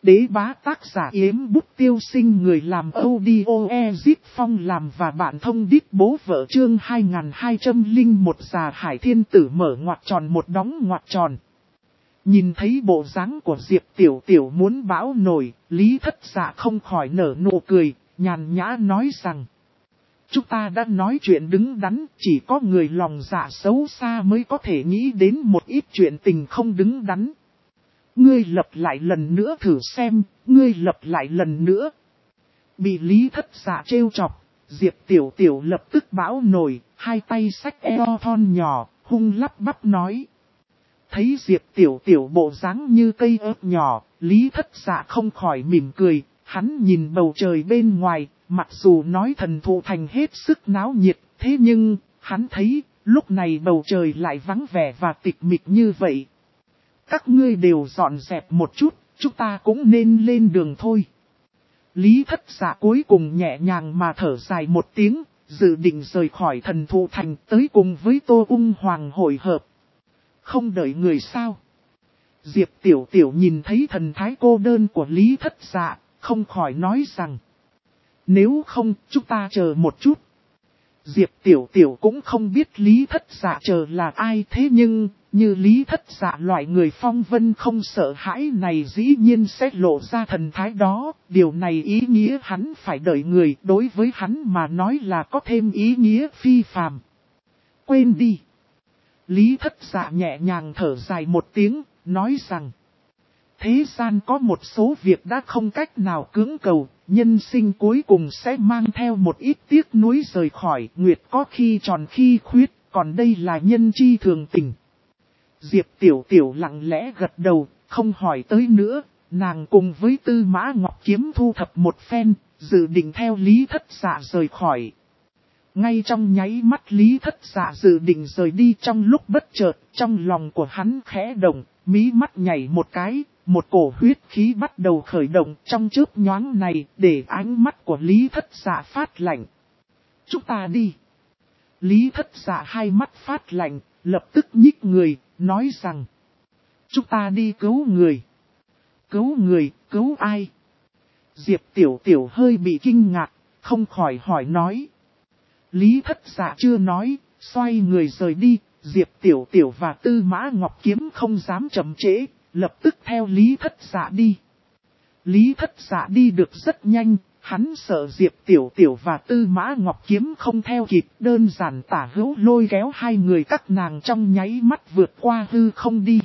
Đế bá tác giả Yếm Bút Tiêu Sinh, người làm audio Ezip Phong làm và bạn thông đít bố vợ. Chương 2201 Già Hải Thiên Tử mở ngoặc tròn một đóng ngoặc tròn. Nhìn thấy bộ dáng của Diệp Tiểu Tiểu muốn bão nổi, Lý Thất Dạ không khỏi nở nụ cười, nhàn nhã nói rằng: chúng ta đã nói chuyện đứng đắn, chỉ có người lòng dạ xấu xa mới có thể nghĩ đến một ít chuyện tình không đứng đắn. Ngươi lập lại lần nữa thử xem, ngươi lập lại lần nữa. Bị Lý Thất Dạ trêu chọc, Diệp Tiểu Tiểu lập tức bão nổi, hai tay xách eo thon nhỏ, hung lắp bắp nói. Thấy Diệp Tiểu Tiểu bộ dáng như cây ớt nhỏ, Lý Thất Dạ không khỏi mỉm cười, hắn nhìn bầu trời bên ngoài, mặc dù nói Thần Thụ Thành hết sức náo nhiệt, thế nhưng, hắn thấy, lúc này bầu trời lại vắng vẻ và tịch mịch như vậy. Các ngươi đều dọn dẹp một chút, chúng ta cũng nên lên đường thôi. Lý Thất Dạ cuối cùng nhẹ nhàng mà thở dài một tiếng, dự định rời khỏi Thần Thụ Thành tới cùng với Tô Ung Hoàng hội hợp. Không đợi người sao? Diệp Tiểu Tiểu nhìn thấy thần thái cô đơn của Lý Thất Dạ, không khỏi nói rằng: nếu không, chúng ta chờ một chút. Diệp Tiểu Tiểu cũng không biết Lý Thất Dạ chờ là ai, thế nhưng, như Lý Thất Dạ loại người phong vân không sợ hãi này dĩ nhiên sẽ lộ ra thần thái đó. Điều này ý nghĩa hắn phải đợi người, đối với hắn mà nói là có thêm ý nghĩa phi phàm. Quên đi. Lý Thất Dạ nhẹ nhàng thở dài một tiếng, nói rằng: thế gian có một số việc đã không cách nào cưỡng cầu, nhân sinh cuối cùng sẽ mang theo một ít tiếc nuối rời khỏi, nguyệt có khi tròn khi khuyết, còn đây là nhân chi thường tình. Diệp Tiểu Tiểu lặng lẽ gật đầu, không hỏi tới nữa, nàng cùng với Tư Mã Ngọc Kiếm thu thập một phen, dự định theo Lý Thất Dạ rời khỏi. Ngay trong nháy mắt Lý Thất Dạ dự định rời đi, trong lúc bất chợt, trong lòng của hắn khẽ động, mí mắt nhảy một cái, một cổ huyết khí bắt đầu khởi động trong chớp nhoáng này, để ánh mắt của Lý Thất Dạ phát lạnh. Chúng ta đi. Lý Thất Dạ hai mắt phát lạnh, lập tức nhích người, nói rằng: chúng ta đi cứu người. Cứu người, cứu ai? Diệp Tiểu Tiểu hơi bị kinh ngạc, không khỏi hỏi nói. Lý Thất Dạ chưa nói, xoay người rời đi, Diệp Tiểu Tiểu và Tư Mã Ngọc Kiếm không dám chậm trễ, lập tức theo Lý Thất Dạ đi. Lý Thất Dạ đi được rất nhanh, hắn sợ Diệp Tiểu Tiểu và Tư Mã Ngọc Kiếm không theo kịp, đơn giản tả hữu lôi kéo hai người các nàng trong nháy mắt vượt qua hư không đi.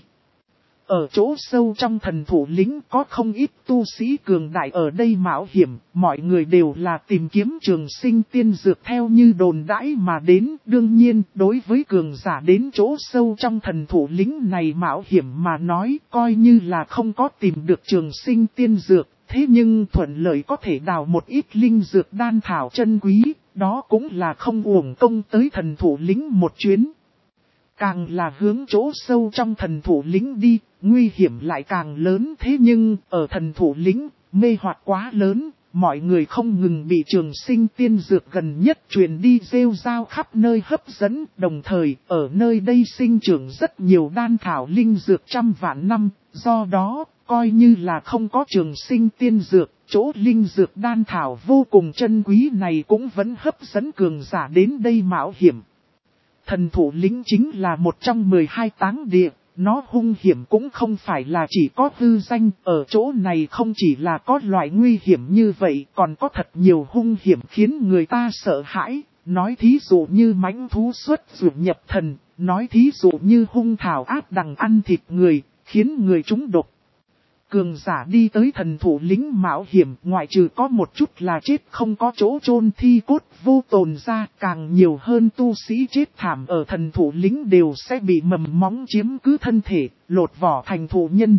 Ở chỗ sâu trong Thần Thủ Lĩnh có không ít tu sĩ cường đại ở đây mạo hiểm, mọi người đều là tìm kiếm trường sinh tiên dược theo như đồn đãi mà đến. Đương nhiên, đối với cường giả đến chỗ sâu trong Thần Thủ Lĩnh này mạo hiểm mà nói, coi như là không có tìm được trường sinh tiên dược, thế nhưng thuận lợi có thể đào một ít linh dược đan thảo chân quý, đó cũng là không uổng công tới Thần Thủ Lĩnh một chuyến. Càng là hướng chỗ sâu trong Thần Thủ Lĩnh đi, nguy hiểm lại càng lớn, thế nhưng ở Thần Thủ Lĩnh, mê hoặc quá lớn, mọi người không ngừng bị trường sinh tiên dược gần nhất truyền đi rêu rao khắp nơi hấp dẫn, đồng thời ở nơi đây sinh trưởng rất nhiều đan thảo linh dược trăm vạn năm, do đó, coi như là không có trường sinh tiên dược, chỗ linh dược đan thảo vô cùng chân quý này cũng vẫn hấp dẫn cường giả đến đây mạo hiểm. Thần Thủ Lĩnh chính là một trong 12 táng địa, nó hung hiểm cũng không phải là chỉ có hư danh, ở chỗ này không chỉ là có loại nguy hiểm như vậy, còn có thật nhiều hung hiểm khiến người ta sợ hãi, nói thí dụ như mãnh thú xuất ruột nhập thần, nói thí dụ như hung thảo ác đằng ăn thịt người, khiến người trúng độc. Cường giả đi tới Thần Thủ Lĩnh mạo hiểm, ngoại trừ có một chút là chết không có chỗ chôn thi cốt vô tồn ra, càng nhiều hơn tu sĩ chết thảm ở Thần Thủ Lĩnh đều sẽ bị mầm móng chiếm cứ thân thể, lột vỏ thành thụ nhân.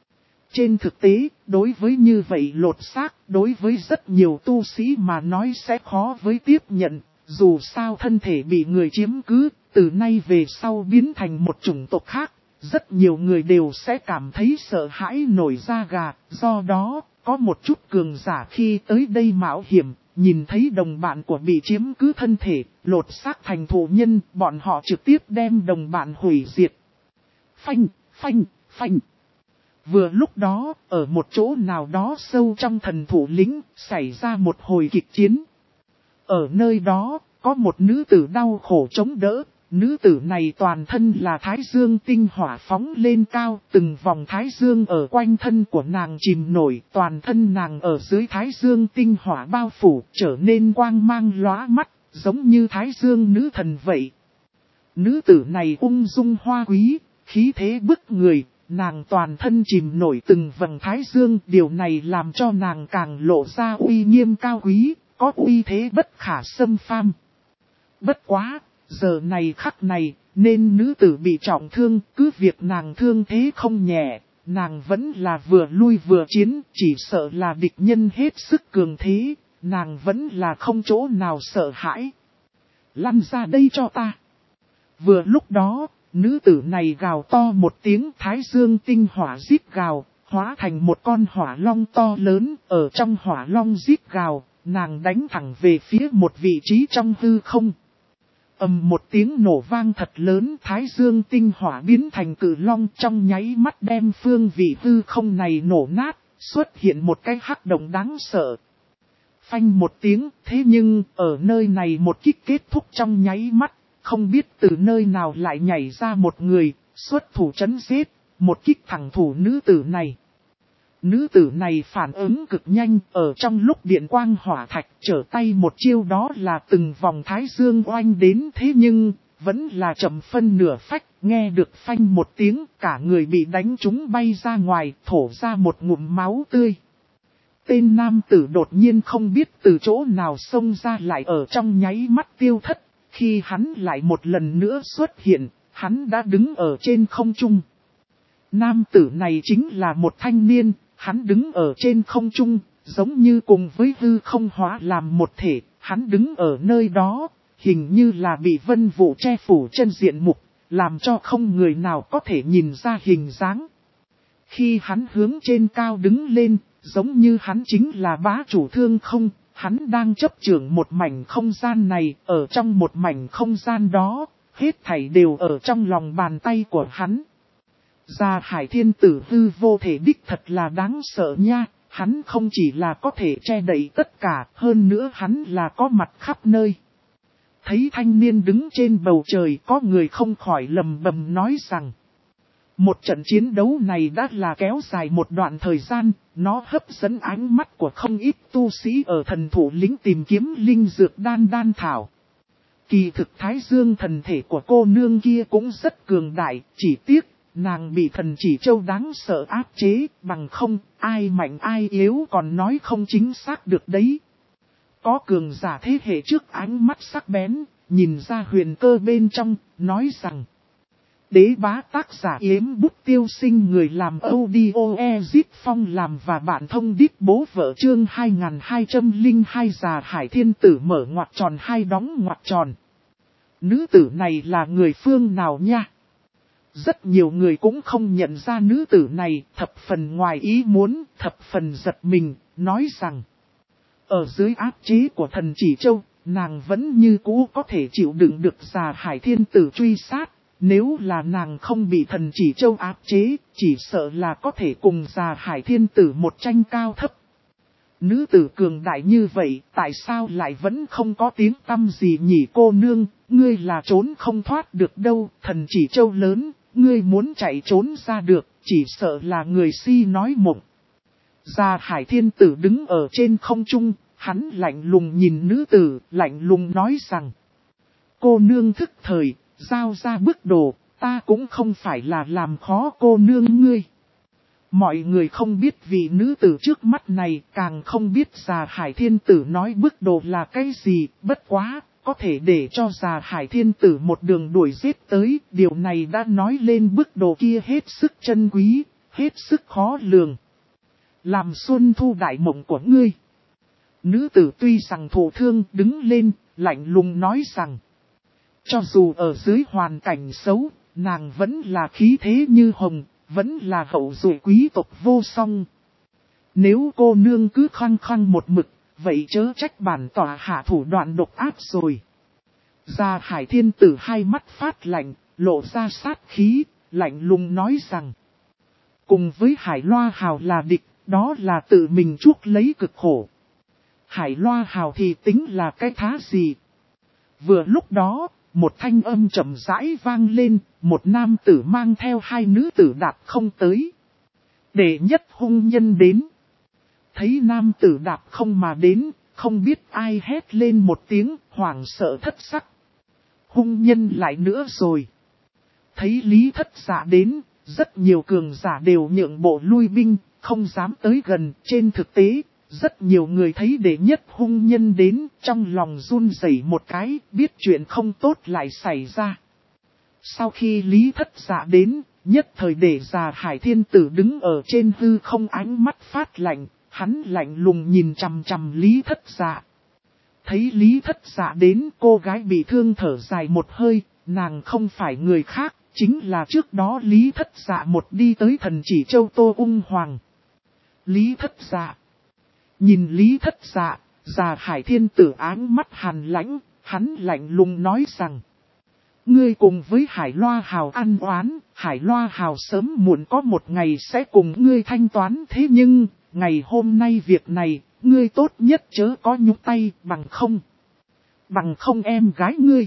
Trên thực tế, đối với như vậy lột xác, đối với rất nhiều tu sĩ mà nói sẽ khó với tiếp nhận, dù sao thân thể bị người chiếm cứ, từ nay về sau biến thành một chủng tộc khác. Rất nhiều người đều sẽ cảm thấy sợ hãi nổi da gà, do đó, có một chút cường giả khi tới đây mạo hiểm, nhìn thấy đồng bạn của bị chiếm cứ thân thể, lột xác thành thụ nhân, bọn họ trực tiếp đem đồng bạn hủy diệt. Phanh, phanh, phanh. Vừa lúc đó, ở một chỗ nào đó sâu trong thần thủ lĩnh, xảy ra một hồi kịch chiến. Ở nơi đó, có một nữ tử đau khổ chống đỡ. Nữ tử này toàn thân là thái dương tinh hỏa phóng lên cao, từng vòng thái dương ở quanh thân của nàng chìm nổi, toàn thân nàng ở dưới thái dương tinh hỏa bao phủ, trở nên quang mang lóa mắt, giống như thái dương nữ thần vậy. Nữ tử này ung dung hoa quý, khí thế bức người, nàng toàn thân chìm nổi từng vầng thái dương, điều này làm cho nàng càng lộ ra uy nghiêm cao quý, có uy thế bất khả xâm pham. Bất quá! Giờ này khắc này, nên nữ tử bị trọng thương, cứ việc nàng thương thế không nhẹ, nàng vẫn là vừa lui vừa chiến, chỉ sợ là địch nhân hết sức cường thế, nàng vẫn là không chỗ nào sợ hãi. Lăn ra đây cho ta. Vừa lúc đó, nữ tử này gào to một tiếng thái dương tinh hỏa rít gào, hóa thành một con hỏa long to lớn, ở trong hỏa long rít gào, nàng đánh thẳng về phía một vị trí trong hư không. Một tiếng nổ vang thật lớn, thái dương tinh hỏa biến thành cự long trong nháy mắt đem phương vị hư không này nổ nát, xuất hiện một cái hắc động đáng sợ. Phanh một tiếng, thế nhưng ở nơi này một kích kết thúc trong nháy mắt, không biết từ nơi nào lại nhảy ra một người, xuất thủ chấn giết, một kích thẳng thủ nữ tử này. Nữ tử này phản ứng cực nhanh, ở trong lúc điện quang hỏa thạch trở tay một chiêu đó là từng vòng thái dương oanh đến, thế nhưng, vẫn là chậm phân nửa phách, nghe được phanh một tiếng, cả người bị đánh trúng bay ra ngoài, thổ ra một ngụm máu tươi. Tên nam tử đột nhiên không biết từ chỗ nào xông ra lại ở trong nháy mắt tiêu thất, khi hắn lại một lần nữa xuất hiện, hắn đã đứng ở trên không trung. Nam tử này chính là một thanh niên. Hắn đứng ở trên không trung, giống như cùng với hư không hóa làm một thể, hắn đứng ở nơi đó, hình như là bị vân vụ che phủ chân diện mục, làm cho không người nào có thể nhìn ra hình dáng. Khi hắn hướng trên cao đứng lên, giống như hắn chính là bá chủ thương không, hắn đang chấp trưởng một mảnh không gian này, ở trong một mảnh không gian đó, hết thảy đều ở trong lòng bàn tay của hắn. Gia Hải Thiên Tử hư vô thể đích thật là đáng sợ nha, hắn không chỉ là có thể che đậy tất cả, hơn nữa hắn là có mặt khắp nơi. Thấy thanh niên đứng trên bầu trời, có người không khỏi lầm bầm nói rằng, một trận chiến đấu này đã là kéo dài một đoạn thời gian, nó hấp dẫn ánh mắt của không ít tu sĩ ở thần thủ lĩnh tìm kiếm linh dược đan thảo. Kỳ thực Thái Dương thần thể của cô nương kia cũng rất cường đại, chỉ tiếc. Nàng bị thần chỉ châu đáng sợ áp chế, bằng không, ai mạnh ai yếu còn nói không chính xác được đấy. Có cường giả thế hệ trước ánh mắt sắc bén, nhìn ra huyền cơ bên trong, nói rằng. Đế bá tác giả Yếm Bút Tiêu Sinh người làm audio Ezip Phong làm và bạn thông đít bố vợ chương 2202 Già Hải Thiên Tử mở ngoặc tròn hai đóng ngoặc tròn. Nữ tử này là người phương nào nha? Rất nhiều người cũng không nhận ra nữ tử này, thập phần ngoài ý muốn, thập phần giật mình, nói rằng ở dưới áp chế của thần chỉ châu, nàng vẫn như cũ có thể chịu đựng được Già Hải Thiên Tử truy sát. Nếu là nàng không bị thần chỉ châu áp chế, chỉ sợ là có thể cùng Già Hải Thiên Tử một tranh cao thấp. Nữ tử cường đại như vậy, tại sao lại vẫn không có tiếng tăm gì nhỉ cô nương, ngươi là trốn không thoát được đâu, thần chỉ châu lớn, ngươi muốn chạy trốn ra được, chỉ sợ là người si nói mộng. Già Hải Thiên Tử đứng ở trên không trung, hắn lạnh lùng nhìn nữ tử, lạnh lùng nói rằng, cô nương thức thời, giao ra bức đồ, ta cũng không phải là làm khó cô nương ngươi. Mọi người không biết vị nữ tử trước mắt này, càng không biết Già Hải Thiên Tử nói bức đồ là cái gì, bất quá, có thể để cho Già Hải Thiên Tử một đường đuổi giết tới, điều này đã nói lên bức đồ kia hết sức chân quý, hết sức khó lường. Làm xuân thu đại mộng của ngươi. Nữ tử tuy rằng thổ thương đứng lên, lạnh lùng nói rằng, cho dù ở dưới hoàn cảnh xấu, nàng vẫn là khí thế như hồng, vẫn là hậu duệ quý tộc vô song. Nếu cô nương cứ khăng khăng một mực, vậy chớ trách bản tỏa hạ thủ đoạn độc ác rồi. Già Hải Thiên Tử hai mắt phát lạnh, lộ ra sát khí, lạnh lùng nói rằng, Cùng với Hải Loa Hào là địch, đó là tự mình chuốc lấy cực khổ. Hải Loa Hào thì tính là cái thá gì? Vừa lúc đó, một thanh âm chậm rãi vang lên, một nam tử mang theo hai nữ tử đạp không tới. Đệ nhất hung nhân đến. Thấy nam tử đạp không mà đến, không biết ai hét lên một tiếng, hoảng sợ thất sắc. Hung nhân lại nữa rồi. Thấy Lý Thất Dạ đến, rất nhiều cường giả đều nhượng bộ lui binh, không dám tới gần. Trên thực tế, rất nhiều người thấy đệ nhất hung nhân đến, trong lòng run rẩy một cái, biết chuyện không tốt lại xảy ra. Sau khi Lý Thất Dạ đến, nhất thời để già Hải Thiên Tử đứng ở trên hư không, ánh mắt phát lạnh, hắn lạnh lùng nhìn chằm chằm Lý Thất Dạ. Thấy Lý Thất Dạ đến, cô gái bị thương thở dài một hơi, nàng không phải người khác, chính là trước đó Lý Thất Dạ một đi tới Thần Chỉ Châu Tô Ung Hoàng. Lý Thất Dạ. Nhìn Lý Thất Dạ, già Hải Thiên Tử áng mắt hàn lãnh, hắn lạnh lùng nói rằng: ngươi cùng với Hải Loa Hào ăn oán, Hải Loa Hào sớm muộn có một ngày sẽ cùng ngươi thanh toán, thế nhưng, ngày hôm nay việc này, ngươi tốt nhất chớ có nhúc tay, bằng không em gái ngươi.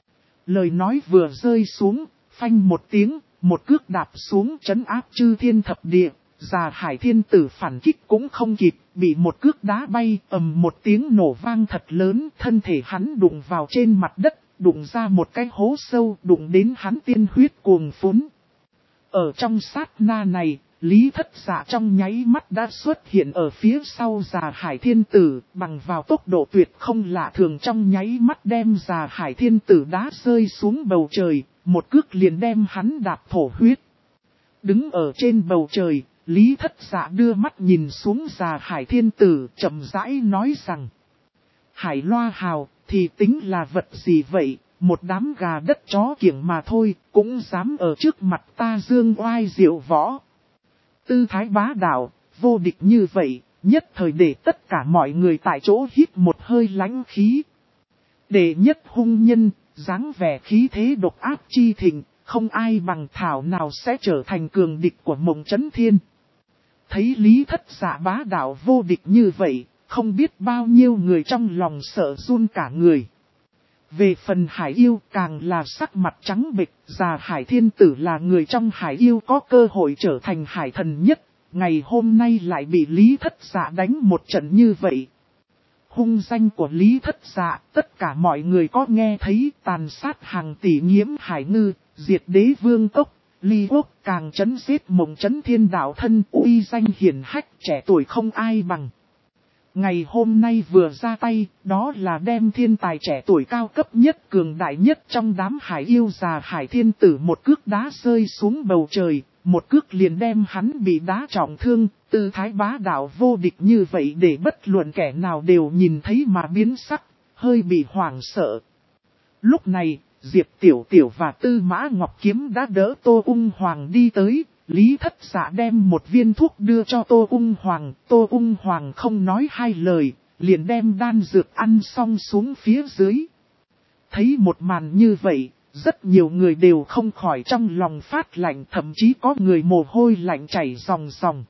Lời nói vừa rơi xuống, phanh một tiếng, một cước đạp xuống trấn áp chư thiên thập địa, già Hải Thiên Tử phản kích cũng không kịp, bị một cước đá bay, ầm một tiếng nổ vang thật lớn, thân thể hắn đụng vào trên mặt đất, đụng ra một cái hố sâu, đụng đến hắn tiên huyết cuồng phún. Ở trong sát na này, Lý Thất Dạ trong nháy mắt đã xuất hiện ở phía sau già Hải Thiên Tử, bằng vào tốc độ tuyệt không lạ thường, trong nháy mắt đem già Hải Thiên Tử đá rơi xuống bầu trời, một cước liền đem hắn đạp thổ huyết. Đứng ở trên bầu trời, Lý Thất Dạ đưa mắt nhìn xuống già Hải Thiên Tử, chậm rãi nói rằng: Hải Loa Hào thì tính là vật gì vậy, một đám gà đất chó kiểng mà thôi, cũng dám ở trước mặt ta dương oai diệu võ. Tư thái bá đạo, vô địch như vậy, nhất thời để tất cả mọi người tại chỗ hít một hơi lãnh khí. Đệ nhất hung nhân, dáng vẻ khí thế độc ác chi thịnh, không ai bằng, thảo nào sẽ trở thành cường địch của Mộng Chấn Thiên. Thấy Lý Thất Dạ bá đạo vô địch như vậy, không biết bao nhiêu người trong lòng sợ run cả người. Về phần Hải Yêu càng là sắc mặt trắng bệch, già Hải Thiên Tử là người trong Hải Yêu có cơ hội trở thành Hải Thần nhất, ngày hôm nay lại bị Lý Thất Dạ đánh một trận như vậy. Hung danh của Lý Thất Dạ, tất cả mọi người có nghe thấy, tàn sát hàng tỷ nhiễm hải ngư, diệt đế vương cốc, ly quốc, càng chấn giết Mộng Chấn Thiên đạo thân, uy danh hiển hách, trẻ tuổi không ai bằng. Ngày hôm nay vừa ra tay, đó là đem thiên tài trẻ tuổi cao cấp nhất, cường đại nhất trong đám Hải Yêu già Hải Thiên Tử một cước đá rơi xuống bầu trời, một cước liền đem hắn bị đá trọng thương, tư thái bá đạo vô địch như vậy để bất luận kẻ nào đều nhìn thấy mà biến sắc, hơi bị hoảng sợ. Lúc này, Diệp Tiểu Tiểu và Tư Mã Ngọc Kiếm đã đỡ Tô Ung Hoàng đi tới. Lý Thất Dạ đem một viên thuốc đưa cho Tô Ung Hoàng không nói hai lời, liền đem đan dược ăn xong xuống phía dưới. Thấy một màn như vậy, rất nhiều người đều không khỏi trong lòng phát lạnh, thậm chí có người mồ hôi lạnh chảy ròng ròng.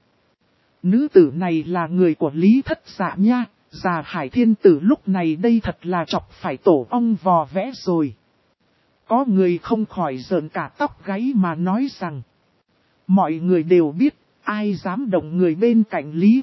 Nữ tử này là người của Lý Thất Dạ nha, già Hải Thiên Tử lúc này đây thật là chọc phải tổ ong vò vẽ rồi. Có người không khỏi rợn cả tóc gáy mà nói rằng: mọi người đều biết, ai dám động người bên cạnh Lý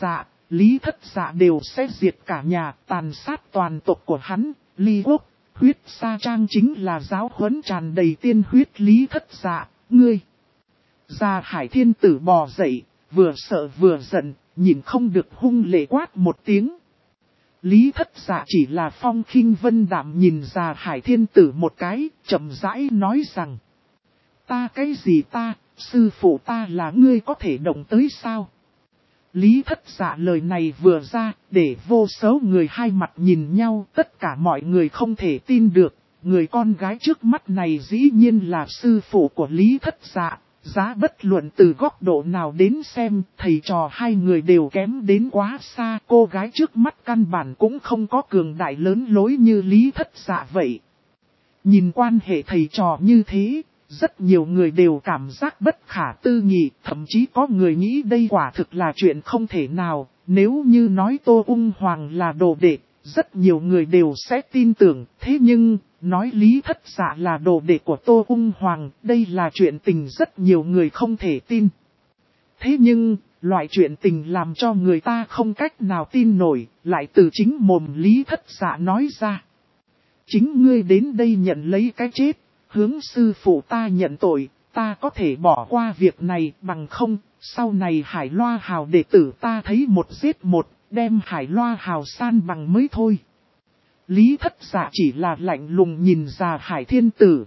Thất Dạ đều sẽ diệt cả nhà, tàn sát toàn tộc của hắn. Ly quốc, huyết sa trang chính là giáo huấn tràn đầy tiên huyết Lý Thất Dạ, ngươi. Già Hải Thiên Tử bò dậy, vừa sợ vừa giận, nhìn không được hung lệ quát một tiếng. Lý Thất Dạ chỉ là phong khinh vân đạm nhìn già Hải Thiên Tử một cái, chậm rãi nói rằng: ta cái gì ta? Sư phụ ta là ngươi có thể động tới sao? Lý Thất Dạ lời này vừa ra, để vô số người hai mặt nhìn nhau, tất cả mọi người không thể tin được, người con gái trước mắt này dĩ nhiên là sư phụ của Lý Thất Dạ, giá bất luận từ góc độ nào đến xem, thầy trò hai người đều kém đến quá xa, cô gái trước mắt căn bản cũng không có cường đại lớn lối như Lý Thất Dạ vậy. Nhìn quan hệ thầy trò như thế, rất nhiều người đều cảm giác bất khả tư nghị, thậm chí có người nghĩ đây quả thực là chuyện không thể nào. Nếu như nói Tô Ung Hoàng là đồ đệ, rất nhiều người đều sẽ tin tưởng. Thế nhưng, nói Lý Thất Dạ là đồ đệ của Tô Ung Hoàng, đây là chuyện tình rất nhiều người không thể tin. Thế nhưng, loại chuyện tình làm cho người ta không cách nào tin nổi, lại từ chính mồm Lý Thất Dạ nói ra. Chính ngươi đến đây nhận lấy cái chết, hướng sư phụ ta nhận tội, ta có thể bỏ qua việc này bằng không, sau này Hải Loa Hào đệ tử ta thấy một giết một, đem Hải Loa Hào san bằng mới thôi. Lý Thất Dạ chỉ là lạnh lùng nhìn ra Hải Thiên Tử.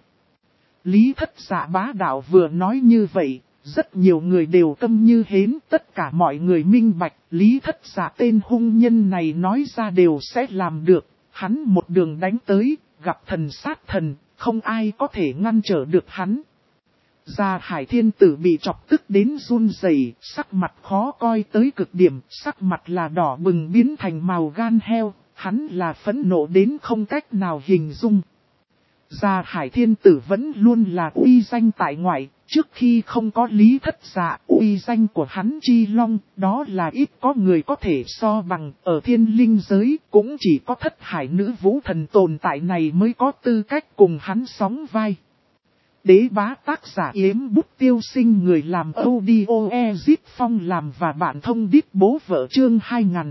Lý Thất Dạ bá đạo vừa nói như vậy, rất nhiều người đều câm như hến, tất cả mọi người minh bạch, Lý Thất Dạ tên hung nhân này nói ra đều sẽ làm được, hắn một đường đánh tới, gặp thần sát thần, không ai có thể ngăn trở được hắn. Gia Hải Thiên Tử bị chọc tức đến run rẩy, sắc mặt khó coi tới cực điểm, sắc mặt là đỏ bừng biến thành màu gan heo, hắn là phẫn nộ đến không cách nào hình dung. Gia Hải Thiên Tử vẫn luôn là uy danh tại ngoại, trước khi không có Lý Thất Dạ, uy danh của hắn chi long, đó là ít có người có thể so bằng, ở thiên linh giới, cũng chỉ có Thất Hải Nữ Vũ Thần tồn tại này mới có tư cách cùng hắn sóng vai. Đế bá tác giả Yếm Bút Tiêu Sinh, người làm audio Ezip Phong làm và bạn thông đít bố vợ chương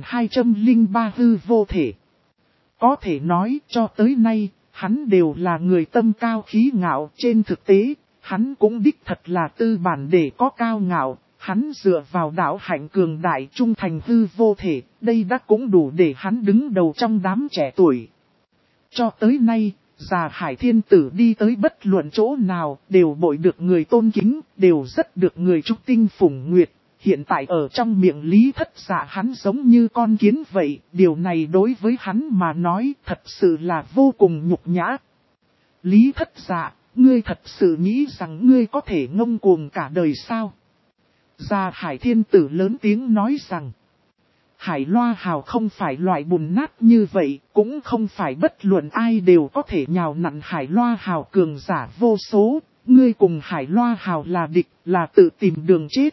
2203 hư vô thể. Có thể nói cho tới nay, hắn đều là người tâm cao khí ngạo, trên thực tế, hắn cũng đích thật là tư bản để có cao ngạo, hắn dựa vào đạo hạnh cường đại trung thành hư vô thể, đây đã cũng đủ để hắn đứng đầu trong đám trẻ tuổi. Cho tới nay, Già Hải Thiên Tử đi tới bất luận chỗ nào, đều bội được người tôn kính, đều rất được người trúc tinh phủng nguyệt. Hiện tại ở trong miệng Lý Thất Dạ hắn giống như con kiến vậy, điều này đối với hắn mà nói thật sự là vô cùng nhục nhã. Lý Thất Dạ, ngươi thật sự nghĩ rằng ngươi có thể ngông cuồng cả đời sao? Già Hải Thiên Tử lớn tiếng nói rằng, Hải Loa Hào không phải loại bùn nát như vậy, cũng không phải bất luận ai đều có thể nhào nặn Hải Loa Hào cường giả vô số, ngươi cùng Hải Loa Hào là địch, là tự tìm đường chết.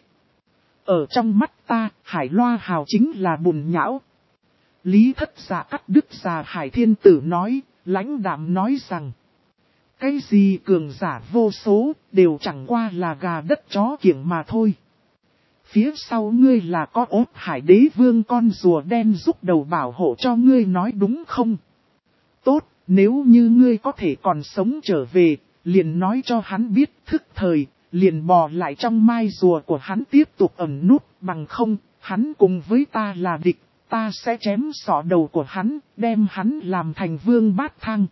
Ở trong mắt ta, Hải Loa Hào chính là bùn nhão. Lý Thất Dạ cắt đứt Già Hải Thiên Tử nói, lãnh đạm nói rằng, cái gì cường giả vô số, đều chẳng qua là gà đất chó kiểng mà thôi. Phía sau ngươi là có Ốt Hải Đế Vương con rùa đen giúp đầu bảo hộ cho ngươi, nói đúng không? Tốt, nếu như ngươi có thể còn sống trở về, liền nói cho hắn biết thức thời, liền bò lại trong mai rùa của hắn tiếp tục ẩn nút, bằng không, hắn cùng với ta là địch, ta sẽ chém sọ đầu của hắn, đem hắn làm thành vương bát thang.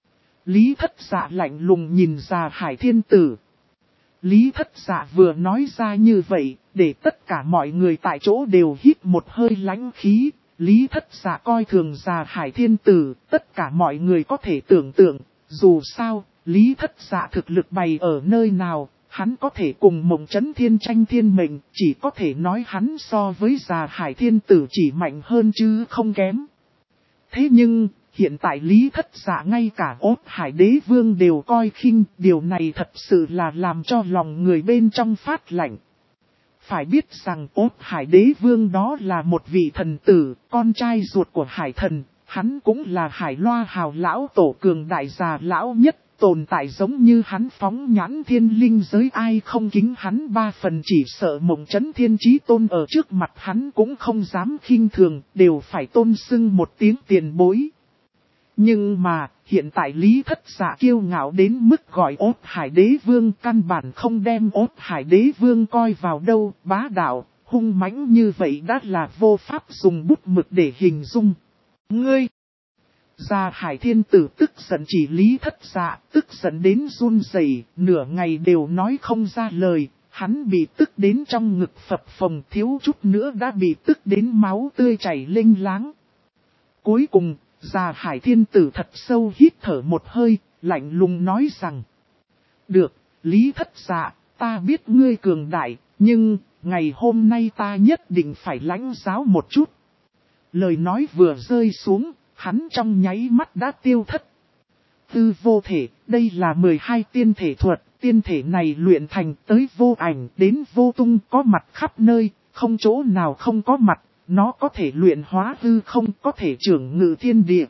Lý Thất Dạ lạnh lùng nhìn ra Hải Thiên Tử. Lý Thất Dạ vừa nói ra như vậy, để tất cả mọi người tại chỗ đều hít một hơi lãnh khí. Lý Thất Dạ coi thường Già Hải Thiên Tử, tất cả mọi người có thể tưởng tượng, dù sao, Lý Thất Dạ thực lực bày ở nơi nào, hắn có thể cùng Mộng Chấn Thiên tranh thiên mệnh, chỉ có thể nói hắn so với Già Hải Thiên Tử chỉ mạnh hơn chứ không kém. Thế nhưng, hiện tại Lý Thất Dạ ngay cả Ốt Hải Đế Vương đều coi khinh, điều này thật sự là làm cho lòng người bên trong phát lạnh. Phải biết rằng Ốt Hải Đế Vương đó là một vị thần tử, con trai ruột của Hải Thần, hắn cũng là Hải Loa Hào lão tổ cường đại già lão nhất, tồn tại giống như hắn phóng nhãn thiên linh giới, ai không kính hắn ba phần, chỉ sợ Mộng Chấn Thiên Chí Tôn ở trước mặt hắn cũng không dám khinh thường, đều phải tôn xưng một tiếng tiền bối. Nhưng mà, hiện tại Lý Thất Dạ kiêu ngạo đến mức gọi Ốt Hải Đế Vương, căn bản không đem Ốt Hải Đế Vương coi vào đâu, bá đạo, hung mãnh như vậy đã là vô pháp dùng bút mực để hình dung. Ngươi! Già Hải Thiên Tử tức giận chỉ Lý Thất Dạ, tức giận đến run rẩy, nửa ngày đều nói không ra lời, hắn bị tức đến trong ngực phập phồng, thiếu chút nữa đã bị tức đến máu tươi chảy lênh láng. Cuối cùng, Già Hải Thiên Tử thật sâu hít thở một hơi, lạnh lùng nói rằng, được, Lý Thất Dạ, ta biết ngươi cường đại, nhưng, ngày hôm nay ta nhất định phải lãnh giáo một chút. Lời nói vừa rơi xuống, hắn trong nháy mắt đã tiêu thất. hư vô thể, đây là 12 tiên thể thuật, tiên thể này luyện thành tới vô ảnh đến vô tung, có mặt khắp nơi, không chỗ nào không có mặt, nó có thể luyện hóa hư không, có thể trưởng ngự thiên địa.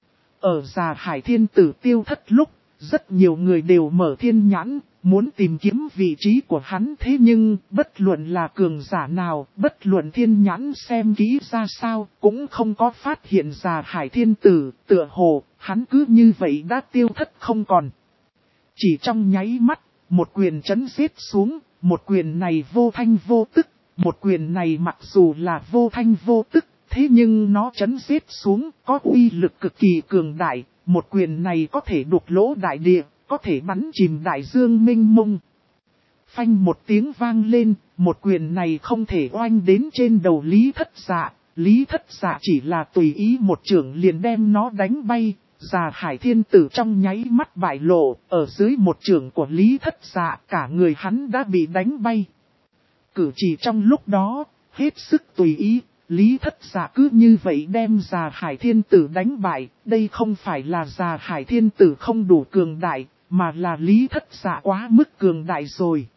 Ở Già Hải Thiên Tử tiêu thất lúc, rất nhiều người đều mở thiên nhãn, muốn tìm kiếm vị trí của hắn, thế nhưng bất luận là cường giả nào, bất luận thiên nhãn xem kỹ ra sao, cũng không có phát hiện Già Hải Thiên Tử, tựa hồ, hắn cứ như vậy đã tiêu thất không còn. Chỉ trong nháy mắt, một quyền chấn giết xuống, một quyền này vô thanh vô tức, một quyền này mặc dù là vô thanh vô tức, thế nhưng nó chấn giết xuống, có uy lực cực kỳ cường đại, một quyền này có thể đục lỗ đại địa, có thể bắn chìm đại dương mênh mông. Phanh một tiếng vang lên, một quyền này không thể oanh đến trên đầu Lý Thất Dạ. Lý Thất Dạ chỉ là tùy ý một chưởng liền đem nó đánh bay. Già Hải Thiên Tử trong nháy mắt bại lộ, ở dưới một chưởng của Lý Thất Dạ cả người hắn đã bị đánh bay. Cử chỉ trong lúc đó, hết sức tùy ý, Lý Thất Dạ cứ như vậy đem Già Hải Thiên Tử đánh bại. Đây không phải là Già Hải Thiên Tử không đủ cường đại, mà là Lý Thất Dạ quá mức cường đại rồi.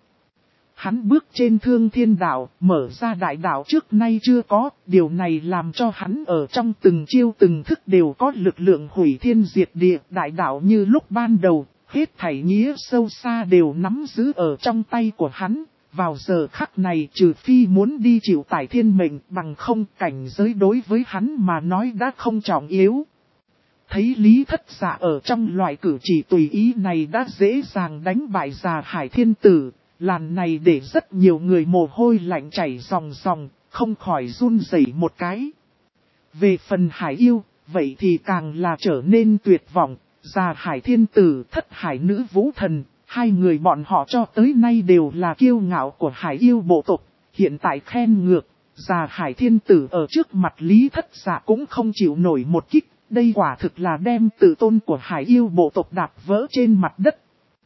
Hắn bước trên Thương Thiên Đạo, mở ra đại đạo trước nay chưa có, điều này làm cho hắn ở trong từng chiêu từng thức đều có lực lượng hủy thiên diệt địa. Đại đạo như lúc ban đầu, hết thảy nghĩa sâu xa đều nắm giữ ở trong tay của hắn. Vào giờ khắc này trừ phi muốn đi chịu tải thiên mệnh, bằng không cảnh giới đối với hắn mà nói đã không trọng yếu. Thấy Lý Thất Dạ ở trong loại cử chỉ tùy ý này đã dễ dàng đánh bại Già Hải Thiên Tử, làn này để rất nhiều người mồ hôi lạnh chảy ròng ròng, không khỏi run rẩy một cái. Về phần Hải Yêu, vậy thì càng là trở nên tuyệt vọng. Già Hải Thiên Tử, Thất Hải Nữ Vũ Thần, hai người bọn họ cho tới nay đều là kiêu ngạo của Hải Yêu bộ tộc, hiện tại khen ngược, Già Hải Thiên Tử ở trước mặt Lý Thất Dạ cũng không chịu nổi một kích, đây quả thực là đem tự tôn của Hải Yêu bộ tộc đạp vỡ trên mặt đất.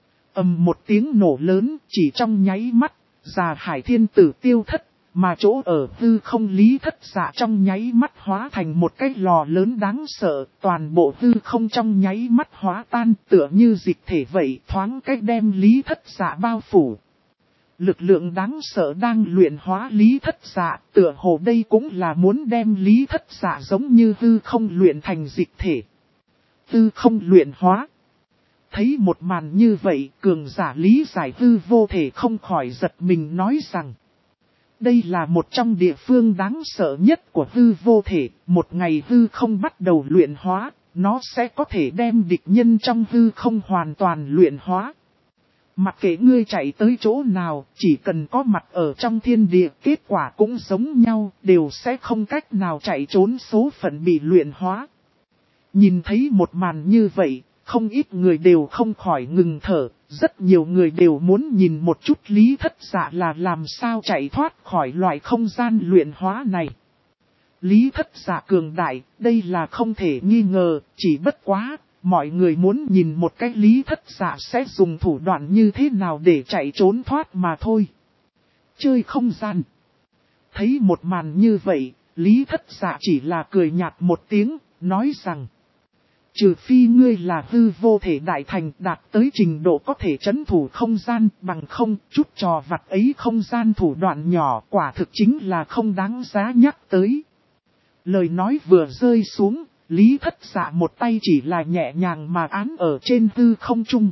Ầm một tiếng nổ lớn, chỉ trong nháy mắt, Già Hải Thiên Tử tiêu thất, mà chỗ ở hư không Lý Thất Dạ trong nháy mắt hóa thành một cái lò lớn đáng sợ, toàn bộ hư không trong nháy mắt hóa tan tựa như dịch thể vậy, thoáng cách đem Lý Thất Dạ bao phủ. Lực lượng đáng sợ đang luyện hóa Lý Thất Dạ, tựa hồ đây cũng là muốn đem Lý Thất Dạ giống như hư không luyện thành dịch thể. Hư không luyện hóa. Thấy một màn như vậy, cường giả lý giải hư vô thể không khỏi giật mình nói rằng. Đây là một trong địa phương đáng sợ nhất của hư vô thể, một ngày hư không bắt đầu luyện hóa, nó sẽ có thể đem địch nhân trong hư không hoàn toàn luyện hóa. Mặc kệ ngươi chạy tới chỗ nào, chỉ cần có mặt ở trong thiên địa, kết quả cũng giống nhau, đều sẽ không cách nào chạy trốn số phận bị luyện hóa. Nhìn thấy một màn như vậy, không ít người đều không khỏi ngừng thở, rất nhiều người đều muốn nhìn một chút Lý Thất Dạ là làm sao chạy thoát khỏi loại không gian luyện hóa này. Lý Thất Dạ cường đại, đây là không thể nghi ngờ, chỉ bất quá, mọi người muốn nhìn một cái Lý Thất Dạ sẽ dùng thủ đoạn như thế nào để chạy trốn thoát mà thôi. Chơi không gian. Thấy một màn như vậy, Lý Thất Dạ chỉ là cười nhạt một tiếng, nói rằng. Trừ phi ngươi là hư vô thể đại thành đạt tới trình độ có thể trấn thủ không gian, bằng không chút trò vặt ấy không gian thủ đoạn nhỏ quả thực chính là không đáng giá nhắc tới. Lời nói vừa rơi xuống, Lý Thất Dạ một tay chỉ là nhẹ nhàng mà án ở trên hư không trung.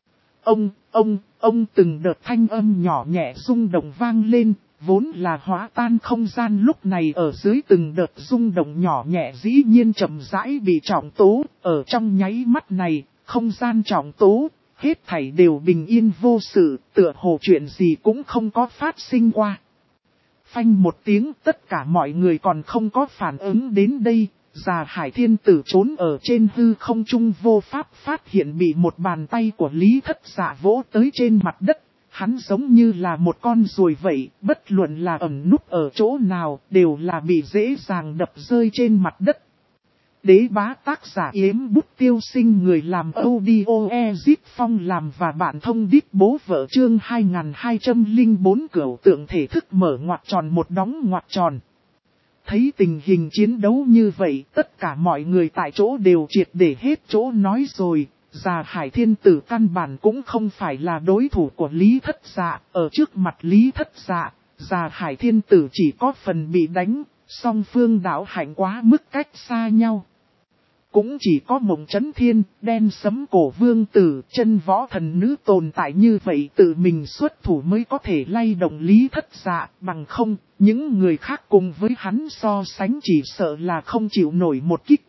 Ông từng đợt thanh âm nhỏ nhẹ rung động vang lên, vốn là hóa tan không gian lúc này ở dưới từng đợt rung động nhỏ nhẹ dĩ nhiên chậm rãi bị trọng tố, ở trong nháy mắt này, không gian trọng tố, hết thảy đều bình yên vô sự, tựa hồ chuyện gì cũng không có phát sinh qua. Phanh một tiếng, tất cả mọi người còn không có phản ứng đến đây, Già Hải Thiên Tử trốn ở trên hư không trung vô pháp phát hiện bị một bàn tay của Lý Thất Dạ vỗ tới trên mặt đất. Hắn giống như là một con ruồi vậy, bất luận là ẩn núp ở chỗ nào, đều là bị dễ dàng đập rơi trên mặt đất. Đế bá tác giả Yếm Bút Tiêu Sinh, người làm audio Ezip Phong làm và bạn thông đít bố vợ chương 2204 cửu tượng thể thức mở ngoặc tròn một đóng ngoặc tròn. Thấy tình hình chiến đấu như vậy, tất cả mọi người tại chỗ đều triệt để hết chỗ nói rồi, Già Hải Thiên Tử căn bản cũng không phải là đối thủ của Lý Thất Dạ. Ở trước mặt Lý Thất Dạ, Già Hải Thiên Tử chỉ có phần bị đánh, song phương đạo hạnh quá mức cách xa nhau. Cũng chỉ có Mộng Chấn Thiên, Đen Sấm Cổ Vương Tử, Chân Võ Thần Nữ tồn tại như vậy tự mình xuất thủ mới có thể lay động Lý Thất Dạ, bằng không, những người khác cùng với hắn so sánh chỉ sợ là không chịu nổi một kích.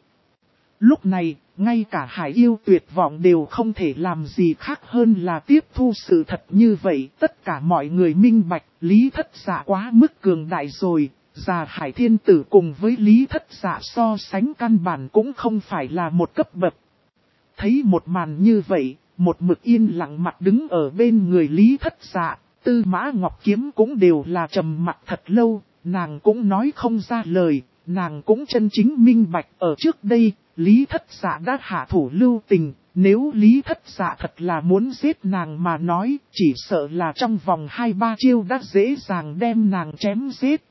Lúc này, ngay cả Hải Yêu tuyệt vọng đều không thể làm gì khác hơn là tiếp thu sự thật như vậy. Tất cả mọi người minh bạch, Lý Thất Dạ quá mức cường đại rồi. Già Hải Thiên Tử cùng với Lý Thất Dạ so sánh căn bản cũng không phải là một cấp bậc. Thấy một màn như vậy, một mực yên lặng mặt đứng ở bên người Lý Thất Dạ, Tư Mã Ngọc Kiếm cũng đều là trầm mặt thật lâu, nàng cũng nói không ra lời, nàng cũng chân chính minh bạch ở trước đây, Lý Thất Dạ đã hạ thủ lưu tình, nếu Lý Thất Dạ thật là muốn giết nàng mà nói, chỉ sợ là trong vòng 2-3 chiêu đã dễ dàng đem nàng chém giết.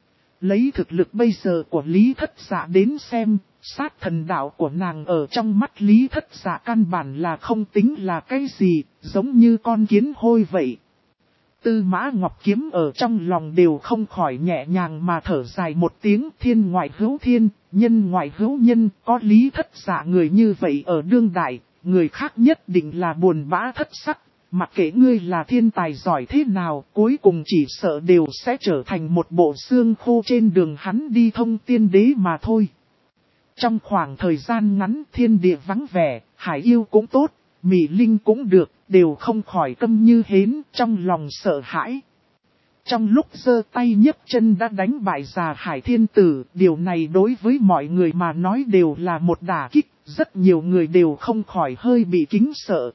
Lấy thực lực bây giờ của Lý Thất Dạ đến xem, sát thần đạo của nàng ở trong mắt Lý Thất Dạ căn bản là không tính là cái gì, giống như con kiến hôi vậy. Tư Mã Ngọc Kiếm ở trong lòng đều không khỏi nhẹ nhàng mà thở dài một tiếng. Thiên ngoại hữu thiên, nhân ngoại hữu nhân, có Lý Thất Dạ người như vậy ở đương đại, người khác nhất định là buồn bã thất sắc. Mặc kệ ngươi là thiên tài giỏi thế nào, cuối cùng chỉ sợ đều sẽ trở thành một bộ xương khô trên đường hắn đi thông tiên đế mà thôi. Trong khoảng thời gian ngắn thiên địa vắng vẻ, Hải Yêu cũng tốt, Mị Linh cũng được, đều không khỏi câm như hến, trong lòng sợ hãi. Trong lúc giơ tay nhấc chân đã đánh bại Già Hải Thiên Tử, điều này đối với mọi người mà nói đều là một đả kích, rất nhiều người đều không khỏi hơi bị kính sợ.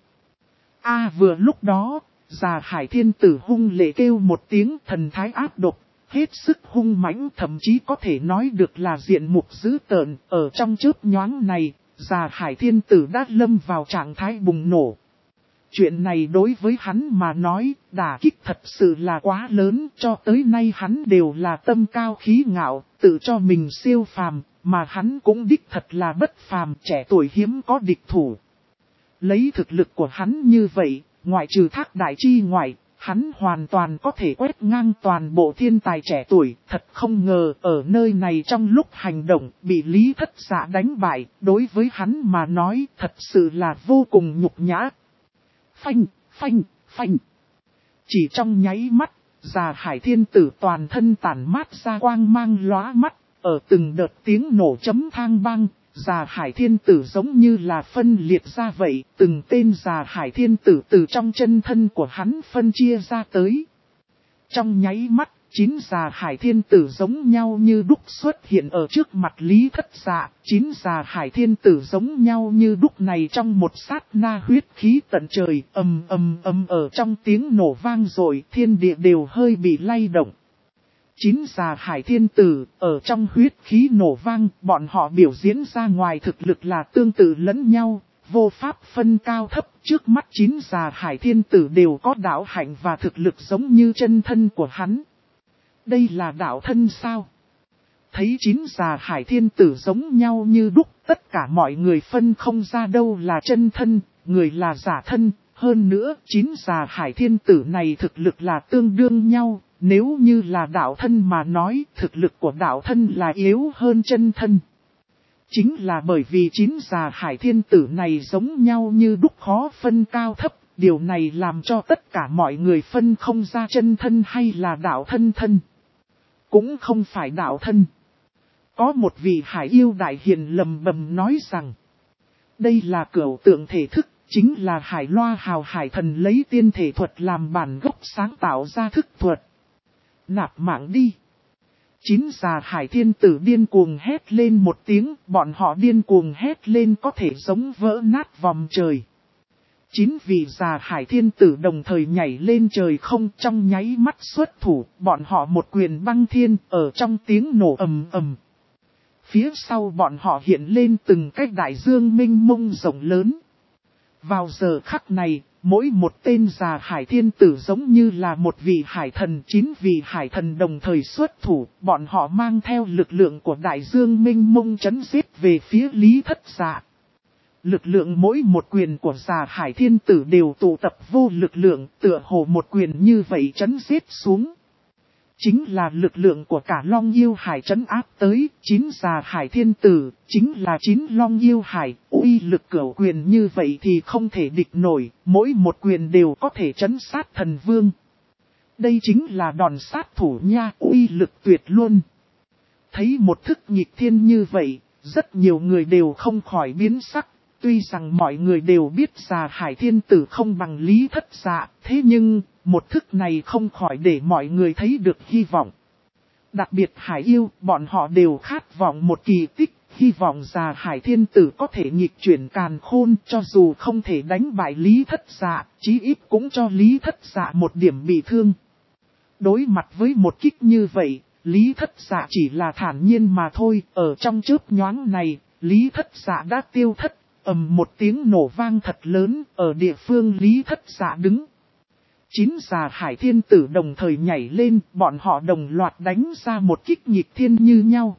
Vừa lúc đó, Già Hải Thiên Tử hung lệ kêu một tiếng, thần thái ác độc, hết sức hung mãnh, thậm chí có thể nói được là diện mục dữ tợn. Ở trong chớp nhoáng này, Già Hải Thiên Tử đã lâm vào trạng thái bùng nổ. Chuyện này đối với hắn mà nói, đả kích thật sự là quá lớn, cho tới nay hắn đều là tâm cao khí ngạo, tự cho mình siêu phàm, mà hắn cũng đích thật là bất phàm, trẻ tuổi hiếm có địch thủ. Lấy thực lực của hắn như vậy, ngoại trừ Thác Đại Chi ngoại, hắn hoàn toàn có thể quét ngang toàn bộ thiên tài trẻ tuổi. Thật không ngờ ở nơi này trong lúc hành động bị Lý Thất Dạ đánh bại, đối với hắn mà nói thật sự là vô cùng nhục nhã. Phanh, phanh, phanh. Chỉ trong nháy mắt, Già Hải Thiên Tử toàn thân tản mát ra quang mang lóa mắt, ở từng đợt tiếng nổ chấm thang bang. Già Hải Thiên Tử giống như là phân liệt ra vậy, từng tên Già Hải Thiên Tử từ trong chân thân của hắn phân chia ra tới. Trong nháy mắt, 9 Già Hải Thiên Tử giống nhau như đúc xuất hiện ở trước mặt Lý Thất Dạ. 9 Già Hải Thiên Tử giống nhau như đúc này trong một sát na huyết khí tận trời, ầm ầm ầm ở trong tiếng nổ vang rồi, thiên địa đều hơi bị lay động. 9 Già Hải Thiên Tử, ở trong huyết khí nổ vang, bọn họ biểu diễn ra ngoài thực lực là tương tự lẫn nhau, vô pháp phân cao thấp. Trước mắt 9 Già Hải Thiên Tử đều có đạo hạnh và thực lực giống như chân thân của hắn. Đây là đạo thân sao? Thấy 9 Già Hải Thiên Tử giống nhau như đúc, tất cả mọi người phân không ra đâu là chân thân, người là giả thân. Hơn nữa, 9 Già Hải Thiên Tử này thực lực là tương đương nhau. Nếu như là đạo thân mà nói, thực lực của đạo thân là yếu hơn chân thân. Chính là bởi vì 9 Già Hải Thiên Tử này giống nhau như đúc khó phân cao thấp, điều này làm cho tất cả mọi người phân không ra chân thân hay là đạo thân thân. Cũng không phải đạo thân. Có một vị Hải Yêu đại hiền lầm bầm nói rằng, đây là cửu tượng thể thức, chính là Hải Loa Hào Hải Thần lấy tiên thể thuật làm bản gốc sáng tạo ra thức thuật. Nạp mạng đi. 9 Già Hải Thiên Tử điên cuồng hét lên một tiếng, bọn họ điên cuồng hét lên có thể giống vỡ nát vòng trời. 9 vị Già Hải Thiên Tử đồng thời nhảy lên trời không, trong nháy mắt xuất thủ, bọn họ một quyền băng thiên, ở trong tiếng nổ ầm ầm. Phía sau bọn họ hiện lên từng cái đại dương mênh mông rộng lớn. Vào giờ khắc này, mỗi một tên Già Hải Thiên Tử giống như là một vị hải thần, 9 vị hải thần đồng thời xuất thủ, bọn họ mang theo lực lượng của đại dương mênh mông chấn giết về phía Lý Thất Dạ. Lực lượng mỗi một quyền của già hải thiên tử đều tụ tập vô lực lượng, tựa hồ một quyền như vậy chấn giết xuống. Chính là lực lượng của cả Long Yêu Hải trấn áp tới, 9 già hải thiên tử, chính là 9 Long Yêu Hải, uy lực cửu quyền như vậy thì không thể địch nổi, mỗi một quyền đều có thể trấn sát thần vương. Đây chính là đòn sát thủ nha, uy lực tuyệt luôn. Thấy một thức nghịch thiên như vậy, rất nhiều người đều không khỏi biến sắc. Tuy rằng mọi người đều biết già hải thiên tử không bằng Lý Thất Dạ, thế nhưng, một thức này không khỏi để mọi người thấy được hy vọng. Đặc biệt hải yêu, bọn họ đều khát vọng một kỳ tích, hy vọng già hải thiên tử có thể nghịch chuyển càn khôn, cho dù không thể đánh bại Lý Thất Dạ, chí ít cũng cho Lý Thất Dạ một điểm bị thương. Đối mặt với một kích như vậy, Lý Thất Dạ chỉ là thản nhiên mà thôi, ở trong chớp nhoáng này, Lý Thất Dạ đã tiêu thất. Một tiếng nổ vang thật lớn, ở địa phương Lý Thất Dạ đứng. 9 già hải thiên tử đồng thời nhảy lên, bọn họ đồng loạt đánh ra một kích nghịch thiên như nhau.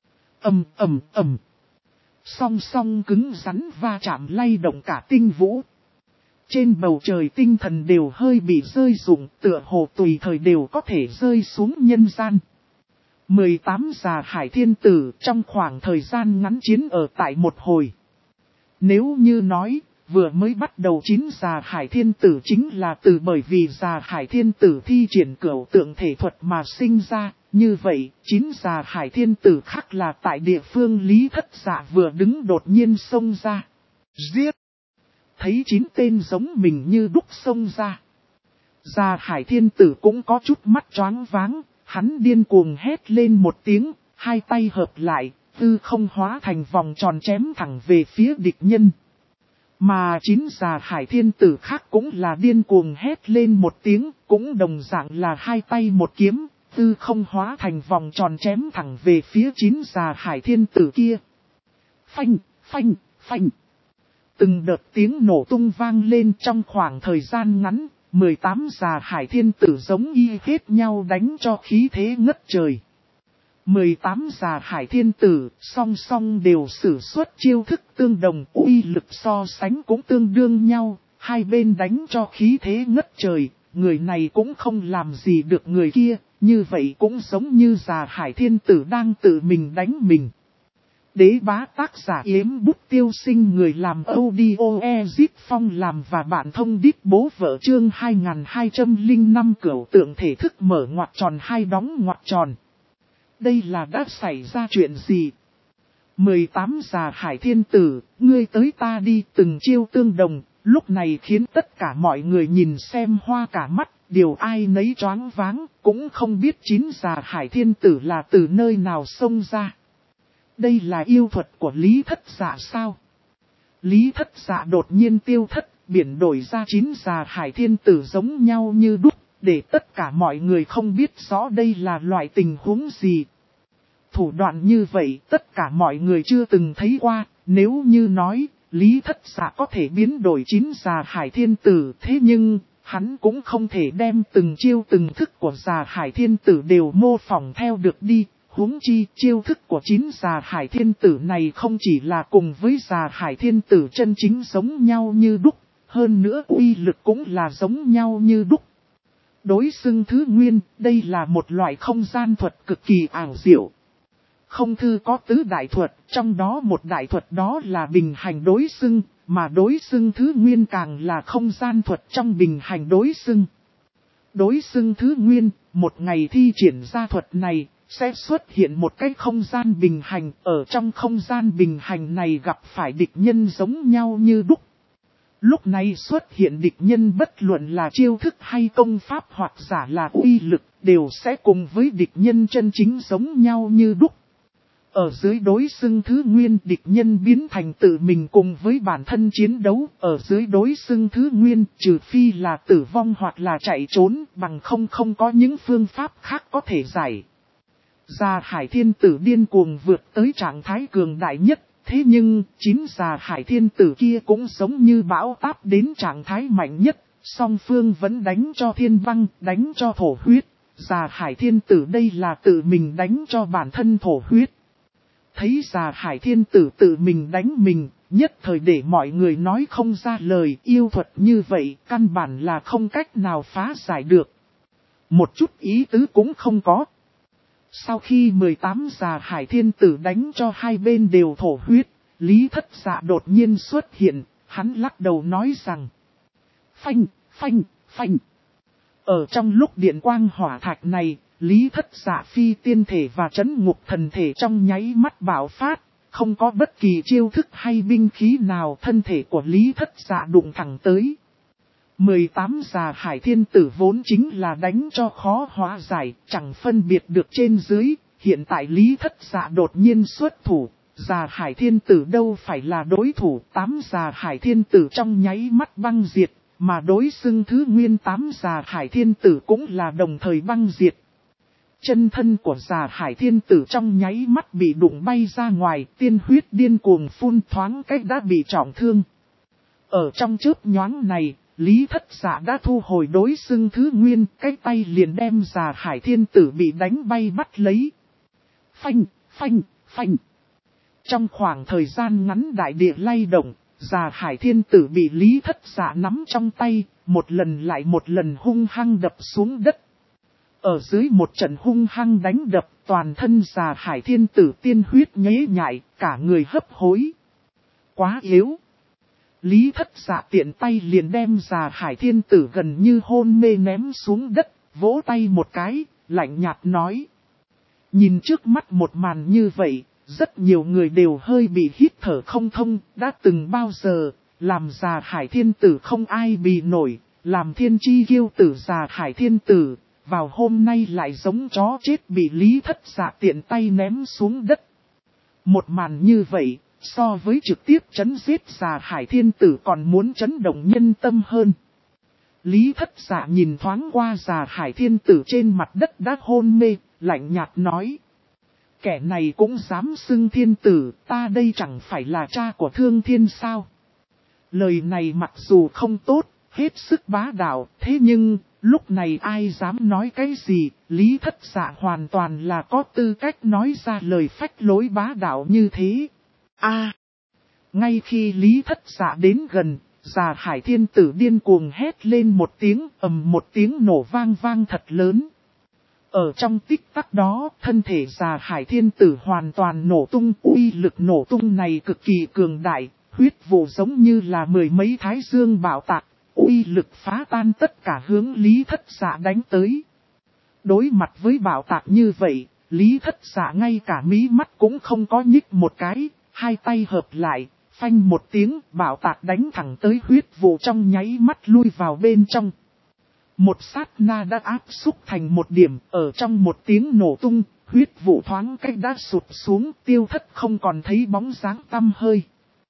Song song cứng rắn va chạm lay động cả tinh vũ. Trên bầu trời tinh thần đều hơi bị rơi rụng, tựa hồ tùy thời đều có thể rơi xuống nhân gian. 18 già hải thiên tử trong khoảng thời gian ngắn chiến ở tại một hồi. Nếu như nói, vừa mới bắt đầu 9 già hải thiên tử chính là từ bởi vì già hải thiên tử thi triển cửu tượng thể thuật mà sinh ra, như vậy, 9 già hải thiên tử khác là tại địa phương Lý Thất Dạ vừa đứng đột nhiên xông ra. Giết! Thấy 9 tên giống mình như đúc xông ra. Già hải thiên tử cũng có chút mắt choáng váng, hắn điên cuồng hét lên một tiếng, hai tay hợp lại. Tư không hóa thành vòng tròn chém thẳng về phía địch nhân. Mà 9 già hải thiên tử khác cũng là điên cuồng hét lên một tiếng, cũng đồng dạng là hai tay một kiếm, tư không hóa thành vòng tròn chém thẳng về phía 9 già hải thiên tử kia. Phanh, phanh, phanh. Từng đợt tiếng nổ tung vang lên trong khoảng thời gian ngắn, 18 già hải thiên tử giống y hết nhau đánh cho khí thế ngất trời. 18 già hải thiên tử, song song đều sử xuất chiêu thức tương đồng, uy lực so sánh cũng tương đương nhau, hai bên đánh cho khí thế ngất trời, người này cũng không làm gì được người kia, như vậy cũng giống như già hải thiên tử đang tự mình đánh mình. Đế bá tác giả Yếm Bút Tiêu Sinh, người làm audio Ezip Phong làm và bạn thông đít bố vợ chương 2205 cửu tượng thể thức mở ngoặc tròn hai đóng ngoặc tròn. Đây là đã xảy ra chuyện gì? 18 già hải thiên tử, ngươi tới ta đi, từng chiêu tương đồng, lúc này khiến tất cả mọi người nhìn xem hoa cả mắt, điều ai nấy choáng váng, cũng không biết 9 già hải thiên tử là từ nơi nào xông ra. Đây là yêu thuật của Lý Thất Dạ sao? Lý Thất Dạ đột nhiên tiêu thất, biển đổi ra 9 già hải thiên tử giống nhau như đúc. Để tất cả mọi người không biết rõ đây là loại tình huống gì. Thủ đoạn như vậy tất cả mọi người chưa từng thấy qua, nếu như nói, Lý Thất Dạ có thể biến đổi 9 già hải thiên tử, thế nhưng, hắn cũng không thể đem từng chiêu từng thức của già hải thiên tử đều mô phỏng theo được đi, huống chi chiêu thức của 9 già hải thiên tử này không chỉ là cùng với già hải thiên tử chân chính giống nhau như đúc, hơn nữa uy lực cũng là giống nhau như đúc. Đối xưng thứ nguyên, đây là một loại không gian thuật cực kỳ ảo diệu. Không thư có tứ đại thuật, trong đó một đại thuật đó là bình hành đối xưng, mà đối xưng thứ nguyên càng là không gian thuật trong bình hành đối xưng. Đối xưng thứ nguyên, một ngày thi triển ra thuật này, sẽ xuất hiện một cái không gian bình hành, ở trong không gian bình hành này gặp phải địch nhân giống nhau như đúc. Lúc này xuất hiện địch nhân bất luận là chiêu thức hay công pháp hoặc giả là uy lực, đều sẽ cùng với địch nhân chân chính giống nhau như đúc. Ở dưới đối xưng thứ nguyên, địch nhân biến thành tự mình cùng với bản thân chiến đấu, ở dưới đối xưng thứ nguyên, trừ phi là tử vong hoặc là chạy trốn, bằng không có những phương pháp khác có thể giải. Già hải thiên tử điên cuồng vượt tới trạng thái cường đại nhất. Thế nhưng, 9 già hải thiên tử kia cũng giống như bão táp đến trạng thái mạnh nhất, song phương vẫn đánh cho thiên băng, đánh cho thổ huyết. Già hải thiên tử đây là tự mình đánh cho bản thân thổ huyết. Thấy già hải thiên tử tự mình đánh mình, nhất thời để mọi người nói không ra lời. Yêu thuật như vậy, căn bản là không cách nào phá giải được. Một chút ý tứ cũng không có. Sau khi 18 già hải thiên tử đánh cho hai bên đều thổ huyết, Lý Thất Dạ đột nhiên xuất hiện, hắn lắc đầu nói rằng: phanh, phanh, phanh. Ở trong lúc điện quang hỏa thạch này, Lý Thất Dạ phi tiên thể và trấn ngục thần thể trong nháy mắt bạo phát, không có bất kỳ chiêu thức hay binh khí nào, thân thể của Lý Thất Dạ đụng thẳng tới. 18 già hải thiên tử vốn chính là đánh cho khó hóa giải, chẳng phân biệt được trên dưới, hiện tại Lý Thất Dạ đột nhiên xuất thủ, già hải thiên tử đâu phải là đối thủ, 8 già hải thiên tử trong nháy mắt băng diệt, mà đối xưng thứ nguyên 8 già hải thiên tử cũng là đồng thời băng diệt. Chân thân của già hải thiên tử trong nháy mắt bị đụng bay ra ngoài, tiên huyết điên cuồng phun, thoáng cách đã bị trọng thương. Ở trong chớp nhoáng này, Lý Thất Dạ đã thu hồi đối xưng thứ nguyên, cái tay liền đem già hải thiên tử bị đánh bay bắt lấy. Phanh, phanh, phanh. Trong khoảng thời gian ngắn đại địa lay động, già hải thiên tử bị Lý Thất Dạ nắm trong tay, một lần lại một lần hung hăng đập xuống đất. Ở dưới một trận hung hăng đánh đập, toàn thân già hải thiên tử tiên huyết nhễ nhại, cả người hấp hối. Quá yếu. Lý Thất Dạ tiện tay liền đem già hải thiên tử gần như hôn mê ném xuống đất, vỗ tay một cái, lạnh nhạt nói. Nhìn trước mắt một màn như vậy, rất nhiều người đều hơi bị hít thở không thông, đã từng bao giờ, làm già hải thiên tử không ai bì nổi, làm thiên chi kiêu tử già hải thiên tử, vào hôm nay lại giống chó chết bị Lý Thất Dạ tiện tay ném xuống đất. Một màn như vậy, so với trực tiếp chấn giết già hải thiên tử còn muốn chấn động nhân tâm hơn. Lý Thất Dạ nhìn thoáng qua già hải thiên tử trên mặt đất đã hôn mê, lạnh nhạt nói. Kẻ này cũng dám xưng thiên tử, ta đây chẳng phải là cha của Thương Thiên sao? Lời này mặc dù không tốt, hết sức bá đạo, thế nhưng, lúc này ai dám nói cái gì, Lý Thất Dạ hoàn toàn là có tư cách nói ra lời phách lối bá đạo như thế. Ngay khi Lý Thất Dạ đến gần, già hải thiên tử điên cuồng hét lên một tiếng, ầm một tiếng nổ vang vang thật lớn. Ở trong tích tắc đó, thân thể già hải thiên tử hoàn toàn nổ tung, uy lực nổ tung này cực kỳ cường đại, huyết vụ giống như là mười mấy thái dương bạo tạc, uy lực phá tan tất cả hướng Lý Thất Dạ đánh tới. Đối mặt với bạo tạc như vậy, Lý Thất Dạ ngay cả mí mắt cũng không có nhích một cái, hai tay hợp lại, phanh một tiếng, bạo tạc đánh thẳng tới huyết vụ trong nháy mắt lui vào bên trong. Một sát na đã áp xúc thành một điểm, ở trong một tiếng nổ tung, huyết vụ thoáng cách đã sụp xuống, tiêu thất không còn thấy bóng dáng tăm hơi.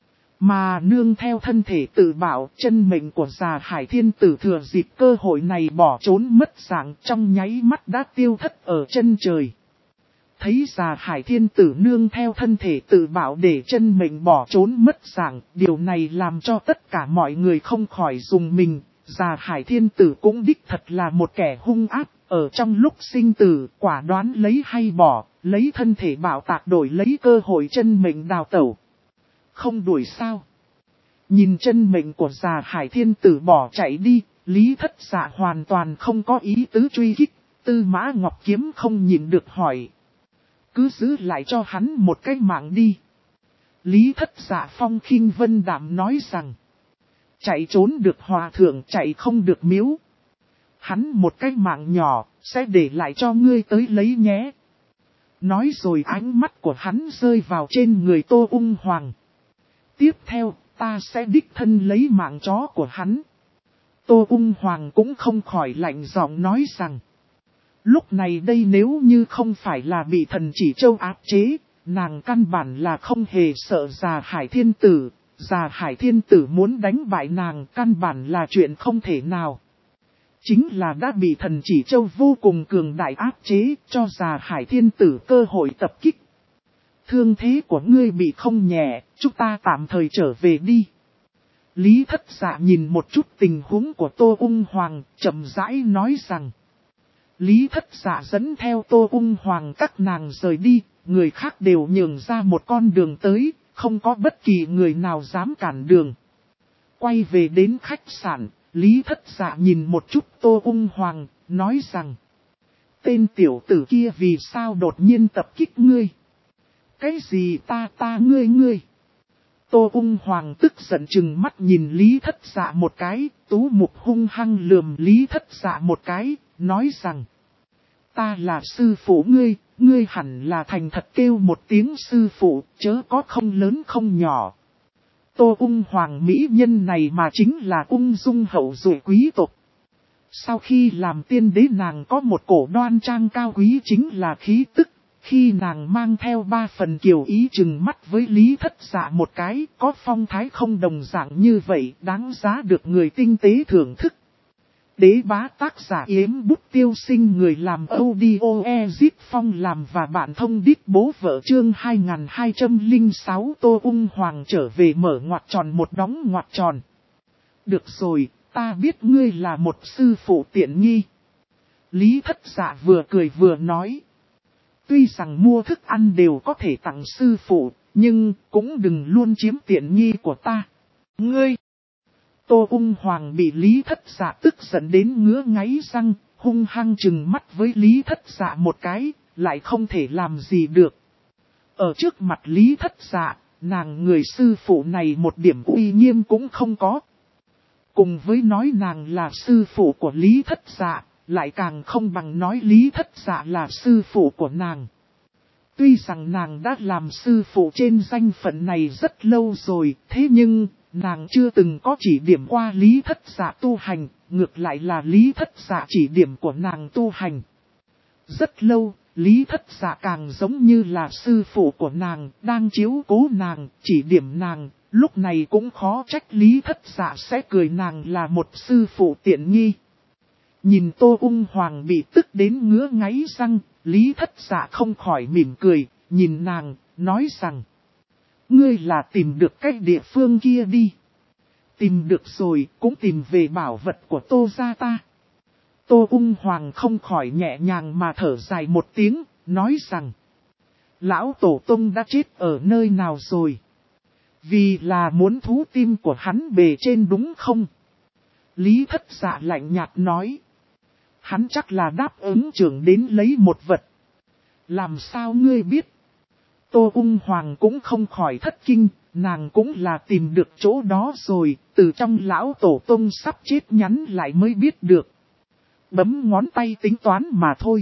Mà nương theo thân thể tự bảo, chân mệnh của già hải thiên tử thừa dịp cơ hội này bỏ trốn mất dạng, trong nháy mắt đã tiêu thất ở chân trời. Thấy già hải thiên tử nương theo thân thể tự bảo để chân mệnh bỏ trốn mất dạng, điều này làm cho tất cả mọi người không khỏi dùng mình. Già hải thiên tử cũng đích thật là một kẻ hung ác, ở trong lúc sinh tử, quả đoán lấy hay bỏ, lấy thân thể bạo tạc đổi lấy cơ hội chân mệnh đào tẩu. Không đuổi sao? Nhìn chân mệnh của già hải thiên tử bỏ chạy đi, Lý Thất Dạ hoàn toàn không có ý tứ truy kích, Tư Mã Ngọc Kiếm không nhịn được hỏi. Cứ giữ lại cho hắn một cái mạng đi. Lý Thất Dạ phong khinh vân đạm nói rằng. Chạy trốn được hòa thượng, chạy không được miếu. Hắn một cái mạng nhỏ, sẽ để lại cho ngươi tới lấy nhé. Nói rồi ánh mắt của hắn rơi vào trên người Tô Ung Hoàng. Tiếp theo, ta sẽ đích thân lấy mạng chó của hắn. Tô Ung Hoàng cũng không khỏi lạnh giọng nói rằng. Lúc này đây nếu như không phải là bị thần chỉ châu áp chế, nàng căn bản là không hề sợ già hải thiên tử. Già hải thiên tử muốn đánh bại nàng căn bản là chuyện không thể nào. Chính là đã bị thần chỉ châu vô cùng cường đại áp chế cho già hải thiên tử cơ hội tập kích. Thương thế của ngươi bị không nhẹ, chúng ta tạm thời trở về đi. Lý Thất Dạ nhìn một chút tình huống của Tô Ung Hoàng, chậm rãi nói rằng. Lý Thất Dạ dẫn theo Tô Ung Hoàng các nàng rời đi, người khác đều nhường ra một con đường tới. không có bất kỳ người nào dám cản đường. Quay về đến khách sạn, Lý Thất Dạ nhìn một chút Tô Ung Hoàng, nói rằng: tên tiểu tử kia vì sao đột nhiên tập kích ngươi? Cái gì ta ngươi? Tô Ung Hoàng tức giận chừng mắt nhìn Lý Thất Dạ một cái, tú mục hung hăng lườm Lý Thất Dạ một cái, nói rằng: ta là sư phụ ngươi hẳn là thành thật kêu một tiếng sư phụ, chớ có không lớn không nhỏ. Tô Ung Hoàng mỹ nhân này mà chính là ung dung hậu duệ quý tộc. Sau khi làm tiên đế nàng có một cổ đoan trang cao quý chính là khí tức. Khi nàng mang theo 3 phần kiều ý chừng mắt với Lý Thất Dạ một cái, có phong thái không đồng dạng như vậy, đáng giá được người tinh tế thưởng thức. Đế bá tác giả Yếm Bút Tiêu Sinh, người làm audio Ezip Phong làm và bạn thông đít bố vợ, chương 2206. Tô Ung Hoàng trở về mở ngoặc tròn một đóng ngoặc tròn. Được rồi, ta biết ngươi là một sư phụ tiện nghi. Lý Thất Dạ vừa cười vừa nói: tuy rằng mua thức ăn đều có thể tặng sư phụ, nhưng cũng đừng luôn chiếm tiện nghi của ta. Ngươi! Tô Ung Hoàng bị Lý Thất Dạ tức giận đến ngứa ngáy răng, hung hăng chừng mắt với Lý Thất Dạ một cái, lại không thể làm gì được. Ở trước mặt Lý Thất Dạ, nàng người sư phụ này một điểm uy nghiêm cũng không có. Cùng với nói nàng là sư phụ của Lý Thất Dạ, lại càng không bằng nói Lý Thất Dạ là sư phụ của nàng. Tuy rằng nàng đã làm sư phụ trên danh phận này rất lâu rồi, thế nhưng nàng chưa từng có chỉ điểm qua Lý Thất Dạ tu hành, ngược lại là Lý Thất Dạ chỉ điểm của nàng tu hành. Rất lâu, Lý Thất Dạ càng giống như là sư phụ của nàng, đang chiếu cố nàng, chỉ điểm nàng, lúc này cũng khó trách Lý Thất Dạ sẽ cười nàng là một sư phụ tiện nghi. Nhìn Tô Ung Hoàng bị tức đến ngứa ngáy răng, Lý Thất Dạ không khỏi mỉm cười, nhìn nàng, nói rằng: ngươi là tìm được cái địa phương kia đi. Tìm được rồi, cũng tìm về bảo vật của Tô gia ta. Tô Ung Hoàng không khỏi nhẹ nhàng mà thở dài một tiếng, nói rằng: lão tổ tông đã chết ở nơi nào rồi? Vì là muốn thú tim của hắn bề trên đúng không? Lý Thất Dạ lạnh nhạt nói: hắn chắc là đáp ứng trưởng đến lấy một vật. Làm sao ngươi biết? Tô Ung Hoàng cũng không khỏi thất kinh, nàng cũng là tìm được chỗ đó rồi, từ trong lão tổ tông sắp chết nhắn lại mới biết được. Bấm ngón tay tính toán mà thôi.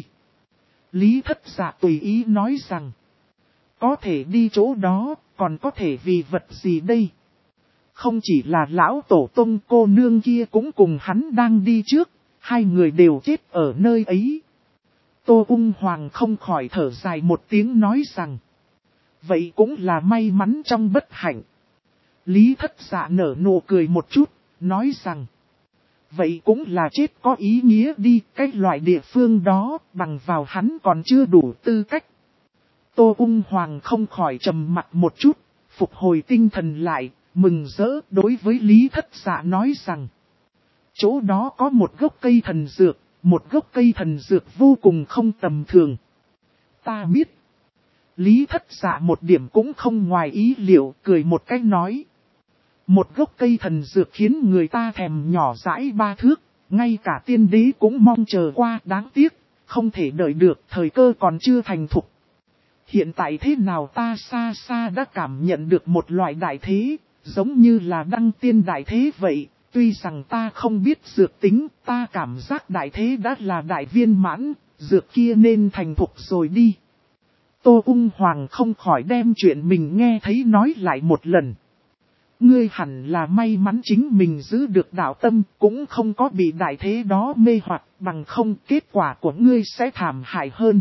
Lý Thất Dạ tùy ý nói rằng: có thể đi chỗ đó, còn có thể vì vật gì đây? Không chỉ là lão tổ tông, cô nương kia cũng cùng hắn đang đi trước, hai người đều chết ở nơi ấy. Tô Ung Hoàng không khỏi thở dài một tiếng nói rằng: vậy cũng là may mắn trong bất hạnh. Lý Thất Dạ nở nụ cười một chút, nói rằng: vậy cũng là chết có ý nghĩa đi, cái loại địa phương đó, bằng vào hắn còn chưa đủ tư cách. Tô Ung Hoàng không khỏi trầm mặt một chút, phục hồi tinh thần lại, mừng rỡ đối với Lý Thất Dạ nói rằng: chỗ đó có một gốc cây thần dược, một gốc cây thần dược vô cùng không tầm thường. Ta biết. Lý Thất Dạ một điểm cũng không ngoài ý liệu, cười một cách nói: một gốc cây thần dược khiến người ta thèm nhỏ dãi 3 thước, ngay cả tiên đế cũng mong chờ qua, đáng tiếc, không thể đợi được, thời cơ còn chưa thành thục. Hiện tại thế nào ta xa xa đã cảm nhận được một loại đại thế, giống như là đăng tiên đại thế vậy, tuy rằng ta không biết dược tính, ta cảm giác đại thế đã là đại viên mãn, dược kia nên thành thục rồi đi. Tô Ung Hoàng không khỏi đem chuyện mình nghe thấy nói lại một lần. Ngươi hẳn là may mắn chính mình giữ được đạo tâm, cũng không có bị đại thế đó mê hoặc, bằng không kết quả của ngươi sẽ thảm hại hơn.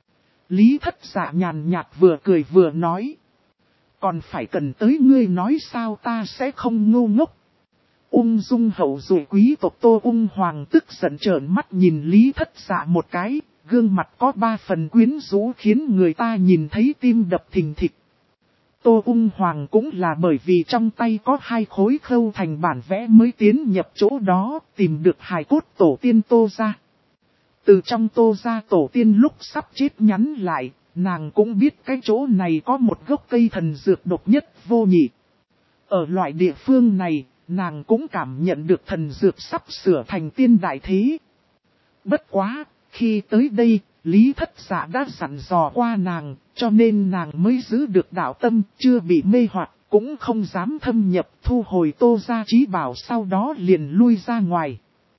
Lý Thất Dạ nhàn nhạt vừa cười vừa nói: còn phải cần tới ngươi nói sao, ta sẽ không ngu ngốc. Ung dung hậu duệ quý tộc Tô Ung Hoàng tức giận trợn mắt nhìn Lý Thất Dạ một cái, gương mặt có 3 phần quyến rũ khiến người ta nhìn thấy tim đập thình thịch. Tô Ung Hoàng cũng là bởi vì trong tay có 2 khối khâu thành bản vẽ mới tiến nhập chỗ đó, tìm được hài cốt tổ tiên Tô gia. Từ trong Tô gia tổ tiên lúc sắp chết nhắn lại, nàng cũng biết cái chỗ này có một gốc cây thần dược độc nhất vô nhị. Ở loại địa phương này, nàng cũng cảm nhận được thần dược sắp sửa thành tiên đại thế. Bất quá, khi tới đây, Lý Thất Dạ đã dặn dò qua nàng, cho nên nàng mới giữ được đạo tâm, chưa bị mê hoặc, cũng không dám thâm nhập, thu hồi Tô gia trí bảo, sau đó liền lui ra ngoài.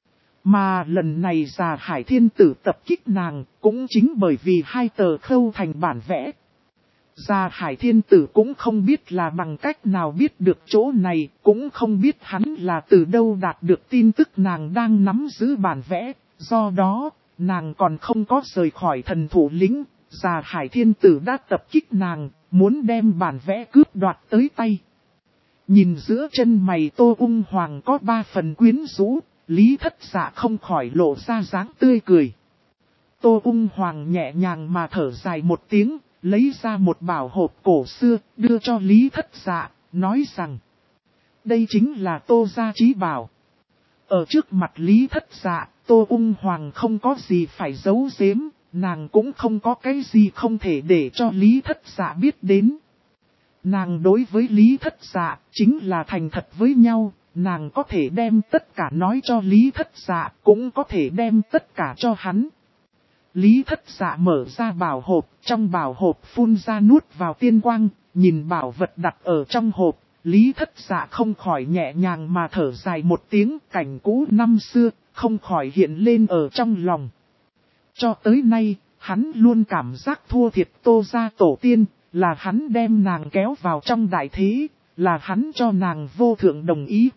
Mà lần này Già Hải Thiên Tử tập kích nàng, cũng chính bởi vì hai tờ khâu thành bản vẽ. Già Hải Thiên Tử cũng không biết là bằng cách nào biết được chỗ này, cũng không biết hắn là từ đâu đạt được tin tức nàng đang nắm giữ bản vẽ, do đó, nàng còn không có rời khỏi thần thủ lĩnh. Già Hải Thiên Tử đã tập kích nàng, muốn đem bản vẽ cướp đoạt tới tay. Nhìn giữa chân mày Tô Ung Hoàng có 3 phần quyến rũ, Lý Thất Dạ không khỏi lộ ra dáng tươi cười. Tô Ung Hoàng nhẹ nhàng mà thở dài một tiếng, lấy ra một bảo hộp cổ xưa, đưa cho Lý Thất Dạ, nói rằng: đây chính là Tô gia trí bảo. Ở trước mặt Lý Thất Dạ, Tô Ung Hoàng không có gì phải giấu giếm, nàng cũng không có cái gì không thể để cho Lý Thất Dạ biết đến. Nàng đối với Lý Thất Dạ chính là thành thật với nhau, nàng có thể đem tất cả nói cho Lý Thất Dạ, cũng có thể đem tất cả cho hắn. Lý Thất Dạ mở ra bảo hộp, trong bảo hộp phun ra nuốt vào tiên quang, nhìn bảo vật đặt ở trong hộp, Lý Thất Dạ không khỏi nhẹ nhàng mà thở dài một tiếng, cảnh cũ năm xưa, không khỏi hiện lên ở trong lòng. Cho tới nay, hắn luôn cảm giác thua thiệt Tô gia tổ tiên, là hắn đem nàng kéo vào trong đại thế, là hắn cho nàng vô thượng đồng ý.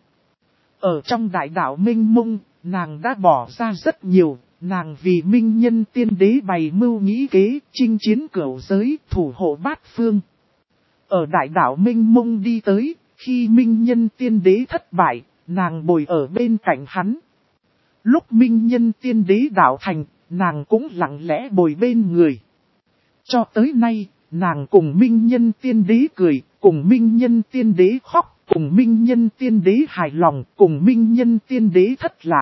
Ở trong đại đạo Minh Mông, nàng đã bỏ ra rất nhiều, nàng vì Minh Nhân Tiên Đế bày mưu nghĩ kế, chinh chiến cửu giới, thủ hộ bát phương. Ở đại đạo Minh Mông đi tới, khi Minh Nhân Tiên Đế thất bại, nàng bồi ở bên cạnh hắn. Lúc Minh Nhân Tiên Đế đạo thành, nàng cũng lặng lẽ bồi bên người. Cho tới nay, nàng cùng Minh Nhân Tiên Đế cười, cùng Minh Nhân Tiên Đế khóc, cùng Minh Nhân Tiên Đế hài lòng, cùng Minh Nhân Tiên Đế thất lạc.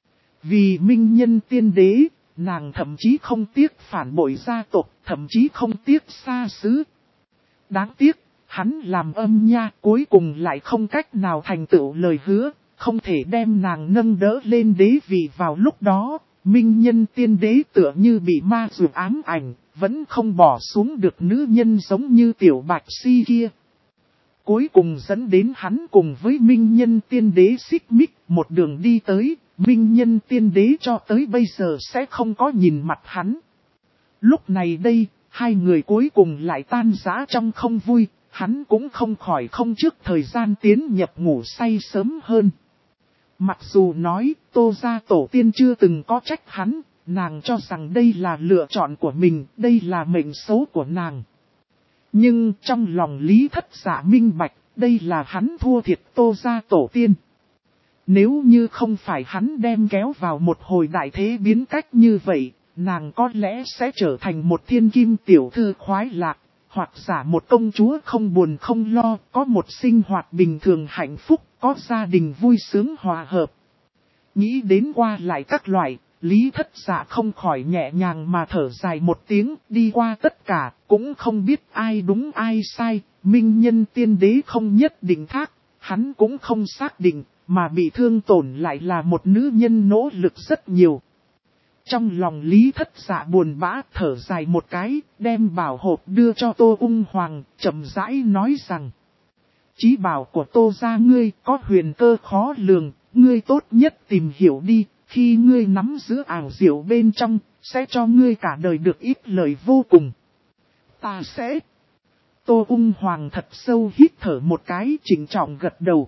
Vì Minh Nhân Tiên Đế, nàng thậm chí không tiếc phản bội gia tộc, thậm chí không tiếc xa xứ. Đáng tiếc, hắn làm âm nha, cuối cùng lại không cách nào thành tựu lời hứa, không thể đem nàng nâng đỡ lên đế vị. Vào lúc đó, Minh Nhân Tiên Đế tựa như bị ma dụ ám ảnh, vẫn không bỏ xuống được nữ nhân giống như Tiểu Bạch Si kia. Cuối cùng dẫn đến hắn cùng với Minh Nhân Tiên Đế xích mích, một đường đi tới, Minh Nhân Tiên Đế cho tới bây giờ sẽ không có nhìn mặt hắn. Lúc này đây, hai người cuối cùng lại tan rã trong không vui, hắn cũng không khỏi không trước thời gian tiến nhập ngủ say sớm hơn. Mặc dù nói, Tô gia tổ tiên chưa từng có trách hắn, nàng cho rằng đây là lựa chọn của mình, đây là mệnh số của nàng. Nhưng trong lòng Lý Thất Dạ minh bạch, đây là hắn thua thiệt Tô gia tổ tiên. Nếu như không phải hắn đem kéo vào một hồi đại thế biến cách như vậy, nàng có lẽ sẽ trở thành một thiên kim tiểu thư khoái lạc, hoặc giả một công chúa không buồn không lo, có một sinh hoạt bình thường hạnh phúc, có gia đình vui sướng hòa hợp. Nghĩ đến qua lại các loại, Lý Thất Dạ không khỏi nhẹ nhàng mà thở dài một tiếng, đi qua tất cả, cũng không biết ai đúng ai sai, Minh Nhân Tiên Đế không nhất định thác, hắn cũng không xác định, mà bị thương tổn lại là một nữ nhân nỗ lực rất nhiều. Trong lòng Lý Thất Dạ buồn bã thở dài một cái, đem bảo hộp đưa cho Tô Ung Hoàng, chậm rãi nói rằng: chí bảo của Tô gia ngươi có huyền cơ khó lường, ngươi tốt nhất tìm hiểu đi, khi ngươi nắm giữ ảo diệu bên trong, sẽ cho ngươi cả đời được ít lợi vô cùng. Ta sẽ... Tô Ung Hoàng thật sâu hít thở một cái, trịnh trọng gật đầu.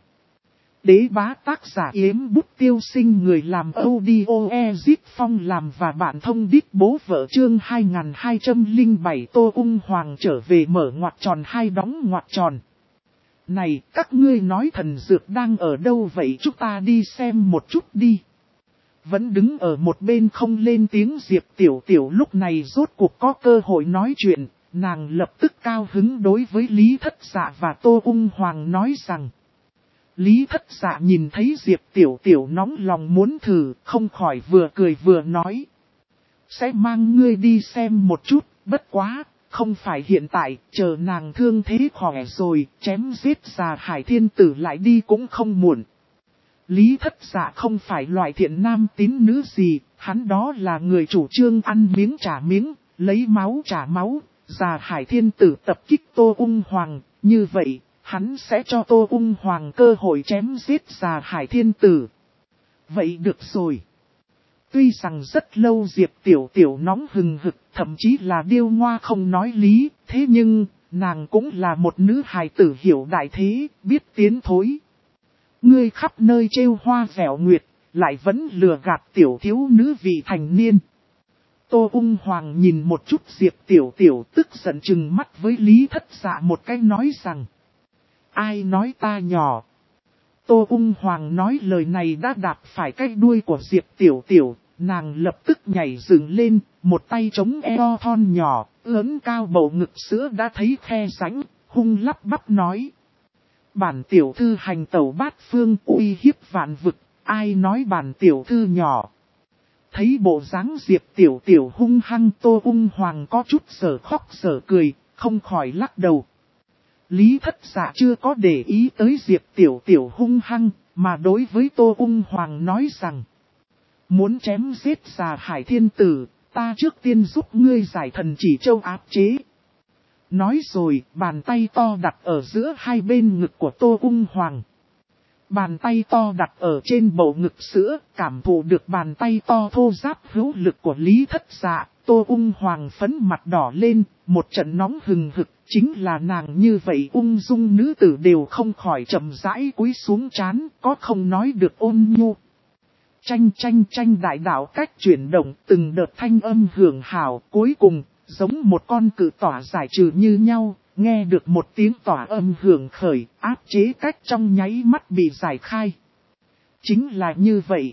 Đế bá tác giả Yếm Bút Tiêu Sinh, người làm audio Ezip Phong làm và bạn thông đít bố vợ, chương 2207. Tô Ung Hoàng trở về mở ngoặc tròn hai đóng ngoặc tròn. Này, các ngươi nói thần dược đang ở đâu vậy, chúng ta đi xem một chút đi. Vẫn đứng ở một bên không lên tiếng Diệp Tiểu Tiểu lúc này rốt cuộc có cơ hội nói chuyện, nàng lập tức cao hứng đối với Lý Thất Dạ và Tô Ung Hoàng nói rằng. Lý Thất Dạ nhìn thấy Diệp Tiểu Tiểu nóng lòng muốn thử, không khỏi vừa cười vừa nói. Sẽ mang ngươi đi xem một chút, bất quá, không phải hiện tại, chờ nàng thương thế khỏe rồi, chém giết già Hải Thiên Tử lại đi cũng không muộn. Lý Thất Dạ không phải loại thiện nam tín nữ gì, hắn đó là người chủ trương ăn miếng trả miếng, lấy máu trả máu, già Hải Thiên Tử tập kích Tô Ung Hoàng, như vậy, hắn sẽ cho Tô Ung Hoàng cơ hội chém giết già Hải Thiên Tử. Vậy được rồi. Tuy rằng rất lâu Diệp Tiểu Tiểu nóng hừng hực, thậm chí là điêu ngoa không nói lý, thế nhưng, nàng cũng là một nữ hài tử hiểu đại thế, biết tiến thối. Ngươi khắp nơi trêu hoa vẻo nguyệt, lại vẫn lừa gạt tiểu thiếu nữ vị thành niên. Tô Ung Hoàng nhìn một chút Diệp Tiểu Tiểu tức giận trừng mắt với Lý Thất Dạ một cái nói rằng. Ai nói ta nhỏ? Tô Ung Hoàng nói lời này đã đạp phải cái đuôi của Diệp Tiểu Tiểu, nàng lập tức nhảy dựng lên, một tay chống eo thon nhỏ, ưỡn cao bầu ngực sữa đã thấy khe rãnh, hung lắp bắp nói. Bản tiểu thư hành tẩu bát phương uy hiếp vạn vực, ai nói bản tiểu thư nhỏ. Thấy bộ dáng Diệp Tiểu Tiểu hung hăng, Tô Ung Hoàng có chút sở khóc sở cười, không khỏi lắc đầu. Lý Thất Dạ chưa có để ý tới Diệp Tiểu Tiểu hung hăng, mà đối với Tô Ung Hoàng nói rằng. Muốn chém giết già Hải Thiên Tử, ta trước tiên giúp ngươi giải thần chỉ châu áp chế. Nói rồi, bàn tay to đặt ở giữa hai bên ngực của Tô Ung Hoàng. Bàn tay to đặt ở trên bầu ngực sữa, cảm thụ được bàn tay to thô ráp hữu lực của Lý Thất Dạ, Tô Ung Hoàng phấn mặt đỏ lên, một trận nóng hừng hực, chính là nàng như vậy ung dung nữ tử đều không khỏi chậm rãi cúi xuống trán, có không nói được ôn nhu. Chanh chanh chanh đại đạo cách chuyển động, từng đợt thanh âm hưởng hào, cuối cùng, giống một con cự tỏa giải trừ như nhau, nghe được một tiếng tỏa âm hưởng khởi, áp chế cách trong nháy mắt bị giải khai. Chính là như vậy.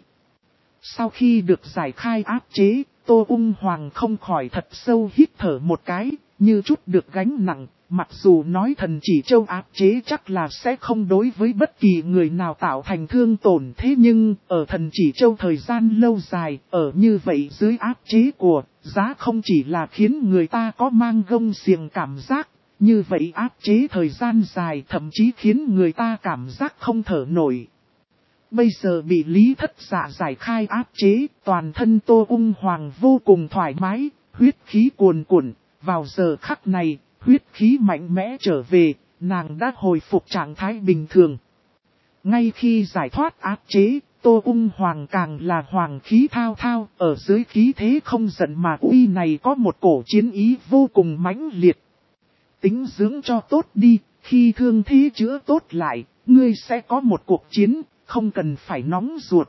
Sau khi được giải khai áp chế, Tô Ung Hoàng không khỏi thật sâu hít thở một cái, như chút được gánh nặng, mặc dù nói thần chỉ châu áp chế chắc là sẽ không đối với bất kỳ người nào tạo thành thương tổn, thế nhưng, ở thần chỉ châu thời gian lâu dài, ở như vậy dưới áp chế của, giá không chỉ là khiến người ta có mang gông xiềng cảm giác, như vậy áp chế thời gian dài thậm chí khiến người ta cảm giác không thở nổi. Bây giờ bị Lý Thất Dạ giải khai áp chế, toàn thân Tô Ung Hoàng vô cùng thoải mái, huyết khí cuồn cuộn, vào giờ khắc này, huyết khí mạnh mẽ trở về, nàng đã hồi phục trạng thái bình thường. Ngay khi giải thoát áp chế, Tô Ung Hoàng càng là hoàng khí thao thao, ở dưới khí thế không giận mà uy này có một cổ chiến ý vô cùng mãnh liệt. Tính dưỡng cho tốt đi, khi thương thế chữa tốt lại, ngươi sẽ có một cuộc chiến, không cần phải nóng ruột.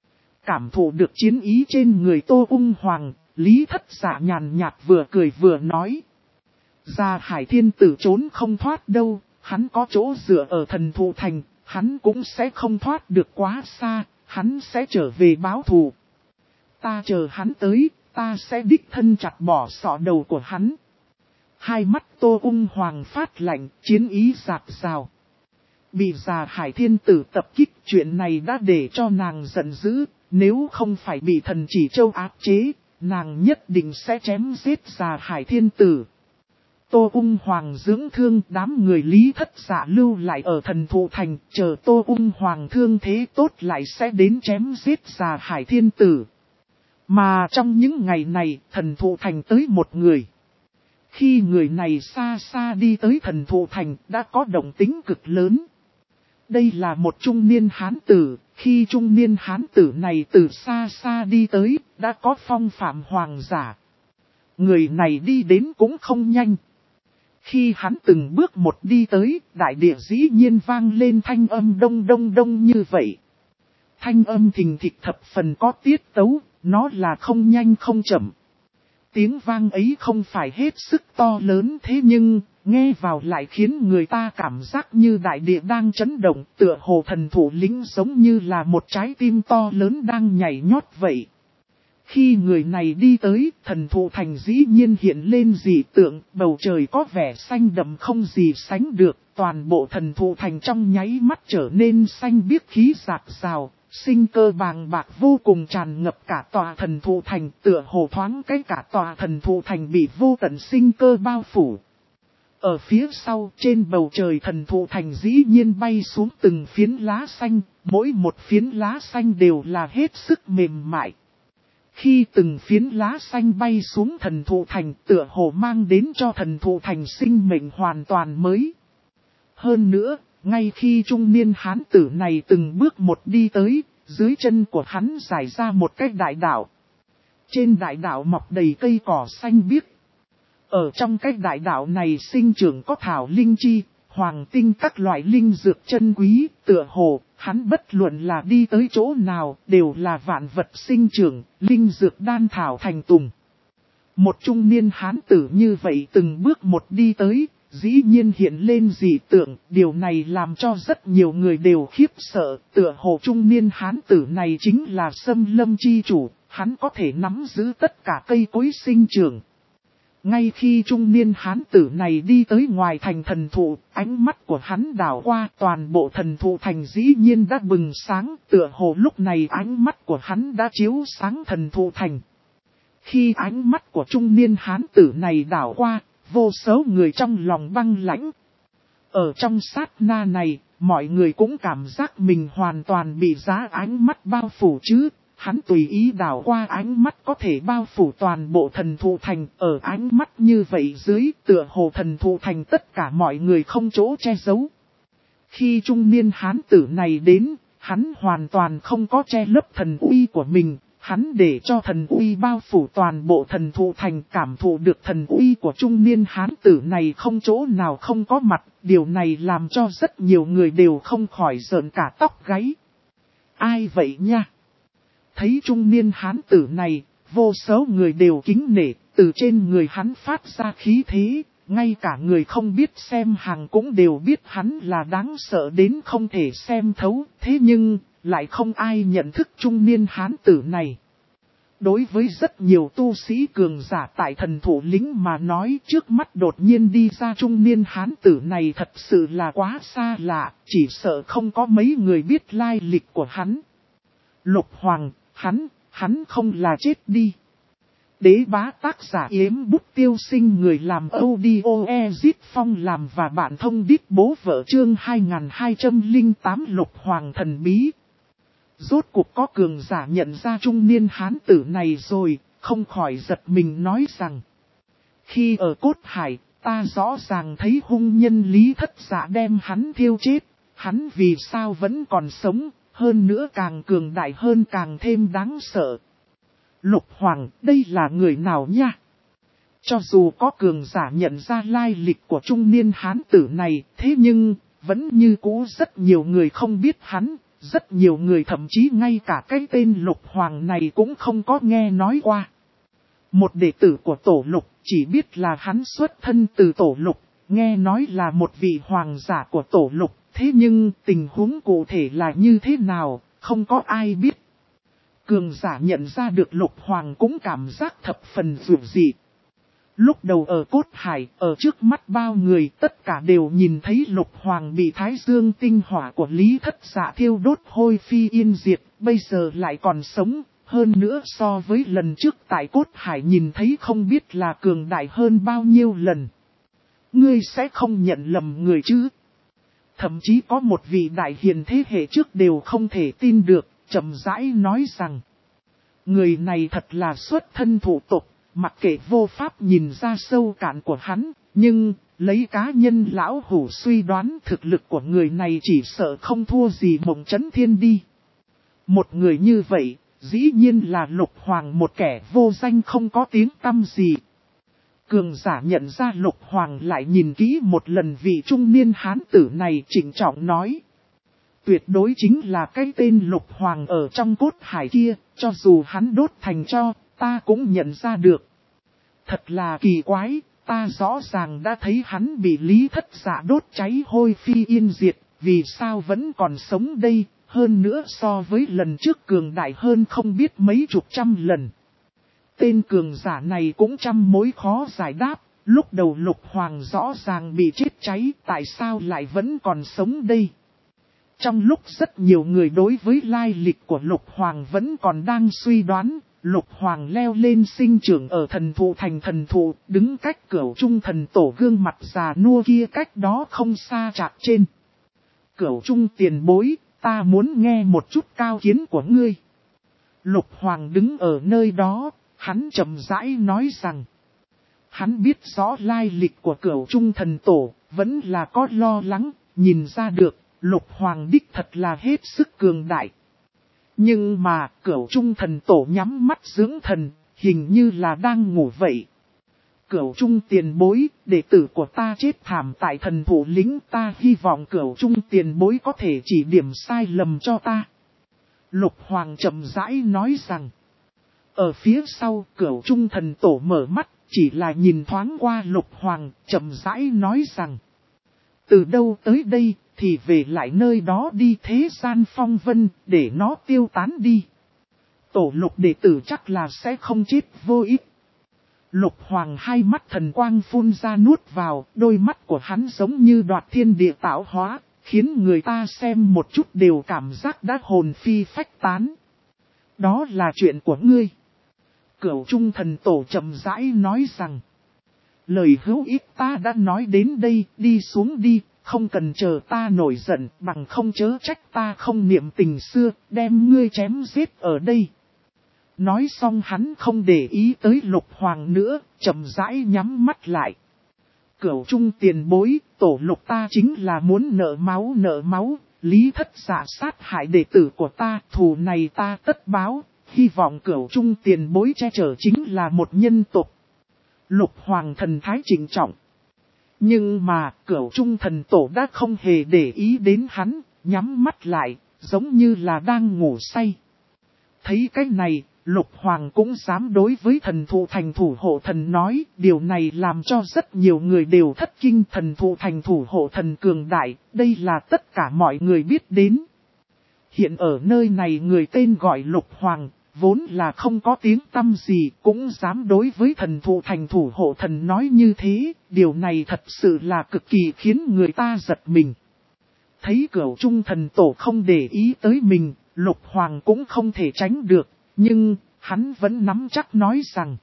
Cảm thụ được chiến ý trên người Tô Ung Hoàng, Lý Thất Dạ nhàn nhạt vừa cười vừa nói. Già Hải Thiên Tử trốn không thoát đâu, hắn có chỗ dựa ở Thần Thụ Thành, hắn cũng sẽ không thoát được quá xa, hắn sẽ trở về báo thù. Ta chờ hắn tới, ta sẽ đích thân chặt bỏ sọ đầu của hắn. Hai mắt Tô Ung Hoàng phát lạnh, chiến ý dạt dào. Bị già Hải Thiên Tử tập kích, chuyện này đã để cho nàng giận dữ, nếu không phải bị thần chỉ châu áp chế, nàng nhất định sẽ chém giết già Hải Thiên Tử. Tô Ung Hoàng dưỡng thương, đám người Lý Thất Dạ lưu lại ở Thần Thụ Thành, chờ Tô Ung Hoàng thương thế tốt lại sẽ đến chém giết già Hải Thiên Tử. Mà trong những ngày này, Thần Thụ Thành tới một người. Khi người này xa xa đi tới Thần Thụ Thành, đã có động tính cực lớn. Đây là một trung niên hán tử, khi trung niên hán tử này từ xa xa đi tới, đã có phong phạm hoàng giả. Người này đi đến cũng không nhanh. Khi hắn từng bước một đi tới, đại địa dĩ nhiên vang lên thanh âm đông đông đông như vậy. Thanh âm thình thịch thập phần có tiết tấu, nó là không nhanh không chậm. Tiếng vang ấy không phải hết sức to lớn thế nhưng, nghe vào lại khiến người ta cảm giác như đại địa đang chấn động, tựa hồ thần thủ lĩnh giống như là một trái tim to lớn đang nhảy nhót vậy. Khi người này đi tới, Thần Thụ Thành dĩ nhiên hiện lên dị tượng, bầu trời có vẻ xanh đậm không gì sánh được, toàn bộ Thần Thụ Thành trong nháy mắt trở nên xanh biếc khí rạc rào, Sinh cơ bàng bạc vô cùng tràn ngập cả tòa thần thụ thành, tựa hồ thoáng cái cả tòa thần thụ thành bị vô tận sinh cơ bao phủ. Ở phía sau, trên bầu trời thần thụ thành dĩ nhiên bay xuống từng phiến lá xanh, mỗi một phiến lá xanh đều là hết sức mềm mại. Khi từng phiến lá xanh bay xuống thần thụ thành, tựa hồ mang đến cho thần thụ thành sinh mệnh hoàn toàn mới. Hơn nữa, ngay khi trung niên hán tử này từng bước một đi tới, dưới chân của hắn rải ra một cái đại đạo. Trên đại đạo mọc đầy cây cỏ xanh biếc. Ở trong cái đại đạo này sinh trưởng có thảo linh chi, hoàng tinh các loại linh dược chân quý, tựa hồ, hắn bất luận là đi tới chỗ nào, đều là vạn vật sinh trưởng, linh dược đan thảo thành tùng. Một trung niên hán tử như vậy từng bước một đi tới, dĩ nhiên hiện lên dị tượng, điều này làm cho rất nhiều người đều khiếp sợ, tựa hồ trung niên hán tử này chính là Sâm Lâm chi chủ, hắn có thể nắm giữ tất cả cây cối sinh trưởng. Ngay khi trung niên hán tử này đi tới ngoài thành thần thụ, ánh mắt của hắn đảo qua toàn bộ thần thụ thành dĩ nhiên đã bừng sáng, tựa hồ lúc này ánh mắt của hắn đã chiếu sáng thần thụ thành. Khi ánh mắt của trung niên hán tử này đảo qua, vô số người trong lòng băng lãnh. Ở trong sát na này, mọi người cũng cảm giác mình hoàn toàn bị giá ánh mắt bao phủ chứ. Hắn tùy ý đảo qua ánh mắt có thể bao phủ toàn bộ thần thụ thành, ở ánh mắt như vậy dưới tựa hồ thần thụ thành tất cả mọi người không chỗ che giấu. Khi trung niên hán tử này đến, hắn hoàn toàn không có che lấp thần uy của mình, hắn để cho thần uy bao phủ toàn bộ thần thụ thành, cảm thụ được thần uy của trung niên hán tử này không chỗ nào không có mặt, điều này làm cho rất nhiều người đều không khỏi rợn cả tóc gáy. Ai vậy nha? Thấy trung niên hán tử này, vô số người đều kính nể, từ trên người hắn phát ra khí thế, ngay cả người không biết xem hàng cũng đều biết hắn là đáng sợ đến không thể xem thấu, thế nhưng, lại không ai nhận thức trung niên hán tử này. Đối với rất nhiều tu sĩ cường giả tại thần thủ lĩnh mà nói trước mắt đột nhiên đi ra trung niên hán tử này thật sự là quá xa lạ, chỉ sợ không có mấy người biết lai lịch của hắn. Lục Hoàng, hắn không là chết đi. Đế bá tác giả Yếm Bút Tiêu Sinh, người làm audio Ezit Phong làm và bạn thông đít bố vợ chương 2208 Lục Hoàng thần bí. Rốt cuộc có cường giả nhận ra trung niên hán tử này rồi, không khỏi giật mình nói rằng. Khi ở cốt hải, ta rõ ràng thấy hung nhân Lý Thất Dạ đem hắn thiêu chết, hắn vì sao vẫn còn sống, hơn nữa càng cường đại hơn càng thêm đáng sợ. Lục Hoàng, đây là người nào nha? Cho dù có cường giả nhận ra lai lịch của trung niên hán tử này, thế nhưng, vẫn như cũ rất nhiều người không biết hắn, rất nhiều người thậm chí ngay cả cái tên Lục Hoàng này cũng không có nghe nói qua. Một đệ tử của Tổ Lục chỉ biết là hắn xuất thân từ Tổ Lục, nghe nói là một vị hoàng giả của Tổ Lục, thế nhưng tình huống cụ thể là như thế nào, không có ai biết. Cường giả nhận ra được Lục Hoàng cũng cảm giác thập phần dữ dị. Lúc đầu ở cốt hải, ở trước mắt bao người, tất cả đều nhìn thấy Lục Hoàng bị Thái Dương tinh hỏa của Lý Thất Dạ thiêu đốt hôi phi yên diệt, bây giờ lại còn sống, hơn nữa so với lần trước tại cốt hải nhìn thấy không biết là cường đại hơn bao nhiêu lần. Ngươi sẽ không nhận lầm người chứ? Thậm chí có một vị đại hiền thế hệ trước đều không thể tin được, chậm rãi nói rằng. Người này thật là xuất thân thủ tục, mặc kệ vô pháp nhìn ra sâu cạn của hắn, nhưng lấy cá nhân lão hủ suy đoán thực lực của người này chỉ sợ không thua gì Mộng Chấn Thiên đi. Một người như vậy, dĩ nhiên là Lục Hoàng, một kẻ vô danh không có tiếng tăm gì. Cường giả nhận ra Lục Hoàng lại nhìn kỹ một lần vị trung niên hán tử này trịnh trọng nói. Tuyệt đối chính là cái tên Lục Hoàng ở trong cốt hải kia, cho dù hắn đốt thành tro, ta cũng nhận ra được. Thật là kỳ quái, ta rõ ràng đã thấy hắn bị Lý Thất Dạ đốt cháy hôi phi yên diệt, vì sao vẫn còn sống đây, hơn nữa so với lần trước cường đại hơn không biết mấy chục trăm lần. Tên cường giả này cũng trăm mối khó giải đáp, lúc đầu Lục Hoàng rõ ràng bị chết cháy, tại sao lại vẫn còn sống đây? Trong lúc rất nhiều người đối với lai lịch của Lục Hoàng vẫn còn đang suy đoán, Lục Hoàng leo lên sinh trưởng ở thần thụ thành thần thụ, đứng cách Cửu Trung thần tổ gương mặt già nua kia cách đó không xa chạc trên. Cửu Trung tiền bối, ta muốn nghe một chút cao kiến của ngươi. Lục Hoàng đứng ở nơi đó, hắn chậm rãi nói rằng. Hắn biết rõ lai lịch của Cửu Trung thần tổ, vẫn là có lo lắng, nhìn ra được, Lục Hoàng đích thật là hết sức cường đại. Nhưng mà, Cửu Trung thần tổ nhắm mắt dưỡng thần, hình như là đang ngủ vậy. Cửu Trung tiền bối, đệ tử của ta chết thảm tại thần thụ lĩnh, ta hy vọng Cửu Trung tiền bối có thể chỉ điểm sai lầm cho ta. Lục Hoàng chậm rãi nói rằng, ở phía sau Cửu Trung thần tổ mở mắt, chỉ là nhìn thoáng qua Lục Hoàng, chậm rãi nói rằng, từ đâu tới đây, thì về lại nơi đó đi, thế gian phong vân, để nó tiêu tán đi. Tổ Lục đệ tử chắc là sẽ không chết vô ích. Lục Hoàng hai mắt thần quang phun ra nuốt vào, đôi mắt của hắn giống như đoạt thiên địa tạo hóa, khiến người ta xem một chút đều cảm giác đã hồn phi phách tán. Đó là chuyện của ngươi. Cửu Trung thần tổ chậm rãi nói rằng, lời hữu ích ta đã nói đến đây, đi xuống đi, không cần chờ ta nổi giận, bằng không chớ trách ta không niệm tình xưa, đem ngươi chém giết ở đây. Nói xong hắn không để ý tới Lục Hoàng nữa, chậm rãi nhắm mắt lại. Cửu Trung tiền bối, tổ Lục ta chính là muốn nợ máu, Lý Thất Dạ sát hại đệ tử của ta, thù này ta tất báo, hy vọng Cửu Trung tiền bối che chở chính là một nhân tộc. Lục Hoàng thần thái trịnh trọng. Nhưng mà, Cửu Trung thần tổ đã không hề để ý đến hắn, nhắm mắt lại, giống như là đang ngủ say. Thấy cái này, Lục Hoàng cũng dám đối với thần thụ thành thủ hộ thần nói, điều này làm cho rất nhiều người đều thất kinh. Thần thụ thành thủ hộ thần cường đại, đây là tất cả mọi người biết đến. Hiện ở nơi này người tên gọi Lục Hoàng, vốn là không có tiếng tăm gì, cũng dám đối với thần thụ thành thủ hộ thần nói như thế, điều này thật sự là cực kỳ khiến người ta giật mình. Thấy Cửu Trung thần tổ không để ý tới mình, Lục Hoàng cũng không thể tránh được, nhưng hắn vẫn nắm chắc nói rằng,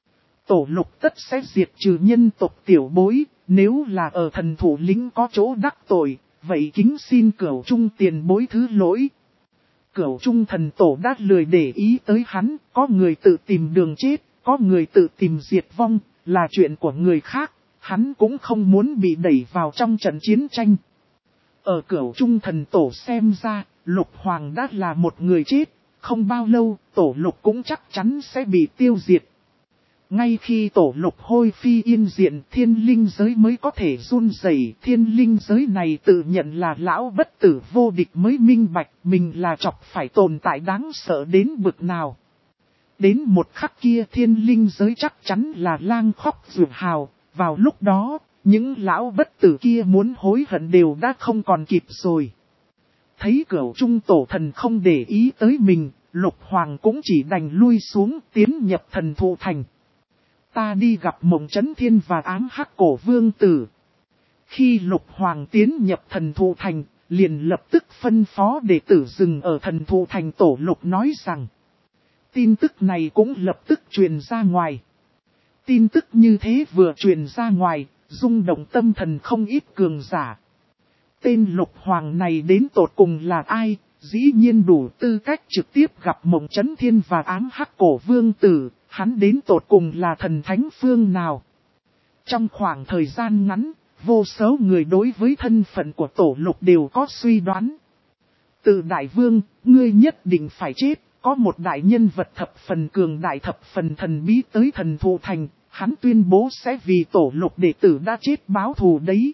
tổ Lục tất sẽ diệt trừ nhân tộc tiểu bối, nếu là ở thần thủ lĩnh có chỗ đắc tội, vậy kính xin Cửu Trung tiền bối thứ lỗi. Cửu Trung thần tổ đã lười để ý tới hắn, có người tự tìm đường chết, có người tự tìm diệt vong, là chuyện của người khác, hắn cũng không muốn bị đẩy vào trong trận chiến tranh. Ở Cửu Trung thần tổ xem ra, Lục Hoàng đã là một người chết, không bao lâu, tổ Lục cũng chắc chắn sẽ bị tiêu diệt. Ngay khi tổ Lục hôi phi yên diện, thiên linh giới mới có thể run rẩy. Thiên linh giới này tự nhận là lão bất tử vô địch mới minh bạch mình là chọc phải tồn tại đáng sợ đến bực nào. Đến một khắc kia thiên linh giới chắc chắn là lang khóc rượu hào, vào lúc đó, những lão bất tử kia muốn hối hận đều đã không còn kịp rồi. Thấy Cửu Trung tổ thần không để ý tới mình, Lục Hoàng cũng chỉ đành lui xuống tiến nhập thần thụ thành. Ta đi gặp Mộng Chấn Thiên và Ám Hắc Cổ Vương Tử. Khi Lục Hoàng tiến nhập thần thụ thành, liền lập tức phân phó đệ tử dừng ở thần thụ thành. Tổ Lục nói rằng, tin tức này cũng lập tức truyền ra ngoài. Tin tức như thế vừa truyền ra ngoài, rung động tâm thần không ít cường giả. Tên Lục Hoàng này đến tột cùng là ai, dĩ nhiên đủ tư cách trực tiếp gặp Mộng Chấn Thiên và Ám Hắc Cổ Vương Tử, hắn đến tột cùng là thần thánh phương nào. Trong khoảng thời gian ngắn, vô số người đối với thân phận của Tổ Lục đều có suy đoán. Từ Đại Vương, ngươi nhất định phải chết, có một đại nhân vật thập phần cường đại thập phần thần bí tới thần thụ thành, hắn tuyên bố sẽ vì Tổ Lục đệ tử đã chết báo thù đấy.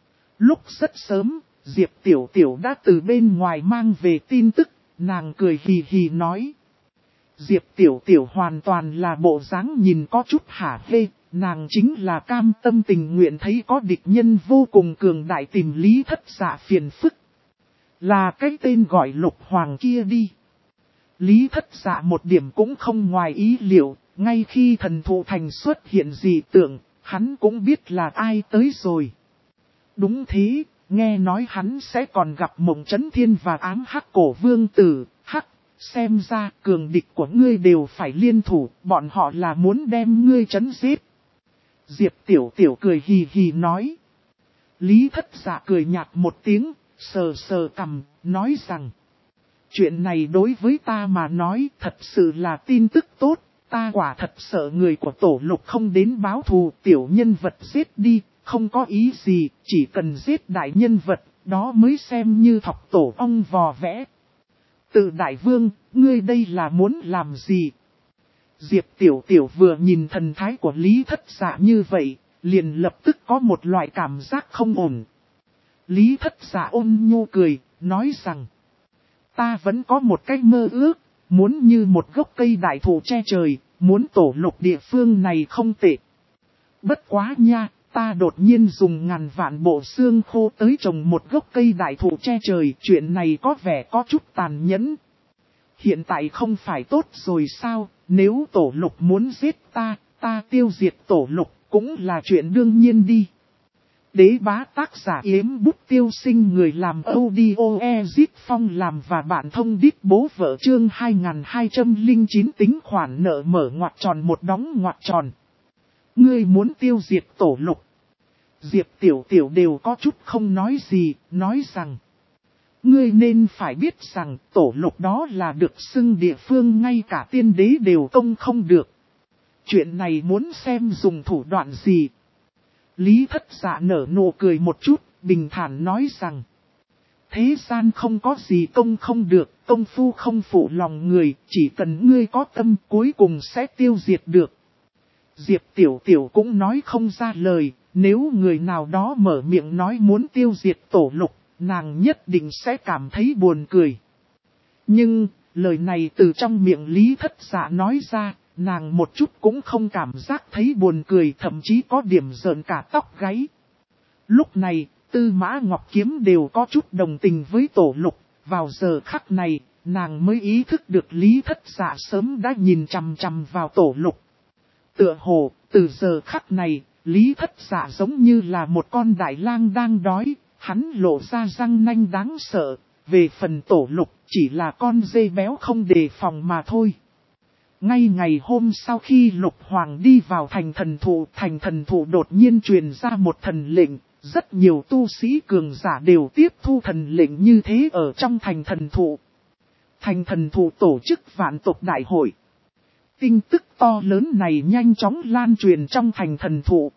Lúc rất sớm, Diệp Tiểu Tiểu đã từ bên ngoài mang về tin tức, nàng cười hì hì nói. Diệp Tiểu Tiểu hoàn toàn là bộ dáng nhìn có chút hả hê, nàng chính là cam tâm tình nguyện thấy có địch nhân vô cùng cường đại tìm Lý Thất Dạ phiền phức. Là cái tên gọi Lục Hoàng kia đi. Lý Thất Dạ một điểm cũng không ngoài ý liệu, ngay khi thần thụ thành xuất hiện dị tượng, hắn cũng biết là ai tới rồi. Đúng thế, Nghe nói hắn sẽ còn gặp Mộng Chấn Thiên và Ám Hắc Cổ Vương Tử. Hắc, xem ra cường địch của ngươi đều phải liên thủ, bọn họ là muốn đem ngươi chấn giết. Diệp Tiểu Tiểu cười hì hì nói. Lý Thất Dạ cười nhạt một tiếng, sờ sờ cằm, nói rằng. Chuyện này đối với ta mà nói thật sự là tin tức tốt, ta quả thật sợ người của Tổ Lục không đến báo thù, tiểu nhân vật giết đi, không có ý gì, chỉ cần giết đại nhân vật, đó mới xem như thọc tổ ong vò vẽ. Từ đại vương, ngươi đây là muốn làm gì? Diệp Tiểu Tiểu vừa nhìn thần thái của Lý Thất Dạ như vậy, liền lập tức có một loại cảm giác không ổn. Lý Thất Dạ ôn nhu cười, nói rằng, ta vẫn có một cái mơ ước, muốn như một gốc cây đại thụ che trời, muốn Tổ Lục địa phương này không tệ. Bất quá nha, ta đột nhiên dùng ngàn vạn bộ xương khô tới trồng một gốc cây đại thụ che trời, chuyện này có vẻ có chút tàn nhẫn. Hiện tại không phải tốt rồi sao, nếu Tổ Lục muốn giết ta, ta tiêu diệt Tổ Lục, cũng là chuyện đương nhiên đi. Đế bá tác giả Yếm Bút Tiêu Sinh, người làm audio Ezit Phong làm và bạn thông đít bố vợ, chương 2209 tính khoản nợ mở ngoặc tròn một đóng ngoặc tròn. Ngươi muốn tiêu diệt Tổ Lục. Diệp Tiểu Tiểu đều có chút không nói gì, nói rằng. Ngươi nên phải biết rằng Tổ Lục đó là được xưng địa phương ngay cả tiên đế đều công không được. Chuyện này muốn xem dùng thủ đoạn gì. Lý Thất Dạ nở nụ cười một chút, bình thản nói rằng. Thế gian không có gì công không được, công phu không phụ lòng người, chỉ cần ngươi có tâm cuối cùng sẽ tiêu diệt được. Diệp Tiểu Tiểu cũng nói không ra lời, nếu người nào đó mở miệng nói muốn tiêu diệt Tổ Lục, nàng nhất định sẽ cảm thấy buồn cười. Nhưng, lời này từ trong miệng Lý Thất Dạ nói ra, nàng một chút cũng không cảm giác thấy buồn cười, thậm chí có điểm rợn cả tóc gáy. Lúc này, Tư Mã Ngọc Kiếm đều có chút đồng tình với Tổ Lục, vào giờ khắc này, nàng mới ý thức được Lý Thất Dạ sớm đã nhìn chằm chằm vào Tổ Lục. Tựa hồ, từ giờ khắc này, Lý Thất Dạ giống như là một con đại lang đang đói, hắn lộ ra răng nanh đáng sợ, về phần Tổ Lục chỉ là con dê béo không đề phòng mà thôi. Ngay ngày hôm sau khi Lục Hoàng đi vào thành thần thụ đột nhiên truyền ra một thần lệnh, rất nhiều tu sĩ cường giả đều tiếp thu thần lệnh như thế ở trong thành thần thụ. Thành thần thụ tổ chức vạn tộc đại hội. Tin tức to lớn này nhanh chóng lan truyền trong thành thần thụ.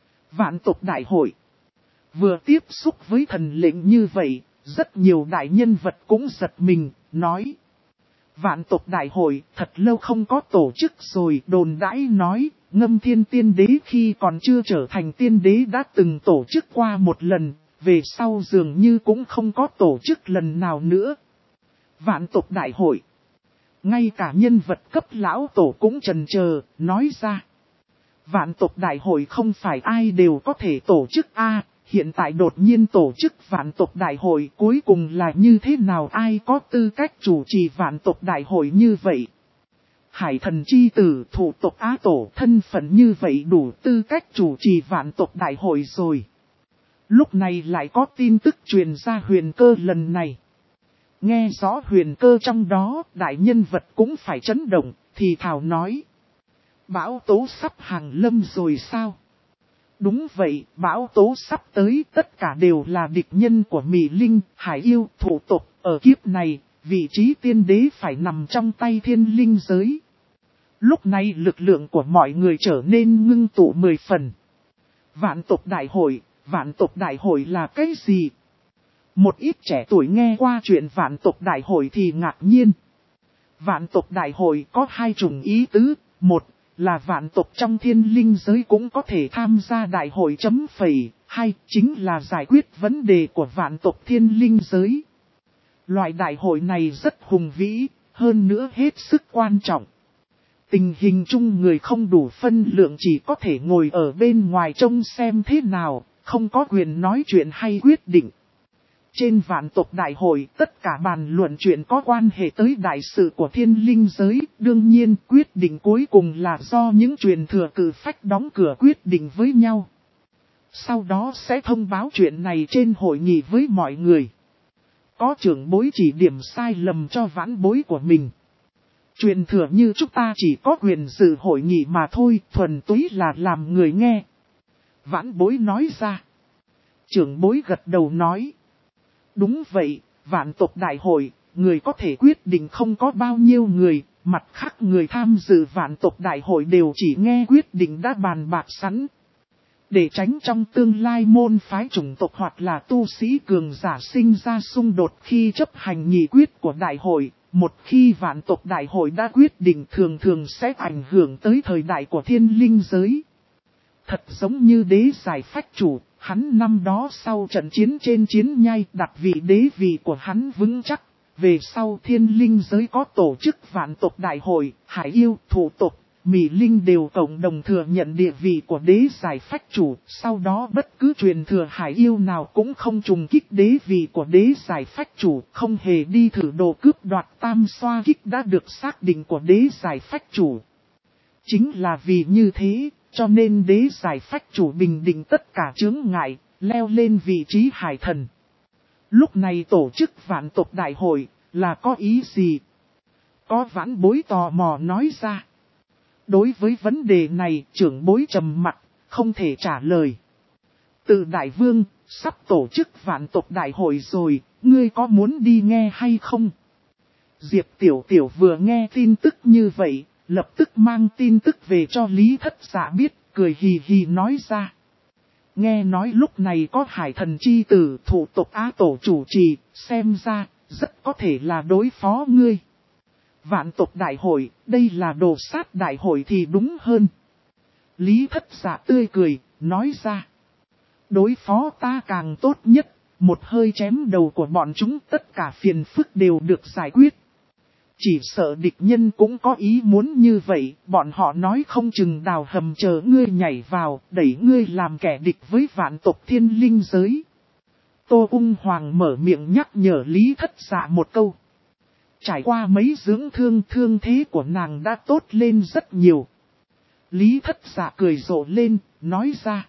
Vạn tộc đại hội. Vừa tiếp xúc với thần lệnh như vậy, rất nhiều đại nhân vật cũng giật mình, nói. Vạn tộc đại hội thật lâu không có tổ chức rồi, đồn đãi nói, Ngâm Thiên Tiên Đế khi còn chưa trở thành tiên đế đã từng tổ chức qua một lần, về sau dường như cũng không có tổ chức lần nào nữa. Vạn tộc đại hội. Ngay cả nhân vật cấp lão tổ cũng chần chờ, nói ra. Vạn tộc đại hội không phải ai đều có thể tổ chức a. Hiện tại đột nhiên tổ chức vạn tộc đại hội cuối cùng là như thế nào, ai có tư cách chủ trì vạn tộc đại hội như vậy? Hải thần chi tử thủ tộc Á Tổ thân phận như vậy đủ tư cách chủ trì vạn tộc đại hội rồi. Lúc này lại có tin tức truyền ra huyền cơ lần này. Nghe rõ huyền cơ trong đó, đại nhân vật cũng phải chấn động, thì thảo nói. Bão tố sắp hàng lâm rồi sao? Đúng vậy, bão tố sắp tới, tất cả đều là địch nhân của Mị Linh, Hải Yêu, thủ tộc. Ở kiếp này, vị trí tiên đế phải nằm trong tay thiên linh giới. Lúc này lực lượng của mọi người trở nên ngưng tụ 10 phần. Vạn tộc đại hội là cái gì? Một ít trẻ tuổi nghe qua chuyện vạn tộc đại hội thì ngạc nhiên. Vạn tộc đại hội có hai chủng ý tứ, một là vạn tộc trong thiên linh giới cũng có thể tham gia đại hội chấm phẩy, hai chính là giải quyết vấn đề của vạn tộc thiên linh giới. Loại đại hội này rất hùng vĩ, hơn nữa hết sức quan trọng. Tình hình chung người không đủ phân lượng chỉ có thể ngồi ở bên ngoài trông xem thế nào, không có quyền nói chuyện hay quyết định. Trên vạn tộc đại hội, tất cả bàn luận chuyện có quan hệ tới đại sự của thiên linh giới, đương nhiên quyết định cuối cùng là do những truyền thừa cử phách đóng cửa quyết định với nhau. Sau đó sẽ thông báo chuyện này trên hội nghị với mọi người. Có trưởng bối chỉ điểm sai lầm cho vãn bối của mình. Truyền thừa như chúng ta chỉ có quyền dự hội nghị mà thôi, thuần túy là làm người nghe. Vãn bối nói ra. Trưởng bối gật đầu nói. Đúng vậy, vạn tộc đại hội, người có thể quyết định không có bao nhiêu người, mặt khác người tham dự vạn tộc đại hội đều chỉ nghe quyết định đã bàn bạc sẵn. Để tránh trong tương lai môn phái chủng tộc hoặc là tu sĩ cường giả sinh ra xung đột khi chấp hành nghị quyết của đại hội, một khi vạn tộc đại hội đã quyết định thường thường sẽ ảnh hưởng tới thời đại của thiên linh giới. Thật giống như đế giải phách chủ, hắn năm đó sau trận chiến trên chiến nhai đặt vị đế vị của hắn vững chắc. Về sau thiên linh giới có tổ chức vạn tộc đại hội, hải yêu, thủ tộc, Mị Linh đều cộng đồng thừa nhận địa vị của đế giải phách chủ. Sau đó bất cứ truyền thừa hải yêu nào cũng không trùng kích đế vị của đế giải phách chủ, không hề đi thử đồ cướp đoạt tam xoa kích đã được xác định của đế giải phách chủ. Chính là vì như thế, cho nên đế giải phách chủ bình định tất cả chướng ngại, leo lên vị trí hải thần. Lúc này tổ chức vạn tộc đại hội, là có ý gì? Có vãn bối tò mò nói ra. Đối với vấn đề này, trưởng bối trầm mặc, không thể trả lời. Từ đại vương, sắp tổ chức vạn tộc đại hội rồi, ngươi có muốn đi nghe hay không? Diệp Tiểu Tiểu vừa nghe tin tức như vậy, lập tức mang tin tức về cho Lý Thất Dạ biết, cười hì hì nói ra. Nghe nói lúc này có hải thần chi tử thủ tộc Á Tổ chủ trì, xem ra, rất có thể là đối phó ngươi. Vạn tộc đại hội, đây là đồ sát đại hội thì đúng hơn. Lý Thất Dạ tươi cười, nói ra. Đối phó ta càng tốt nhất, một hơi chém đầu của bọn chúng tất cả phiền phức đều được giải quyết. Chỉ sợ địch nhân cũng có ý muốn như vậy, bọn họ nói không chừng đào hầm chờ ngươi nhảy vào, đẩy ngươi làm kẻ địch với vạn tộc thiên linh giới. Tô Ung Hoàng mở miệng nhắc nhở Lý Thất Dạ một câu. Trải qua mấy dưỡng thương thế của nàng đã tốt lên rất nhiều. Lý Thất Dạ cười rộ lên, nói ra.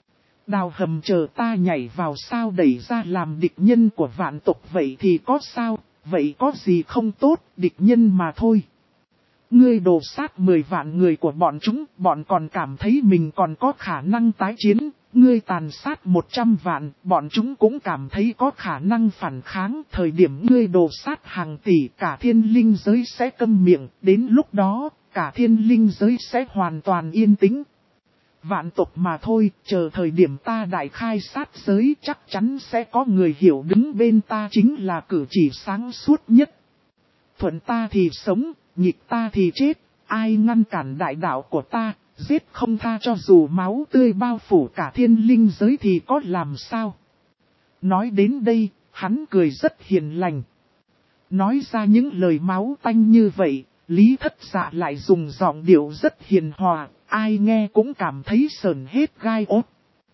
Đào hầm chờ ta nhảy vào sao đẩy ra làm địch nhân của vạn tộc vậy thì có sao, vậy có gì không tốt, địch nhân mà thôi. Ngươi đổ sát 10 vạn người của bọn chúng, bọn còn cảm thấy mình còn có khả năng tái chiến. Ngươi tàn sát 100 vạn, bọn chúng cũng cảm thấy có khả năng phản kháng. Thời điểm ngươi đổ sát hàng tỷ, cả thiên linh giới sẽ câm miệng. Đến lúc đó, cả thiên linh giới sẽ hoàn toàn yên tĩnh. Vạn tộc mà thôi, chờ thời điểm ta đại khai sát giới chắc chắn sẽ có người hiểu đứng bên ta chính là cử chỉ sáng suốt nhất. Thuận ta thì sống, nghịch ta thì chết, ai ngăn cản đại đạo của ta, giết không tha cho dù máu tươi bao phủ cả thiên linh giới thì có làm sao. Nói đến đây, hắn cười rất hiền lành. Nói ra những lời máu tanh như vậy, Lý Thất Dạ lại dùng giọng điệu rất hiền hòa, ai nghe cũng cảm thấy sờn hết gai ốt.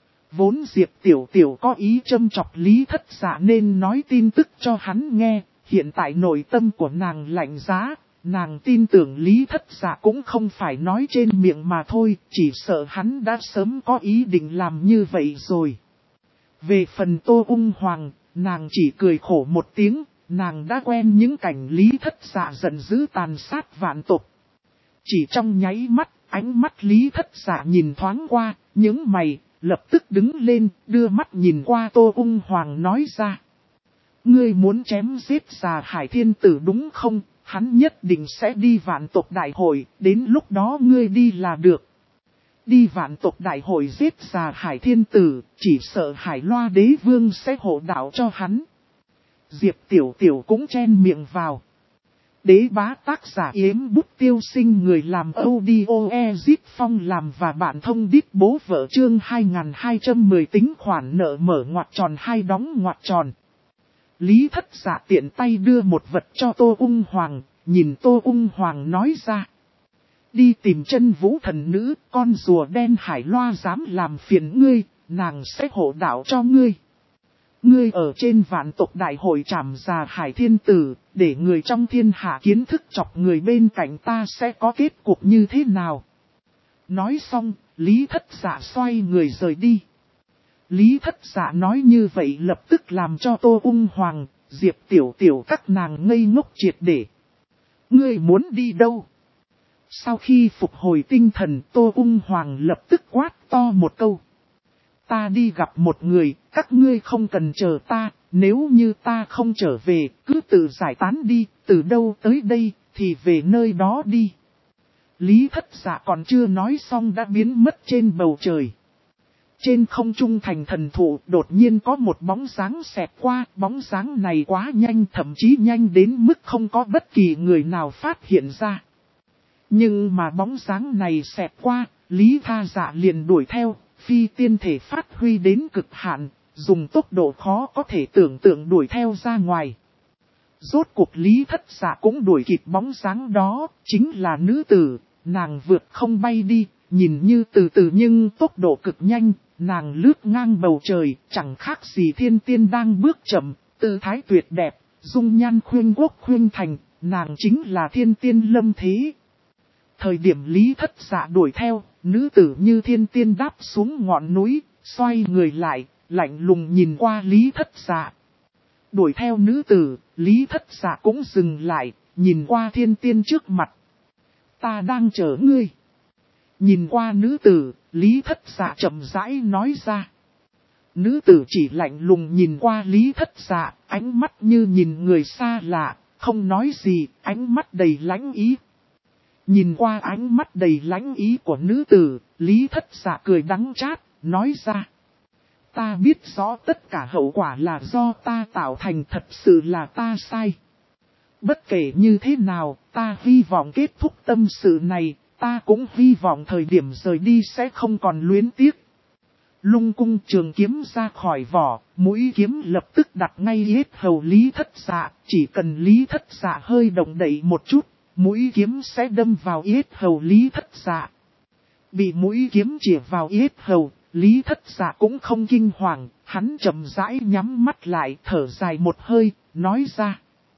Vốn Diệp Tiểu Tiểu có ý châm chọc Lý Thất Dạ nên nói tin tức cho hắn nghe, hiện tại nội tâm của nàng lạnh giá, nàng tin tưởng Lý Thất Dạ cũng không phải nói trên miệng mà thôi, chỉ sợ hắn đã sớm có ý định làm như vậy rồi. Về phần Tô Ung Hoàng, nàng chỉ cười khổ một tiếng, nàng đã quen những cảnh Lý Thất Dạ giận dữ tàn sát vạn tộc. Chỉ trong nháy mắt, ánh mắt Lý Thất Dạ nhìn thoáng qua, những mày, lập tức đứng lên, đưa mắt nhìn qua Tô Ung Hoàng nói ra. Ngươi muốn chém giết Già Hải Thiên Tử đúng không? Hắn nhất định sẽ đi vạn tộc đại hội, đến lúc đó ngươi đi là được. Đi vạn tộc đại hội giết Già Hải Thiên Tử, chỉ sợ Hải Loa Đế Vương sẽ hộ đạo cho hắn. Diệp Tiểu Tiểu cũng chen miệng vào. Đế bá tác giả Yếm Bút Tiêu Sinh người làm audio Ezip Phong làm và bạn thông đít bố vợ chương 2210 tính khoản nợ mở ngoặc tròn hai đóng ngoặc tròn. Lý Thất Dạ tiện tay đưa một vật cho Tô Ung Hoàng, nhìn Tô Ung Hoàng nói ra. Đi tìm chân vũ thần nữ, con rùa đen Hải Loa dám làm phiền ngươi, nàng sẽ hộ đạo cho ngươi. Ngươi ở trên vạn tộc đại hội trảm Già Hải Thiên Tử, để người trong thiên hạ kiến thức chọc người bên cạnh ta sẽ có kết cục như thế nào. Nói xong, Lý Thất Dạ xoay người rời đi. Lý Thất Dạ nói như vậy lập tức làm cho Tô Ung Hoàng, Diệp Tiểu Tiểu các nàng ngây ngốc triệt để. Ngươi muốn đi đâu? Sau khi phục hồi tinh thần, Tô Ung Hoàng lập tức quát to một câu. Ta đi gặp một người, các ngươi không cần chờ ta, nếu như ta không trở về, cứ tự giải tán đi, từ đâu tới đây, thì về nơi đó đi. Lý Thất Dạ còn chưa nói xong đã biến mất trên bầu trời. Trên không trung thành thần thụ đột nhiên có một bóng dáng xẹt qua, bóng dáng này quá nhanh, thậm chí nhanh đến mức không có bất kỳ người nào phát hiện ra. Nhưng mà bóng dáng này xẹt qua, Lý Tha Dạ liền đuổi theo, phi tiên thể phát huy đến cực hạn, dùng tốc độ khó có thể tưởng tượng đuổi theo ra ngoài. Rốt cuộc Lý Thất Dạ cũng đuổi kịp bóng dáng đó, chính là nữ tử, nàng vượt không bay đi, nhìn như từ từ nhưng tốc độ cực nhanh, nàng lướt ngang bầu trời, chẳng khác gì thiên tiên đang bước chậm, tư thái tuyệt đẹp, dung nhan khuyên quốc khuyên thành, nàng chính là thiên tiên lâm thế. Thời điểm Lý Thất Dạ đuổi theo, nữ tử như thiên tiên đáp xuống ngọn núi, xoay người lại, lạnh lùng nhìn qua Lý Thất Dạ. Đuổi theo nữ tử, Lý Thất Dạ cũng dừng lại, nhìn qua thiên tiên trước mặt. Ta đang chờ ngươi. Nhìn qua nữ tử, Lý Thất Dạ chậm rãi nói ra. Nữ tử chỉ lạnh lùng nhìn qua Lý Thất Dạ, ánh mắt như nhìn người xa lạ, không nói gì, ánh mắt đầy lãnh ý. Nhìn qua ánh mắt đầy lãnh ý của nữ tử, Lý Thất Dạ cười đắng chát, nói ra. Ta biết rõ tất cả hậu quả là do ta tạo thành, thật sự là ta sai. Bất kể như thế nào, ta hy vọng kết thúc tâm sự này, ta cũng hy vọng thời điểm rời đi sẽ không còn luyến tiếc. Lung cung trường kiếm ra khỏi vỏ, mũi kiếm lập tức đặt ngay yết hầu Lý Thất Dạ, chỉ cần Lý Thất Dạ hơi động đậy một chút, mũi kiếm sẽ đâm vào yết hầu Lý Thất Dạ. Bị mũi kiếm chĩa vào yết hầu, Lý Thất Dạ cũng không kinh hoàng, hắn chậm rãi nhắm mắt lại, thở dài một hơi, nói ra.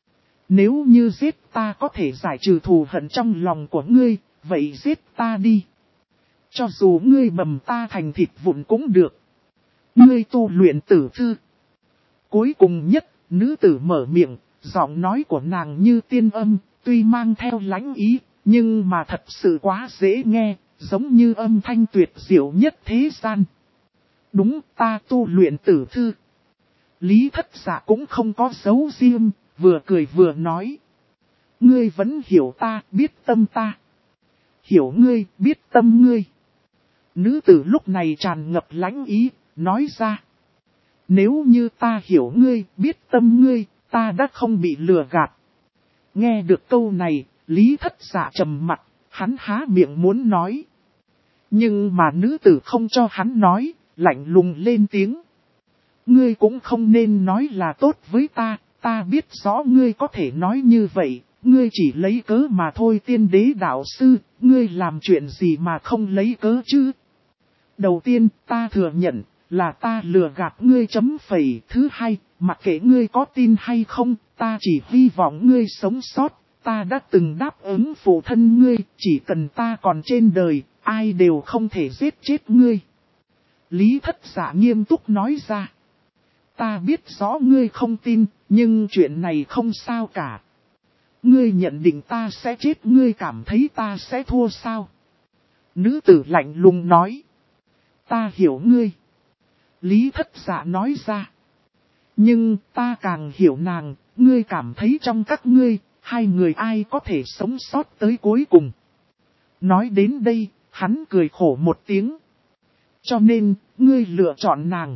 Nếu như giết ta có thể giải trừ thù hận trong lòng của ngươi, vậy giết ta đi. Cho dù ngươi bầm ta thành thịt vụn cũng được. Ngươi tu luyện tử thư. Cuối cùng nhất, nữ tử mở miệng, giọng nói của nàng như tiên âm, tuy mang theo lãnh ý, nhưng mà thật sự quá dễ nghe, giống như âm thanh tuyệt diệu nhất thế gian. Đúng, ta tu luyện tử thư. Lý Thất Dạ cũng không có giấu riêng, vừa cười vừa nói. Ngươi vẫn hiểu ta, biết tâm ta. Hiểu ngươi, biết tâm ngươi. Nữ tử lúc này tràn ngập lãnh ý, nói ra. Nếu như ta hiểu ngươi, biết tâm ngươi, ta đã không bị lừa gạt. Nghe được câu này, Lý Thất Dạ trầm mặt, hắn há miệng muốn nói. Nhưng mà nữ tử không cho hắn nói, lạnh lùng lên tiếng. Ngươi cũng không nên nói là tốt với ta, ta biết rõ ngươi có thể nói như vậy, ngươi chỉ lấy cớ mà thôi. Tiên đế đạo sư, ngươi làm chuyện gì mà không lấy cớ chứ? Đầu tiên, ta thừa nhận, là ta lừa gạt ngươi chấm phẩy. Thứ hai, mặc kệ ngươi có tin hay không, ta chỉ hy vọng ngươi sống sót. Ta đã từng đáp ứng phụ thân ngươi, chỉ cần ta còn trên đời, ai đều không thể giết chết ngươi. Lý Thất Dạ nghiêm túc nói ra. Ta biết rõ ngươi không tin, nhưng chuyện này không sao cả. Ngươi nhận định ta sẽ chết, ngươi cảm thấy ta sẽ thua sao? Nữ tử lạnh lùng nói. Ta hiểu ngươi. Lý Thất Dạ nói ra. Nhưng ta càng hiểu nàng, ngươi cảm thấy trong các ngươi, hai người ai có thể sống sót tới cuối cùng. Nói đến đây, hắn cười khổ một tiếng. Cho nên, ngươi lựa chọn nàng.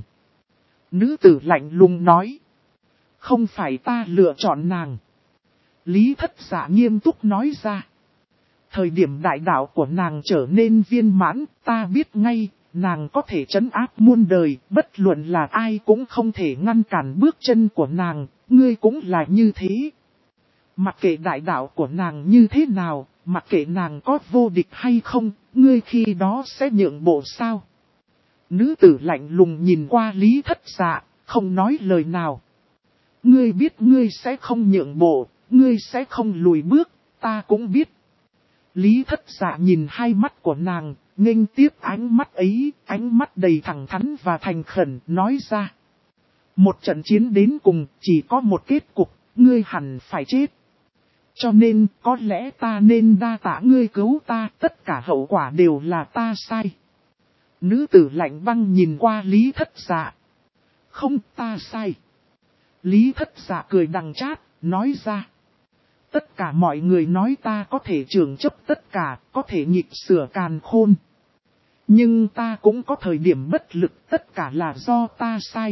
Nữ tử lạnh lùng nói. Không phải ta lựa chọn nàng. Lý Thất Dạ nghiêm túc nói ra. Thời điểm đại đạo của nàng trở nên viên mãn, ta biết ngay, nàng có thể trấn áp muôn đời, bất luận là ai cũng không thể ngăn cản bước chân của nàng, ngươi cũng là như thế. Mặc kệ đại đạo của nàng như thế nào, mặc kệ nàng có vô địch hay không, ngươi khi đó sẽ nhượng bộ sao? Nữ tử lạnh lùng nhìn qua Lý Thất Dạ, không nói lời nào. Ngươi biết ngươi sẽ không nhượng bộ, ngươi sẽ không lùi bước, ta cũng biết. Lý Thất Dạ nhìn hai mắt của nàng, nghênh tiếp ánh mắt ấy, ánh mắt đầy thẳng thắn và thành khẩn, nói ra. Một trận chiến đến cùng, chỉ có một kết cục, ngươi hẳn phải chết. Cho nên, có lẽ ta nên đa tạ ngươi cứu ta, tất cả hậu quả đều là ta sai. Nữ tử lạnh băng nhìn qua Lý Thất Dạ. Không, ta sai. Lý Thất Dạ cười đằng chát, nói ra. Tất cả mọi người nói ta có thể trưởng chấp tất cả, có thể nghịch sửa càn khôn. Nhưng ta cũng có thời điểm bất lực, tất cả là do ta sai.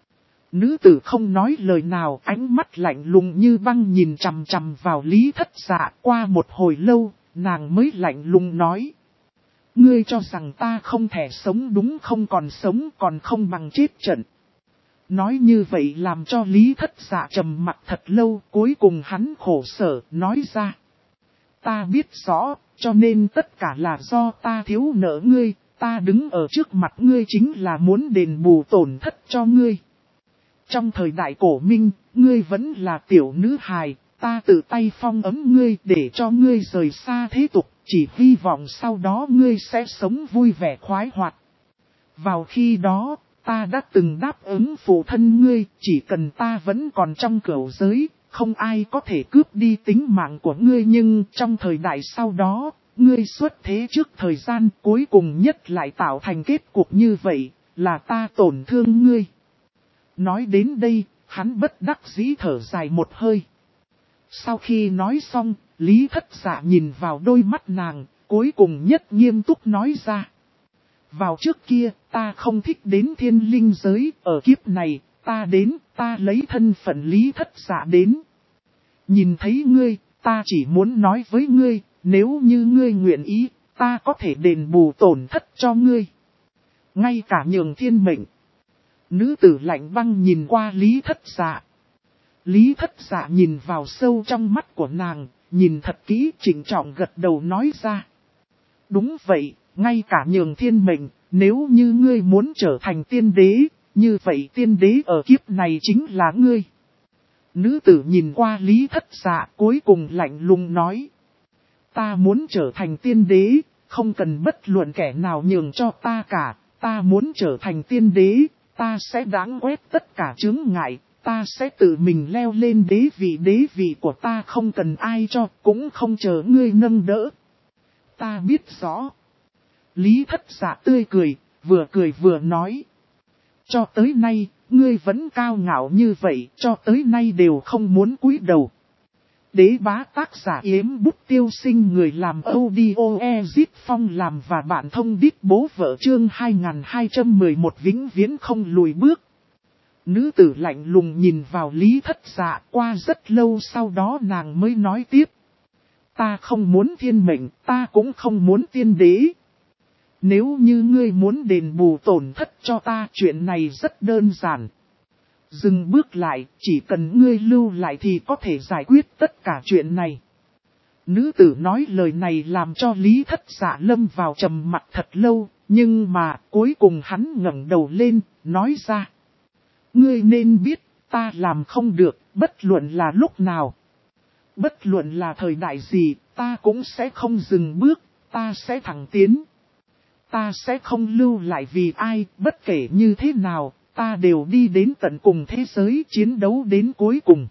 Nữ tử không nói lời nào, ánh mắt lạnh lùng như băng nhìn chằm chằm vào Lý Thất Dạ. Qua một hồi lâu, nàng mới lạnh lùng nói. Ngươi cho rằng ta không thể sống đúng không, còn sống còn không bằng chết trận. Nói như vậy làm cho Lý Thất Dạ trầm mặt thật lâu, cuối cùng hắn khổ sở, nói ra. Ta biết rõ, cho nên tất cả là do ta thiếu nợ ngươi, ta đứng ở trước mặt ngươi chính là muốn đền bù tổn thất cho ngươi. Trong thời đại cổ Minh, ngươi vẫn là tiểu nữ hài, ta tự tay phong ấm ngươi để cho ngươi rời xa thế tục, chỉ hy vọng sau đó ngươi sẽ sống vui vẻ khoái hoạt. Vào khi đó, ta đã từng đáp ứng phụ thân ngươi, chỉ cần ta vẫn còn trong cửu giới, không ai có thể cướp đi tính mạng của ngươi, nhưng trong thời đại sau đó, ngươi xuất thế trước thời gian cuối cùng nhất lại tạo thành kết cục như vậy, là ta tổn thương ngươi. Nói đến đây, hắn bất đắc dĩ thở dài một hơi. Sau khi nói xong, Lý Thất Dạ nhìn vào đôi mắt nàng, cuối cùng nhất nghiêm túc nói ra. Vào trước kia, ta không thích đến thiên linh giới, ở kiếp này, ta đến, ta lấy thân phận Lý Thất Dạ đến. Nhìn thấy ngươi, ta chỉ muốn nói với ngươi, nếu như ngươi nguyện ý, ta có thể đền bù tổn thất cho ngươi. Ngay cả nhường thiên mệnh. Nữ tử lạnh băng nhìn qua Lý Thất Dạ. Lý Thất Dạ nhìn vào sâu trong mắt của nàng, nhìn thật kỹ, trịnh trọng gật đầu nói ra. Đúng vậy, ngay cả nhường thiên mệnh, nếu như ngươi muốn trở thành tiên đế, như vậy tiên đế ở kiếp này chính là ngươi. Nữ tử nhìn qua Lý Thất Dạ cuối cùng lạnh lùng nói. Ta muốn trở thành tiên đế, không cần bất luận kẻ nào nhường cho ta cả, ta muốn trở thành tiên đế, ta sẽ đáng quét tất cả chướng ngại, ta sẽ tự mình leo lên đế vị của ta không cần ai cho, cũng không chờ ngươi nâng đỡ. Ta biết rõ. Lý Thất Dạ tươi cười vừa nói. Cho tới nay, ngươi vẫn cao ngạo như vậy, cho tới nay đều không muốn cúi đầu. Đế bá tác giả Yếm Bút Tiêu Sinh, người làm audio Ezit Phong làm và bạn thông đít bố vợ, chương 2211 vĩnh viễn không lùi bước. Nữ tử lạnh lùng nhìn vào Lý Thất Dạ, qua rất lâu sau đó nàng mới nói tiếp. Ta không muốn thiên mệnh, ta cũng không muốn tiên đế. Nếu như ngươi muốn đền bù tổn thất cho ta, chuyện này rất đơn giản. Dừng bước lại, chỉ cần ngươi lưu lại thì có thể giải quyết tất cả chuyện này. Nữ tử nói lời này làm cho Lý Thất Dạ lâm vào trầm mặc thật lâu, nhưng mà cuối cùng hắn ngẩng đầu lên, nói ra. Ngươi nên biết, ta làm không được, bất luận là lúc nào. Bất luận là thời đại gì, ta cũng sẽ không dừng bước, ta sẽ thẳng tiến. Ta sẽ không lưu lại vì ai, bất kể như thế nào, ta đều đi đến tận cùng thế giới, chiến đấu đến cuối cùng.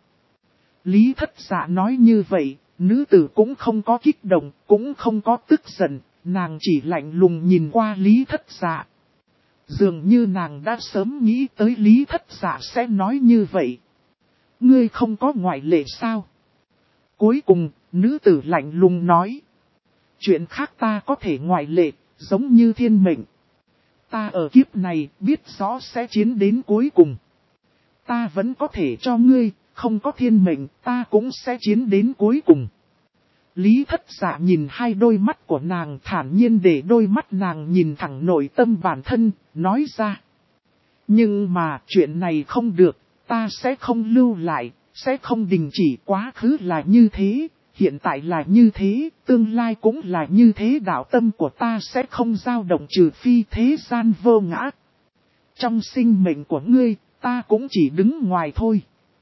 Lý Thất Dạ nói như vậy, nữ tử cũng không có kích động, cũng không có tức giận, nàng chỉ lạnh lùng nhìn qua Lý Thất Dạ. Dường như nàng đã sớm nghĩ tới Lý Thất Dạ sẽ nói như vậy. Ngươi không có ngoại lệ sao? Cuối cùng, nữ tử lạnh lùng nói. Chuyện khác ta có thể ngoại lệ, giống như thiên mệnh. Ta ở kiếp này biết rõ sẽ chiến đến cuối cùng. Ta vẫn có thể cho ngươi, không có thiên mệnh, ta cũng sẽ chiến đến cuối cùng. Lý Thất Dạ nhìn hai đôi mắt của nàng, thản nhiên để đôi mắt nàng nhìn thẳng nội tâm bản thân, nói ra. Nhưng mà chuyện này không được, ta sẽ không lưu lại, sẽ không đình chỉ. Quá khứ là như thế, hiện tại là như thế, tương lai cũng là như thế, đạo tâm của ta sẽ không dao động trừ phi thế gian vô ngã. Trong sinh mệnh của ngươi, ta cũng chỉ đứng ngoài thôi.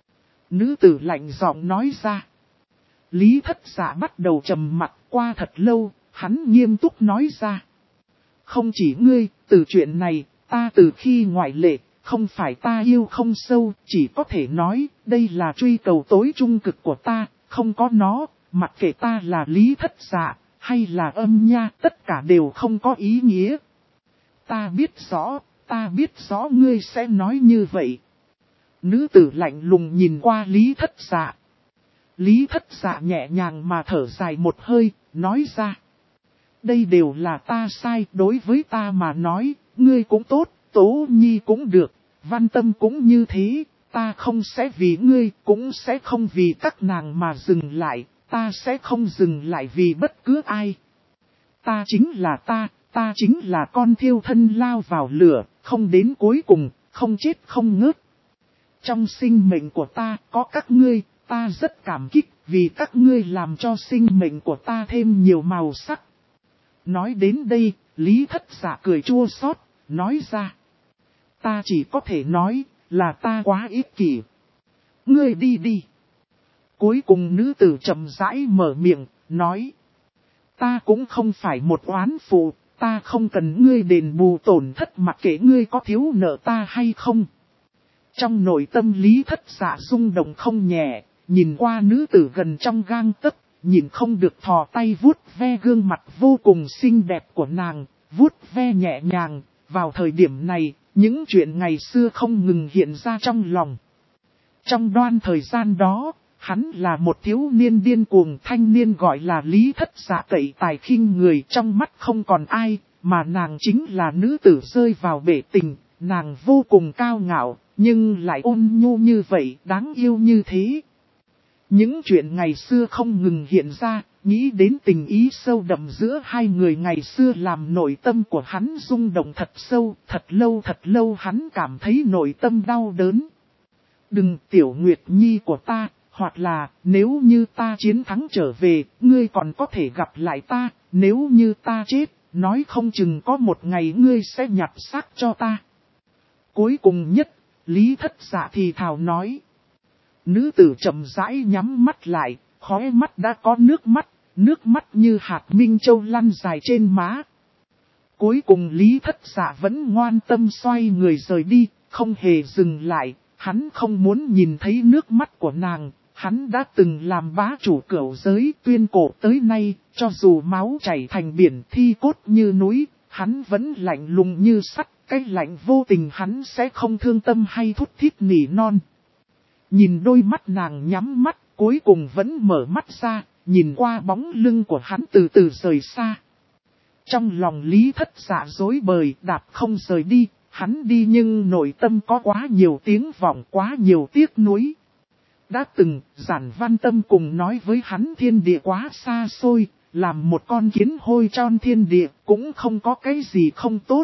Nữ tử lạnh giọng nói ra. Lý Thất Dạ bắt đầu trầm mặt, qua thật lâu, hắn nghiêm túc nói ra. không chỉ ngươi, từ chuyện này, ta từ khi ngoại lệ, không phải ta yêu không sâu, chỉ có thể nói, đây là truy cầu tối trung cực của ta, không có nó, mặc kệ ta là Lý Thất Dạ, hay là Âm Nha, tất cả đều không có ý nghĩa. Ta biết rõ ngươi sẽ nói như vậy. Nữ tử lạnh lùng nhìn qua Lý Thất Dạ. Lý Thất Dạ nhẹ nhàng mà thở dài một hơi, nói ra. Đây đều là ta sai, đối với ta mà nói, ngươi cũng tốt, Tố Nhi cũng được, Văn Tâm cũng như thế, ta không sẽ vì ngươi, cũng sẽ không vì các nàng mà dừng lại, ta sẽ không dừng lại vì bất cứ ai. Ta chính là con thiêu thân lao vào lửa, không đến cuối cùng, không chết không ngớt. Trong sinh mệnh của ta có các ngươi, ta rất cảm kích vì các ngươi làm cho sinh mệnh của ta thêm nhiều màu sắc. Nói đến đây, Lý Thất Dạ cười chua xót, nói ra. Ta chỉ có thể nói là ta quá ích kỷ. Ngươi đi đi. Cuối cùng nữ tử chậm rãi mở miệng, nói. Ta cũng không phải một oán phụ, ta không cần ngươi đền bù tổn thất mặc kệ ngươi có thiếu nợ ta hay không. Trong nội tâm Lý Thất Dạ rung động không nhẹ, nhìn qua nữ tử gần trong gang tấc, nhìn không được thò tay vuốt ve gương mặt vô cùng xinh đẹp của nàng, vuốt ve nhẹ nhàng. Vào thời điểm này, những chuyện ngày xưa không ngừng hiện ra trong lòng. Trong đoạn thời gian đó, hắn là một thiếu niên điên cuồng, thanh niên gọi là Lý Thất Dạ cậy tài khinh người, trong mắt không còn ai, mà nàng chính là nữ tử rơi vào bể tình, nàng vô cùng cao ngạo, nhưng lại ôn nhu như vậy, đáng yêu như thế. Những chuyện ngày xưa không ngừng hiện ra, nghĩ đến tình ý sâu đậm giữa hai người ngày xưa làm nội tâm của hắn rung động thật sâu, thật lâu hắn cảm thấy nội tâm đau đớn. Đừng Tiểu Nguyệt Nhi của ta, hoặc là nếu như ta chiến thắng trở về, ngươi còn có thể gặp lại ta, nếu như ta chết, nói không chừng có một ngày ngươi sẽ nhặt xác cho ta. Cuối cùng nhất, Lý Thất Dạ thì thào nói. Nữ tử chậm rãi nhắm mắt lại, khóe mắt đã có nước mắt như hạt minh châu lăn dài trên má. Cuối cùng Lý Thất Dạ vẫn ngoan tâm xoay người rời đi, không hề dừng lại, hắn không muốn nhìn thấy nước mắt của nàng. Hắn đã từng làm bá chủ cửu giới tuyên cổ tới nay, cho dù máu chảy thành biển thi cốt như núi, hắn vẫn lạnh lùng như sắt, cái lạnh vô tình hắn sẽ không thương tâm hay thút thít nỉ non. Nhìn đôi mắt nàng nhắm mắt, cuối cùng vẫn mở mắt ra, nhìn qua bóng lưng của hắn từ từ rời xa. Trong lòng Lý Thất Dạ rối bời, đạp không rời đi, hắn đi nhưng nội tâm có quá nhiều tiếng vọng, quá nhiều tiếc nuối. Đã từng, Giản Văn Tâm cùng nói với hắn thiên địa quá xa xôi, làm một con kiến hôi tròn thiên địa cũng không có cái gì không tốt.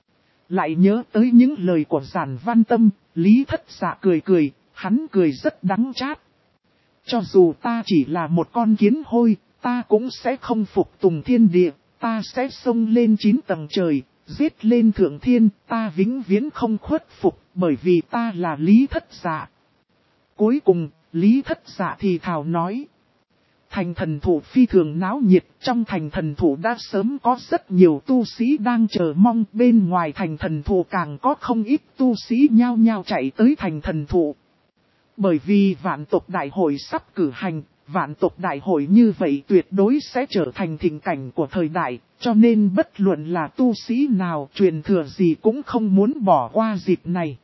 Lại nhớ tới những lời của Giản Văn Tâm, Lý Thất Dạ cười, hắn cười rất đắng chát. Cho dù ta chỉ là một con kiến hôi, ta cũng sẽ không phục tùng thiên địa, ta sẽ xông lên 9 tầng trời, giết lên thượng thiên, ta vĩnh viễn không khuất phục, bởi vì ta là Lý Thất Dạ. Cuối cùng, Lý Thất Dạ thì thào nói. Thành thần thụ phi thường náo nhiệt, trong thành thần thụ đã sớm có rất nhiều tu sĩ đang chờ mong, bên ngoài thành thần thụ càng có không ít tu sĩ nhao nhao chạy tới thành thần thụ. Bởi vì vạn tộc đại hội sắp cử hành, vạn tộc đại hội như vậy tuyệt đối sẽ trở thành thịnh cảnh của thời đại, cho nên bất luận là tu sĩ nào truyền thừa gì cũng không muốn bỏ qua dịp này.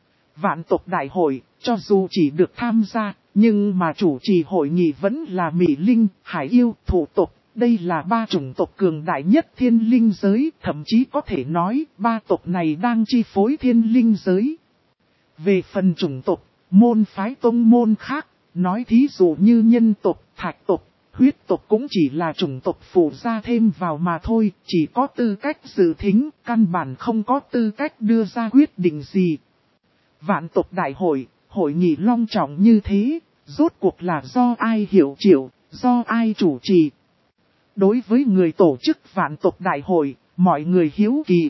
Vạn tộc đại hội, cho dù chỉ được tham gia, nhưng mà chủ trì hội nghị vẫn là Mỹ Linh, Hải Yêu, Thụ tộc. Đây là 3 chủng tộc cường đại nhất thiên linh giới, thậm chí có thể nói 3 tộc này đang chi phối thiên linh giới. Về phần chủng tộc, môn phái tông môn khác, nói thí dụ như nhân tộc, thạch tộc, huyết tộc cũng chỉ là chủng tộc phụ gia thêm vào mà thôi, chỉ có tư cách dự thính, căn bản không có tư cách đưa ra quyết định gì. Vạn tộc đại hội, hội nghị long trọng như thế, rốt cuộc là do ai hiệu triệu, do ai chủ trì. Đối với người tổ chức vạn tộc đại hội, mọi người hiếu kỳ.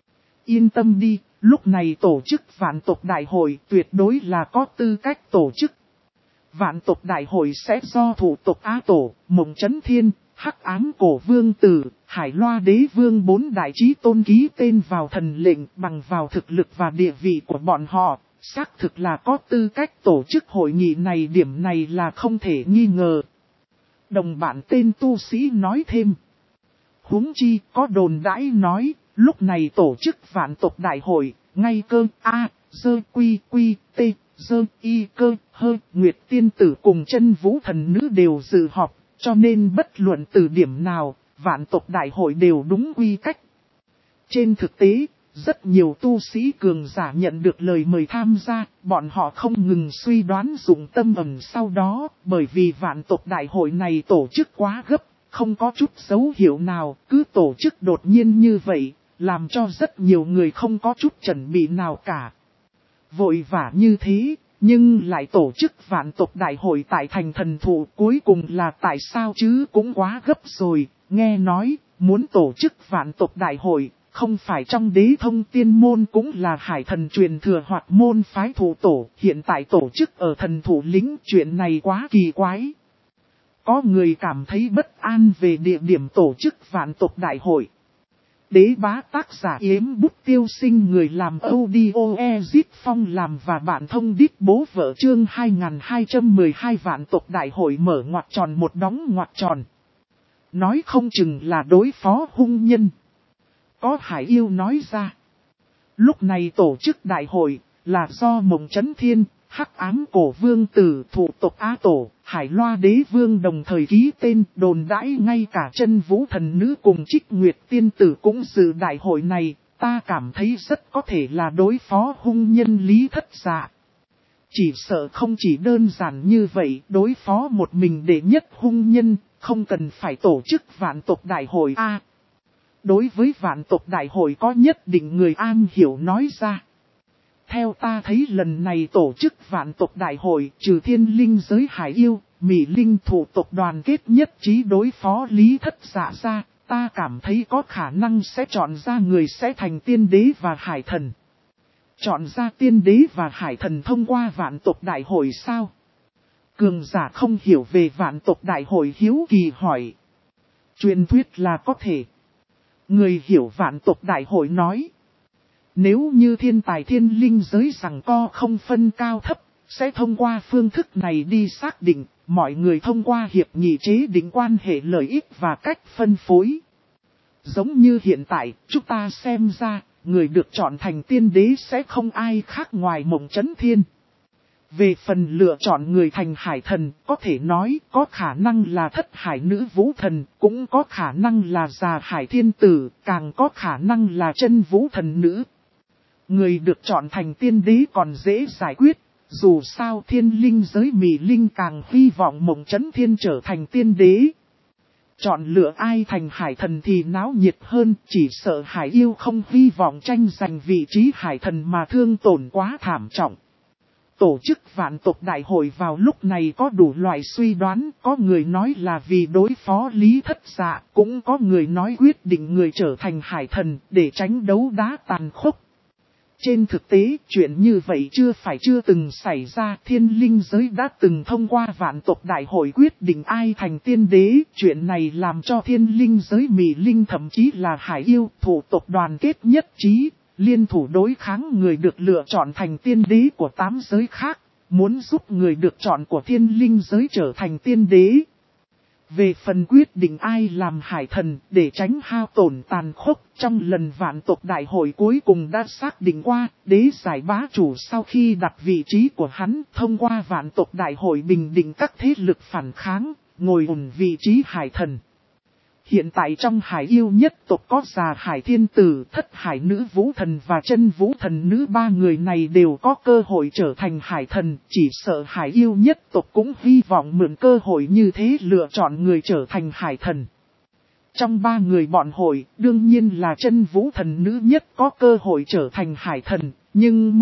Yên tâm đi, lúc này tổ chức vạn tộc đại hội tuyệt đối là có tư cách tổ chức. Vạn tộc đại hội sẽ do thủ tộc Á Tổ, Mộng Chấn Thiên, Hắc ám cổ vương tử, Hải Loa đế vương 4 đại chí tôn ký tên vào thần lệnh bằng vào thực lực và địa vị của bọn họ, xác thực là có tư cách tổ chức hội nghị này, điểm này là không thể nghi ngờ. Đồng bạn tên tu sĩ nói thêm. Huống chi có đồn đãi nói, lúc này tổ chức vạn tộc đại hội, ngay cơ A, dơ quy quy, T, dơ y cơ, hơ, Nguyệt tiên tử cùng chân vũ thần nữ đều dự họp, cho nên bất luận từ điểm nào, vạn tộc đại hội đều đúng quy cách. Trên thực tế, rất nhiều tu sĩ cường giả nhận được lời mời tham gia, bọn họ không ngừng suy đoán dụng tâm ẩn sau đó, bởi vì vạn tộc đại hội này tổ chức quá gấp, không có chút dấu hiệu nào, cứ tổ chức đột nhiên như vậy, làm cho rất nhiều người không có chút chuẩn bị nào cả. Vội vã như thế, nhưng lại tổ chức vạn tộc đại hội tại thành thần thụ, cuối cùng là tại sao chứ, cũng quá gấp rồi. Nghe nói, muốn tổ chức vạn tộc đại hội, không phải trong đế thông tiên môn cũng là hải thần truyền thừa hoặc môn phái thủ tổ, hiện tại tổ chức ở thần thủ lĩnh, chuyện này quá kỳ quái. Có người cảm thấy bất an về địa điểm tổ chức vạn tộc đại hội. Đế bá tác giả Yếm Bút Tiêu Sinh, người làm audio Ezit Phong làm và bạn thông đít bố vợ, chương 2212 vạn tộc đại hội mở ngoặc tròn một đóng ngoặc tròn. Nói không chừng là đối phó hung nhân. Có hải yêu nói ra. Lúc này tổ chức đại hội là do Mộng Chấn Thiên, Hắc ám cổ vương tử, thủ tộc Á Tổ, Hải Loa đế vương đồng thời ký tên, đồn đãi ngay cả chân vũ thần nữ cùng Trích Nguyệt tiên tử cũng dự đại hội này, ta cảm thấy rất có thể là đối phó hung nhân Lý Thất Dạ. Chỉ sợ không chỉ đơn giản như vậy, đối phó một mình đệ nhất hung nhân, không cần phải tổ chức vạn tộc đại hội a. Đối với vạn tộc đại hội có nhất định người am hiểu nói ra. Theo ta thấy lần này tổ chức vạn tộc đại hội, trừ thiên linh giới hải yêu, Mỹ linh thủ tộc đoàn kết nhất trí đối phó Lý Thất Dạ ra, ta cảm thấy có khả năng sẽ chọn ra người sẽ thành tiên đế và hải thần. Chọn ra tiên đế và hải thần thông qua vạn tộc đại hội sao? Cường giả không hiểu về vạn tộc đại hội hiếu kỳ hỏi. Truyền thuyết là có thể. Người hiểu vạn tộc đại hội nói. Nếu như thiên tài thiên linh giới rằng co không phân cao thấp, sẽ thông qua phương thức này đi xác định, mọi người thông qua hiệp nghị chế định quan hệ lợi ích và cách phân phối. Giống như hiện tại, chúng ta xem ra, người được chọn thành tiên đế sẽ không ai khác ngoài Mộng Chấn Thiên. Về phần lựa chọn người thành hải thần, có thể nói có khả năng là thất hải nữ vũ thần, cũng có khả năng là già hải thiên tử, càng có khả năng là chân vũ thần nữ. Người được chọn thành tiên đế còn dễ giải quyết, dù sao thiên linh giới Mỹ linh càng hy vọng Mộng Chấn Thiên trở thành tiên đế. Chọn lựa ai thành hải thần thì náo nhiệt hơn, chỉ sợ hải yêu không hy vọng tranh giành vị trí hải thần mà thương tổn quá thảm trọng. Tổ chức vạn tộc đại hội vào lúc này có đủ loại suy đoán, có người nói là vì đối phó Lý Thất Dạ, cũng có người nói quyết định người trở thành hải thần để tránh đấu đá tàn khốc. Trên thực tế, chuyện như vậy chưa từng xảy ra, thiên linh giới đã từng thông qua vạn tộc đại hội quyết định ai thành tiên đế, chuyện này làm cho thiên linh giới Mỹ linh thậm chí là hải yêu, thủ tộc đoàn kết nhất trí, liên thủ đối kháng người được lựa chọn thành tiên đế của 8 giới khác, muốn giúp người được chọn của thiên linh giới trở thành tiên đế. Về phần quyết định ai làm hải thần để tránh hao tổn tàn khốc, trong lần vạn tộc đại hội cuối cùng đã xác định qua, đế giải bá chủ sau khi đặt vị trí của hắn thông qua vạn tộc đại hội bình định các thế lực phản kháng, ngồi ổn vị trí hải thần. Hiện tại trong hải yêu nhất tộc có già hải thiên tử, thất hải nữ vũ thần và chân vũ thần nữ, 3 người này đều có cơ hội trở thành hải thần, chỉ sợ hải yêu nhất tộc cũng hy vọng mượn cơ hội như thế lựa chọn người trở thành hải thần. Trong 3 người bọn hội, đương nhiên là chân vũ thần nữ nhất có cơ hội trở thành hải thần, nhưng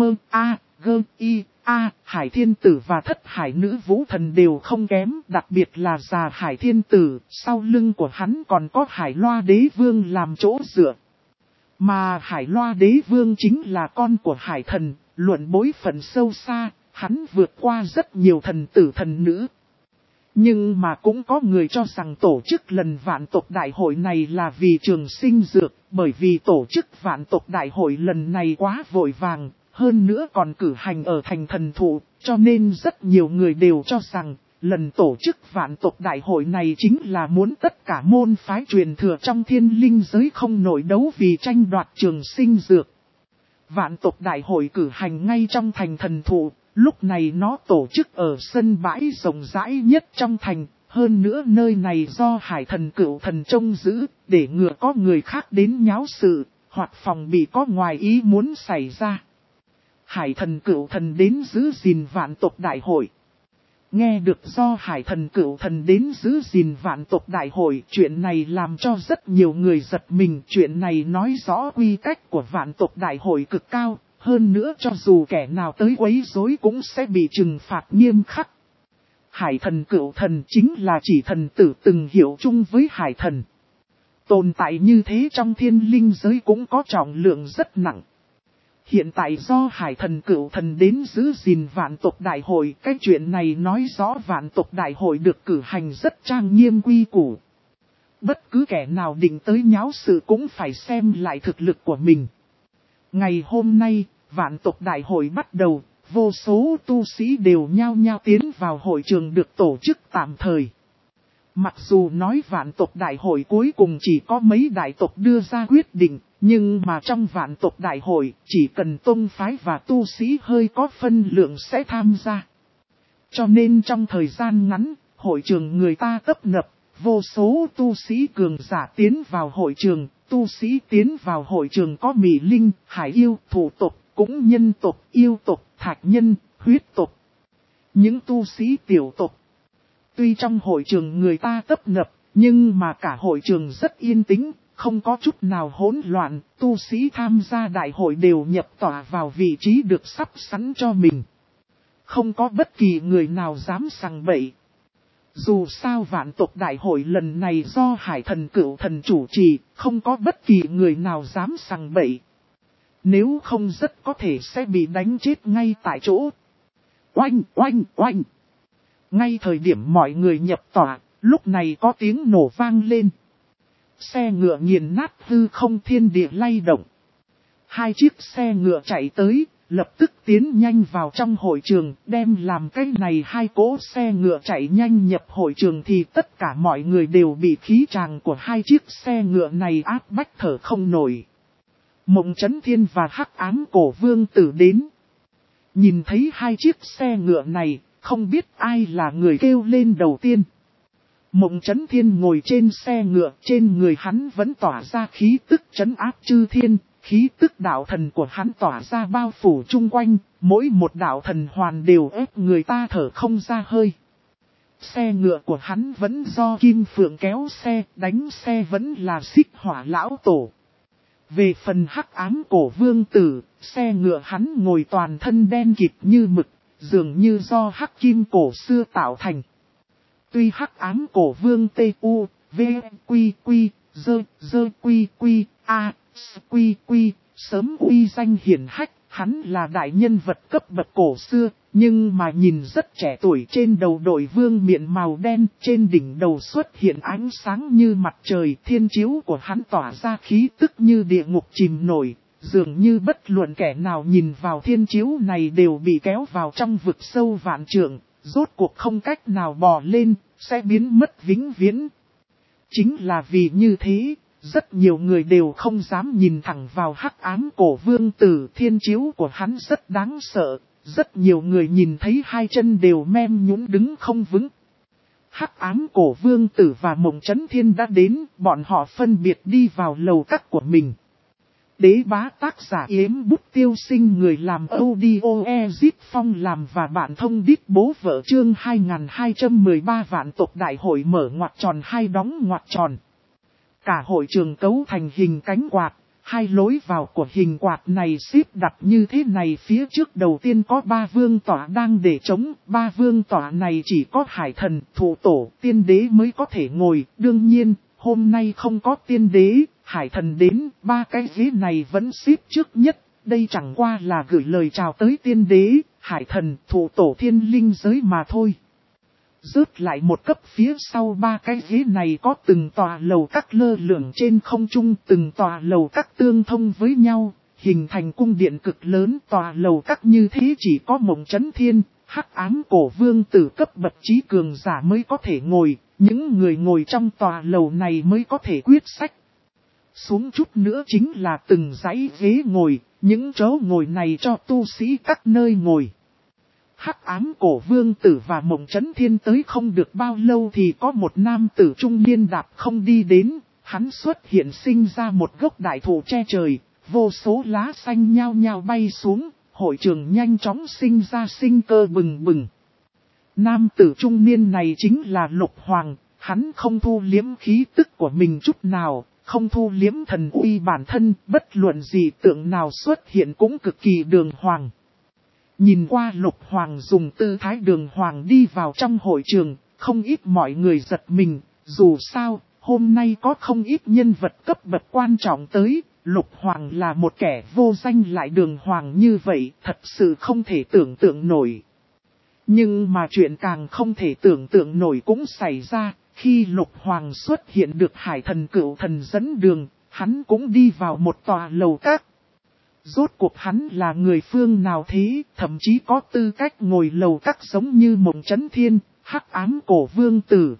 Hải thiên tử và thất hải nữ vũ thần đều không kém, đặc biệt là già hải thiên tử, sau lưng của hắn còn có Hải Loa đế vương làm chỗ dựa. Mà Hải Loa đế vương chính là con của hải thần, luận bối phận sâu xa, hắn vượt qua rất nhiều thần tử thần nữ. Nhưng mà cũng có người cho rằng tổ chức lần vạn tộc đại hội này là vì trường sinh dược, bởi vì tổ chức vạn tộc đại hội lần này quá vội vàng, hơn nữa còn cử hành ở thành thần thụ, cho nên rất nhiều người đều cho rằng, lần tổ chức vạn tộc đại hội này chính là muốn tất cả môn phái truyền thừa trong thiên linh giới không nổi đấu vì tranh đoạt trường sinh dược. Vạn tộc đại hội cử hành ngay trong thành thần thụ, lúc này nó tổ chức ở sân bãi rộng rãi nhất trong thành, hơn nữa nơi này do hải thần cửu thần trông giữ, để ngừa có người khác đến nháo sự, hoặc phòng bị có ngoài ý muốn xảy ra. Hải thần cửu thần đến giữ gìn vạn tộc đại hội. Nghe được do hải thần cửu thần đến giữ gìn vạn tộc đại hội, chuyện này làm cho rất nhiều người giật mình. Chuyện này nói rõ quy cách của vạn tộc đại hội cực cao, hơn nữa cho dù kẻ nào tới quấy rối cũng sẽ bị trừng phạt nghiêm khắc. Hải thần cửu thần chính là chỉ thần tử từng hiểu chung với hải thần. Tồn tại như thế trong thiên linh giới cũng có trọng lượng rất nặng. Hiện tại do hải thần cửu thần đến giữ gìn vạn tộc đại hội, cái chuyện này nói rõ vạn tộc đại hội được cử hành rất trang nghiêm quy củ. Bất cứ kẻ nào định tới nháo sự cũng phải xem lại thực lực của mình. Ngày hôm nay, vạn tộc đại hội bắt đầu, vô số tu sĩ đều nhao nhao tiến vào hội trường được tổ chức tạm thời. Mặc dù nói vạn tộc đại hội cuối cùng chỉ có mấy đại tộc đưa ra quyết định, nhưng mà trong vạn tộc đại hội chỉ cần tông phái và tu sĩ hơi có phân lượng sẽ tham gia. Cho nên trong thời gian ngắn, hội trường người ta tấp nập, vô số tu sĩ cường giả tiến vào hội trường, tu sĩ tiến vào hội trường có mị linh, hải yêu, thủ tộc, cũng nhân tộc, yêu tộc, thạch nhân, huyết tộc. Những tu sĩ tiểu tộc. Tuy trong hội trường người ta tấp nập, nhưng mà cả hội trường rất yên tĩnh, không có chút nào hỗn loạn, tu sĩ tham gia đại hội đều nhập tỏa vào vị trí được sắp sẵn cho mình. Không có bất kỳ người nào dám sằng bậy. Dù sao vạn tộc đại hội lần này do hải thần cửu thần chủ trì, không có bất kỳ người nào dám sằng bậy. Nếu không rất có thể sẽ bị đánh chết ngay tại chỗ. Oanh, oanh, oanh. Ngay thời điểm mọi người nhập tỏa, lúc này có tiếng nổ vang lên. Xe ngựa nghiền nát hư không, thiên địa lay động. Hai chiếc xe ngựa chạy tới, lập tức tiến nhanh vào trong hội trường, đem làm cái này hai cỗ xe ngựa chạy nhanh nhập hội trường thì tất cả mọi người đều bị khí tràng của hai chiếc xe ngựa này áp bách thở không nổi. Mộng Chấn Thiên và Hắc Ám Cổ Vương Tử đến. Nhìn thấy hai chiếc xe ngựa này, không biết ai là người kêu lên đầu tiên. Mộng Chấn Thiên ngồi trên xe ngựa, trên người hắn vẫn tỏa ra khí tức trấn áp chư thiên, khí tức đạo thần của hắn tỏa ra bao phủ chung quanh, mỗi một đạo thần hoàn đều ép người ta thở không ra hơi. Xe ngựa của hắn vẫn do Kim Phượng kéo xe, đánh xe vẫn là Xích Hỏa lão tổ. Về phần Hắc Ám Cổ Vương Tử, xe ngựa hắn ngồi toàn thân đen kịt như mực, dường như do hắc kim cổ xưa tạo thành. Tuy Hắc Ám Cổ Vương T.U. V. Quy Quy, Dơ Quy Quy, A. Quy Quy, sớm uy danh hiển hách, hắn là đại nhân vật cấp bậc cổ xưa, nhưng mà nhìn rất trẻ tuổi, trên đầu đội vương miện màu đen, trên đỉnh đầu xuất hiện ánh sáng như mặt trời, thiên chiếu của hắn tỏa ra khí tức như địa ngục chìm nổi, dường như bất luận kẻ nào nhìn vào thiên chiếu này đều bị kéo vào trong vực sâu vạn trượng, rốt cuộc không cách nào bò lên, sẽ biến mất vĩnh viễn. Chính là vì như thế, rất nhiều người đều không dám nhìn thẳng vào Hắc Ám Cổ Vương Tử, thiên chiếu của hắn rất đáng sợ, rất nhiều người nhìn thấy hai chân đều mem nhũn đứng không vững. Hắc Ám Cổ Vương Tử và Mộng Chấn Thiên đã đến, bọn họ phân biệt đi vào lầu các của mình. Đế Bá tác giả Yếm Bút Tiêu Sinh, người làm audio Ezip Phong làm và bạn thông đít bố vợ, chương 2213 vạn tộc đại hội mở ngoặc tròn hai đóng ngoặc tròn. Cả hội trường cấu thành hình cánh quạt, hai lối vào của hình quạt này xếp đặt như thế này, phía trước đầu tiên có 3 vương tọa đang để trống, 3 vương tọa này chỉ có hải thần, thủ tổ, tiên đế mới có thể ngồi, đương nhiên, hôm nay không có tiên đế, hải thần đến, 3 cái ghế này vẫn xếp trước nhất, đây chẳng qua là gửi lời chào tới tiên đế, hải thần, thủ tổ thiên linh giới mà thôi. Rớt lại một cấp phía sau ba cái ghế này có từng tòa lầu các lơ lửng trên không trung, từng tòa lầu các tương thông với nhau, hình thành cung điện cực lớn. Tòa lầu các như thế chỉ có Mộng Chấn Thiên, Hắc Ám Cổ Vương Tử cấp bậc trí cường giả mới có thể ngồi, những người ngồi trong tòa lầu này mới có thể quyết sách. Xuống chút nữa chính là từng dãy ghế ngồi, những chỗ ngồi này cho tu sĩ các nơi ngồi. Hắc Ám Cổ Vương Tử và Mộng Chấn Thiên tới không được bao lâu thì có một nam tử trung niên đạp không đi đến, hắn xuất hiện sinh ra một gốc đại thụ che trời, vô số lá xanh nhao nhao bay xuống, hội trường nhanh chóng sinh ra sinh cơ bừng bừng. Nam tử trung niên này chính là Lục Hoàng, hắn không thu liếm khí tức của mình chút nào, không thu liếm thần uy bản thân, bất luận gì tượng nào xuất hiện cũng cực kỳ đường hoàng. Nhìn qua Lục Hoàng dùng tư thái đường hoàng đi vào trong hội trường, không ít mọi người giật mình, dù sao, hôm nay có không ít nhân vật cấp bậc quan trọng tới, Lục Hoàng là một kẻ vô danh lại đường hoàng như vậy, thật sự không thể tưởng tượng nổi. Nhưng mà chuyện càng không thể tưởng tượng nổi cũng xảy ra, khi Lục Hoàng xuất hiện được Hải Thần Cửu Thần dẫn đường, hắn cũng đi vào một tòa lầu các. Rốt cuộc hắn là người phương nào thế, thậm chí có tư cách ngồi lầu các giống như Mộng Chấn Thiên, Hắc Ám Cổ Vương Tử.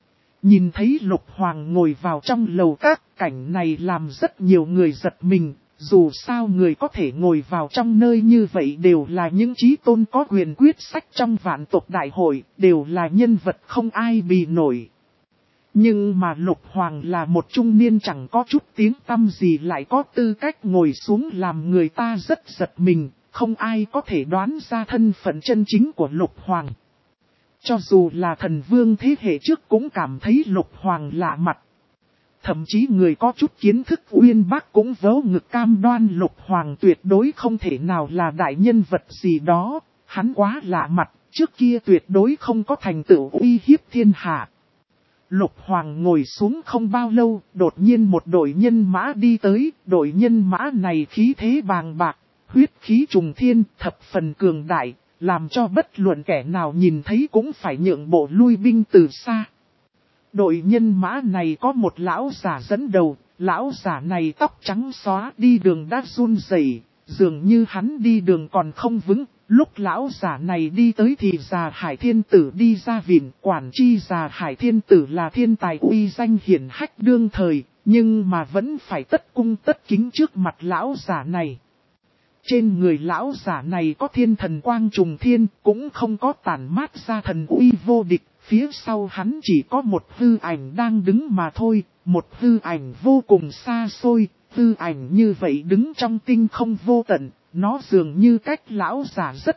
Nhìn thấy Lục Hoàng ngồi vào trong lầu các, cảnh này làm rất nhiều người giật mình, dù sao người có thể ngồi vào trong nơi như vậy đều là những chí tôn có quyền quyết sách trong vạn tộc đại hội, đều là nhân vật không ai bì nổi. Nhưng mà Lục Hoàng là một trung niên chẳng có chút tiếng tăm gì lại có tư cách ngồi xuống làm người ta rất giật mình, không ai có thể đoán ra thân phận chân chính của Lục Hoàng. Cho dù là thần vương thế hệ trước cũng cảm thấy Lục Hoàng lạ mặt. Thậm chí người có chút kiến thức uyên bác cũng vớ ngực cam đoan Lục Hoàng tuyệt đối không thể nào là đại nhân vật gì đó, hắn quá lạ mặt, trước kia tuyệt đối không có thành tựu uy hiếp thiên hạ. Lục Hoàng ngồi xuống không bao lâu, đột nhiên một đội nhân mã đi tới, đội nhân mã này khí thế bàng bạc, huyết khí trùng thiên, thập phần cường đại, làm cho bất luận kẻ nào nhìn thấy cũng phải nhượng bộ lui binh từ xa. Đội nhân mã này có một lão giả dẫn đầu, lão giả này tóc trắng xóa đi đường đã run rẩy, dường như hắn đi đường còn không vững. Lúc lão giả này đi tới thì Già Hải Thiên Tử đi ra vịn, quản chi Già Hải Thiên Tử là thiên tài uy danh hiển hách đương thời, nhưng mà vẫn phải tất cung tất kính trước mặt lão giả này. Trên người lão giả này có thiên thần quang trùng thiên, cũng không có tản mát ra thần uy vô địch, phía sau hắn chỉ có một hư ảnh đang đứng mà thôi, một hư ảnh vô cùng xa xôi, hư ảnh như vậy đứng trong tinh không vô tận. Nó dường như cách lão giả rất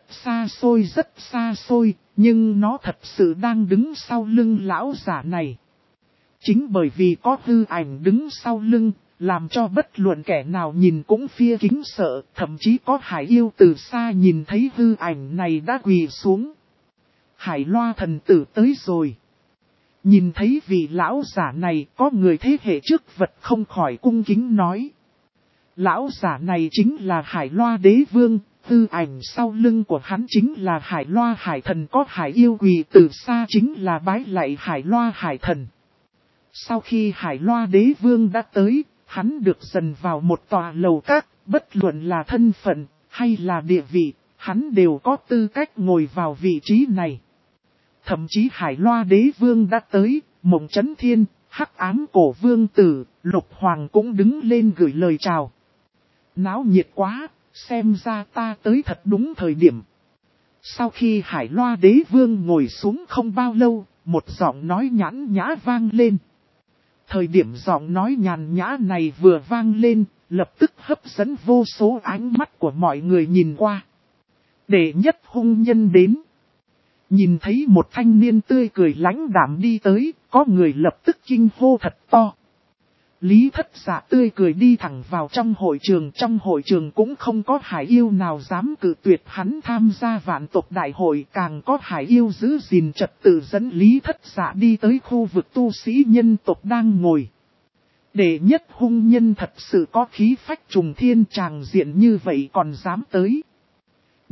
xa xôi, nhưng nó thật sự đang đứng sau lưng lão giả này. Chính bởi vì có hư ảnh đứng sau lưng, làm cho bất luận kẻ nào nhìn cũng phia kính sợ, thậm chí có hải yêu từ xa nhìn thấy hư ảnh này đã quỳ xuống. Hải Loa thần tử tới rồi. Nhìn thấy vị lão giả này có người thế hệ trước vật không khỏi cung kính nói. Lão giả này chính là Hải Loa đế vương, hư ảnh sau lưng của hắn chính là Hải Loa hải thần, có hải yêu quỳ từ xa chính là bái lạy Hải Loa hải thần. Sau khi Hải Loa đế vương đã tới, hắn được dần vào một tòa lầu các, bất luận là thân phận hay là địa vị, hắn đều có tư cách ngồi vào vị trí này. Thậm chí Hải Loa đế vương đã tới, Mộng Chấn Thiên, Hắc Ám Cổ Vương Tử, Lục Hoàng cũng đứng lên gửi lời chào. Náo nhiệt quá, xem ra ta tới thật đúng thời điểm. Sau khi Hải Loa đế vương ngồi xuống không bao lâu, một giọng nói nhãn nhã vang lên. Thời điểm giọng nói nhàn nhã này vừa vang lên, lập tức hấp dẫn vô số ánh mắt của mọi người nhìn qua. Đệ nhất hung nhân đến. Nhìn thấy một thanh niên tươi cười lãnh đạm đi tới, có người lập tức kinh hô thật to. Lý Thất Dạ tươi cười đi thẳng vào trong hội trường cũng không có hải yêu nào dám cự tuyệt hắn tham gia vạn tộc đại hội, càng có hải yêu giữ gìn trật tự dẫn Lý Thất Dạ đi tới khu vực tu sĩ nhân tộc đang ngồi. Đệ nhất hung nhân thật sự có khí phách trùng thiên, tràng diện như vậy còn dám tới.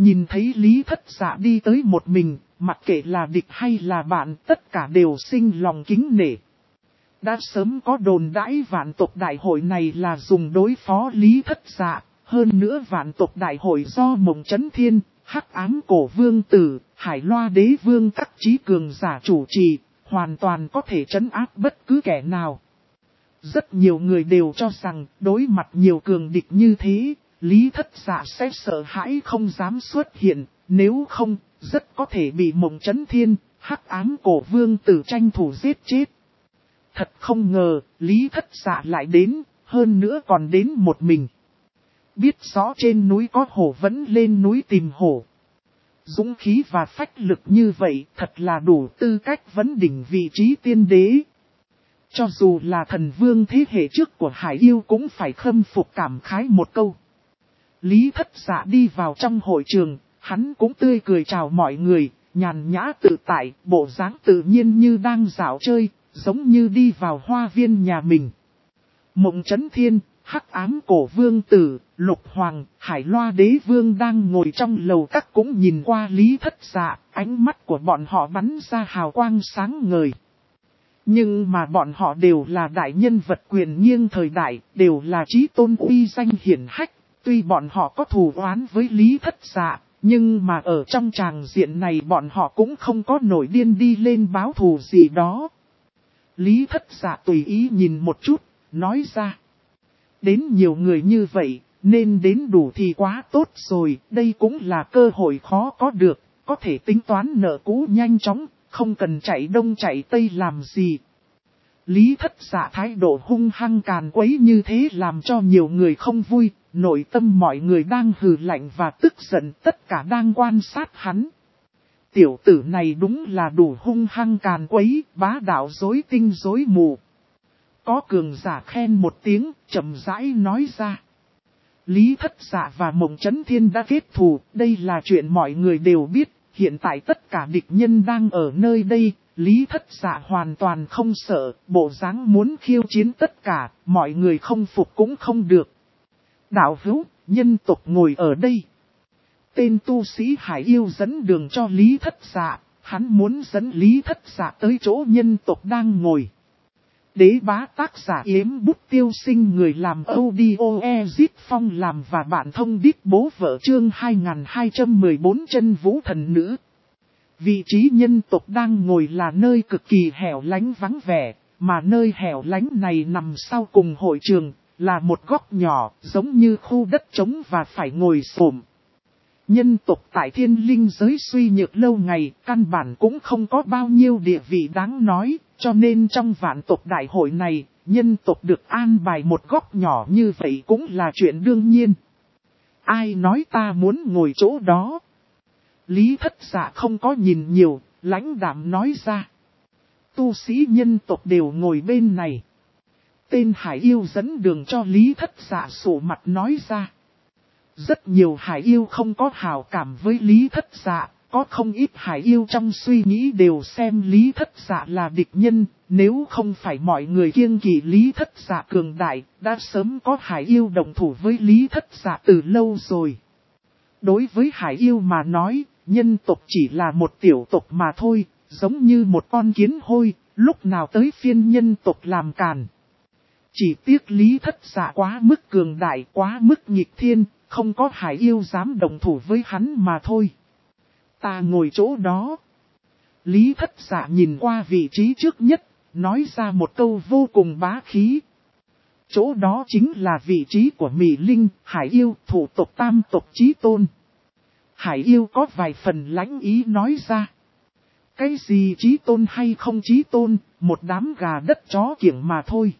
Nhìn thấy Lý Thất Dạ đi tới một mình, mặc kệ là địch hay là bạn, tất cả đều sinh lòng kính nể. Đã sớm có đồn đãi vạn tộc đại hội này là dùng đối phó Lý Thất Dạ, hơn nữa vạn tộc đại hội do Mộng Chấn Thiên, Hắc Ám Cổ Vương Tử, Hải Loa Đế Vương các trí cường giả chủ trì, hoàn toàn có thể trấn áp bất cứ kẻ nào. Rất nhiều người đều cho rằng đối mặt nhiều cường địch như thế, Lý Thất Dạ sẽ sợ hãi không dám xuất hiện, nếu không, rất có thể bị Mộng Chấn Thiên, Hắc Ám Cổ Vương Tử tranh thủ giết chết. Thật không ngờ, Lý Thất Dạ lại đến, hơn nữa còn đến một mình. Biết rõ trên núi có hổ vẫn lên núi tìm hổ. Dũng khí và phách lực như vậy thật là đủ tư cách vấn đỉnh vị trí tiên đế. Cho dù là thần vương thế hệ trước của Hải Yêu cũng phải khâm phục cảm khái một câu. Lý Thất Dạ đi vào trong hội trường, hắn cũng tươi cười chào mọi người, nhàn nhã tự tại, bộ dáng tự nhiên như đang dạo chơi, giống như đi vào hoa viên nhà mình. Mộng Chấn Thiên, Hắc Ám Cổ Vương Tử, Lục Hoàng, Hải Loa Đế Vương đang ngồi trong lầu các cũng nhìn qua Lý Thất Dạ, ánh mắt của bọn họ bắn ra hào quang sáng ngời. Nhưng mà bọn họ đều là đại nhân vật quyền nghiêng thời đại, đều là chí tôn uy danh hiển hách, tuy bọn họ có thù oán với Lý Thất Dạ, nhưng mà ở trong tràng diện này bọn họ cũng không có nổi điên đi lên báo thù gì đó. Lý Thất Dạ tùy ý nhìn một chút, nói ra. Đến nhiều người như vậy, nên đến đủ thì quá tốt rồi, đây cũng là cơ hội khó có được, có thể tính toán nợ cũ nhanh chóng, không cần chạy đông chạy tây làm gì. Lý Thất Dạ thái độ hung hăng càn quấy như thế làm cho nhiều người không vui, nội tâm mọi người đang hừ lạnh và tức giận, tất cả đang quan sát hắn. Tiểu tử này đúng là đủ hung hăng càn quấy, bá đạo dối tinh dối mù. Có cường giả khen một tiếng, chậm rãi nói ra. Lý Thất Dạ và Mộng Chấn Thiên đã kết thù, đây là chuyện mọi người đều biết, hiện tại tất cả địch nhân đang ở nơi đây, Lý Thất Dạ hoàn toàn không sợ, bộ dáng muốn khiêu chiến tất cả, mọi người không phục cũng không được. Đạo hữu, nhân tộc ngồi ở đây. Tên tu sĩ Hải Yêu dẫn đường cho Lý Thất Dạ, hắn muốn dẫn Lý Thất Dạ tới chỗ nhân tộc đang ngồi. Đế bá tác giả Yếm Bút Tiêu Sinh, người làm audio Ezit Phong làm và bạn thông đít bố vợ chương 2214 chân vũ thần nữ. Vị trí nhân tộc đang ngồi là nơi cực kỳ hẻo lánh vắng vẻ, mà nơi hẻo lánh này nằm sau cùng hội trường, là một góc nhỏ, giống như khu đất trống và phải ngồi xổm. Nhân tộc tại thiên linh giới suy nhược lâu ngày, căn bản cũng không có bao nhiêu địa vị đáng nói, cho nên trong vạn tộc đại hội này, nhân tộc được an bài một góc nhỏ như vậy cũng là chuyện đương nhiên. Ai nói ta muốn ngồi chỗ đó? Lý Thất Dạ không có nhìn nhiều, lãnh đạm nói ra. Tu sĩ nhân tộc đều ngồi bên này. Tên Hải Yêu dẫn đường cho Lý Thất Dạ sổ mặt nói ra. Rất nhiều Hải Yêu không có hảo cảm với Lý Thất Dạ, có không ít Hải Yêu trong suy nghĩ đều xem Lý Thất Dạ là địch nhân, nếu không phải mọi người kiêng kỵ Lý Thất Dạ cường đại, đã sớm có Hải Yêu đồng thủ với Lý Thất Dạ từ lâu rồi. Đối với Hải Yêu mà nói, nhân tộc chỉ là một tiểu tộc mà thôi, giống như một con kiến hôi, lúc nào tới phiên nhân tộc làm càn. Chỉ tiếc Lý Thất Dạ quá mức cường đại, quá mức nghịch thiên, không có Hải Yêu dám đồng thủ với hắn mà thôi. Ta ngồi chỗ đó. Lý Thất Dạ nhìn qua vị trí trước nhất, nói ra một câu vô cùng bá khí. Chỗ đó chính là vị trí của Mị Linh, Hải Yêu, thủ tộc tam tộc chí tôn. Hải Yêu có vài phần lãnh ý nói ra. Cái gì chí tôn hay không chí tôn, một đám gà đất chó kiểng mà thôi.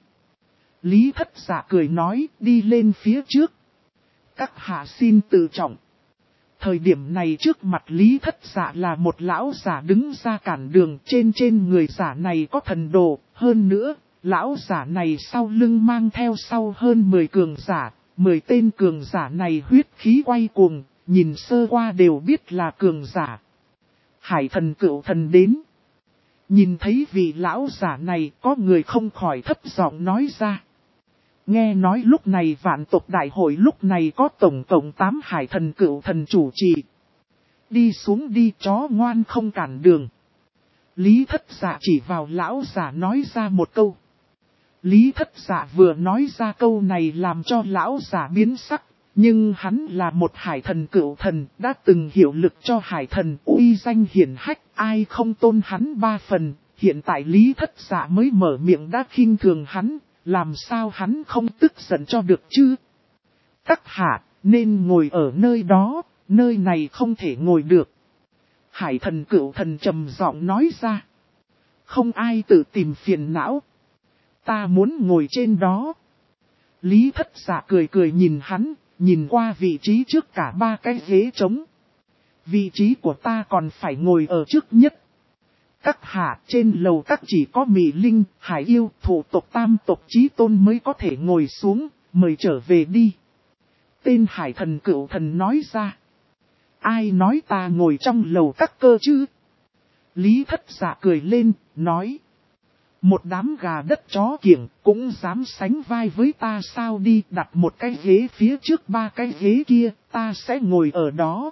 Lý Thất Dạ cười nói, đi lên phía trước. Các hạ xin tự trọng. Thời điểm này trước mặt Lý Thất Dạ là một lão giả đứng ra cản đường, trên người giả này có thần đồ, hơn nữa, lão giả này sau lưng mang theo sau hơn 10 cường giả, 10 tên cường giả này huyết khí quay cuồng, nhìn sơ qua đều biết là cường giả. Hải thần cửu thần đến. Nhìn thấy vị lão giả này có người không khỏi thấp giọng nói ra. Nghe nói lúc này vạn tộc đại hội lúc này có tổng cộng 8 hải thần cửu thần chủ trì. đi xuống đi, chó ngoan không cản đường. Lý Thất Dạ chỉ vào lão giả nói ra một câu. Lý Thất Dạ vừa nói ra câu này làm cho lão giả biến sắc, nhưng hắn là một hải thần cửu thần, đã từng hiệu lực cho hải thần, uy danh hiển hách, ai không tôn hắn ba phần. Hiện tại Lý Thất Dạ mới mở miệng đã khinh thường hắn, làm sao hắn không tức giận cho được chứ? Các hạ, nên ngồi ở nơi đó, nơi này không thể ngồi được. Hải thần cửu thần trầm giọng nói ra. Không ai tự tìm phiền não. Ta muốn ngồi trên đó. Lý Thất Dạ cười cười nhìn hắn, nhìn qua vị trí trước cả ba cái ghế trống. Vị trí của ta còn phải ngồi ở trước nhất. Các hạ, trên lầu các chỉ có Mị Linh, Hải Yêu, thủ tộc tam tộc chí tôn mới có thể ngồi xuống, mời trở về đi. Tên hải thần cửu thần nói ra. Ai nói ta ngồi trong lầu các cơ chứ? Lý Thất Dạ cười lên, nói. Một đám gà đất chó kiểng cũng dám sánh vai với ta sao, đi đặt một cái ghế phía trước ba cái ghế kia, ta sẽ ngồi ở đó.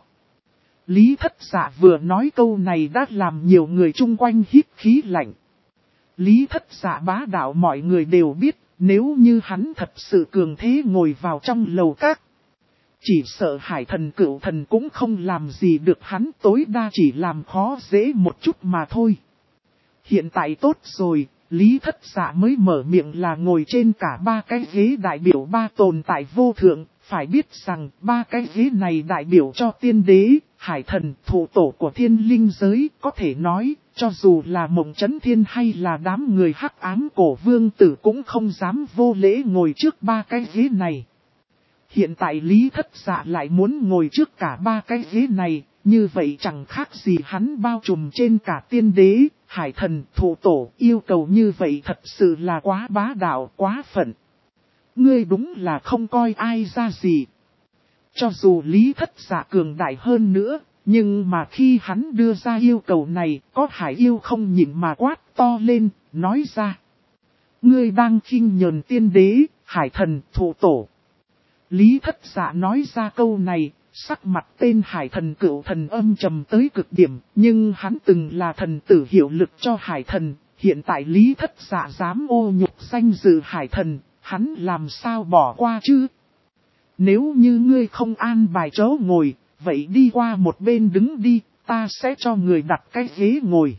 Lý Thất Dạ vừa nói câu này đã làm nhiều người chung quanh hít khí lạnh. Lý Thất Dạ bá đạo mọi người đều biết, nếu như hắn thật sự cường thế ngồi vào trong lầu các. Chỉ sợ hải thần cửu thần cũng không làm gì được hắn, tối đa chỉ làm khó dễ một chút mà thôi. Hiện tại tốt rồi, Lý Thất Dạ mới mở miệng là ngồi trên cả ba cái ghế đại biểu ba tồn tại vô thượng, phải biết rằng ba cái ghế này đại biểu cho tiên đế, hải thần, thủ tổ của thiên linh giới, có thể nói, cho dù là Mộng Chấn Thiên hay là đám người hắc ám cổ vương tử cũng không dám vô lễ ngồi trước ba cái ghế này. Hiện tại Lý Thất Dạ lại muốn ngồi trước cả ba cái ghế này, như vậy chẳng khác gì hắn bao trùm trên cả tiên đế, hải thần, thủ tổ, yêu cầu như vậy thật sự là quá bá đạo, quá phận. Ngươi đúng là không coi ai ra gì. Cho dù Lý Thất Dạ cường đại hơn nữa, nhưng mà khi hắn đưa ra yêu cầu này, có hải yêu không nhịn mà quát to lên, nói ra. Ngươi đang khinh nhờn tiên đế, hải thần, thủ tổ. Lý Thất Dạ nói ra câu này, sắc mặt tên hải thần cửu thần âm trầm tới cực điểm, nhưng hắn từng là thần tử hiệu lực cho hải thần, hiện tại Lý Thất Dạ dám ô nhục danh dự hải thần, hắn làm sao bỏ qua chứ? Nếu như ngươi không an bài chỗ ngồi, vậy đi qua một bên đứng đi, ta sẽ cho người đặt cái ghế ngồi.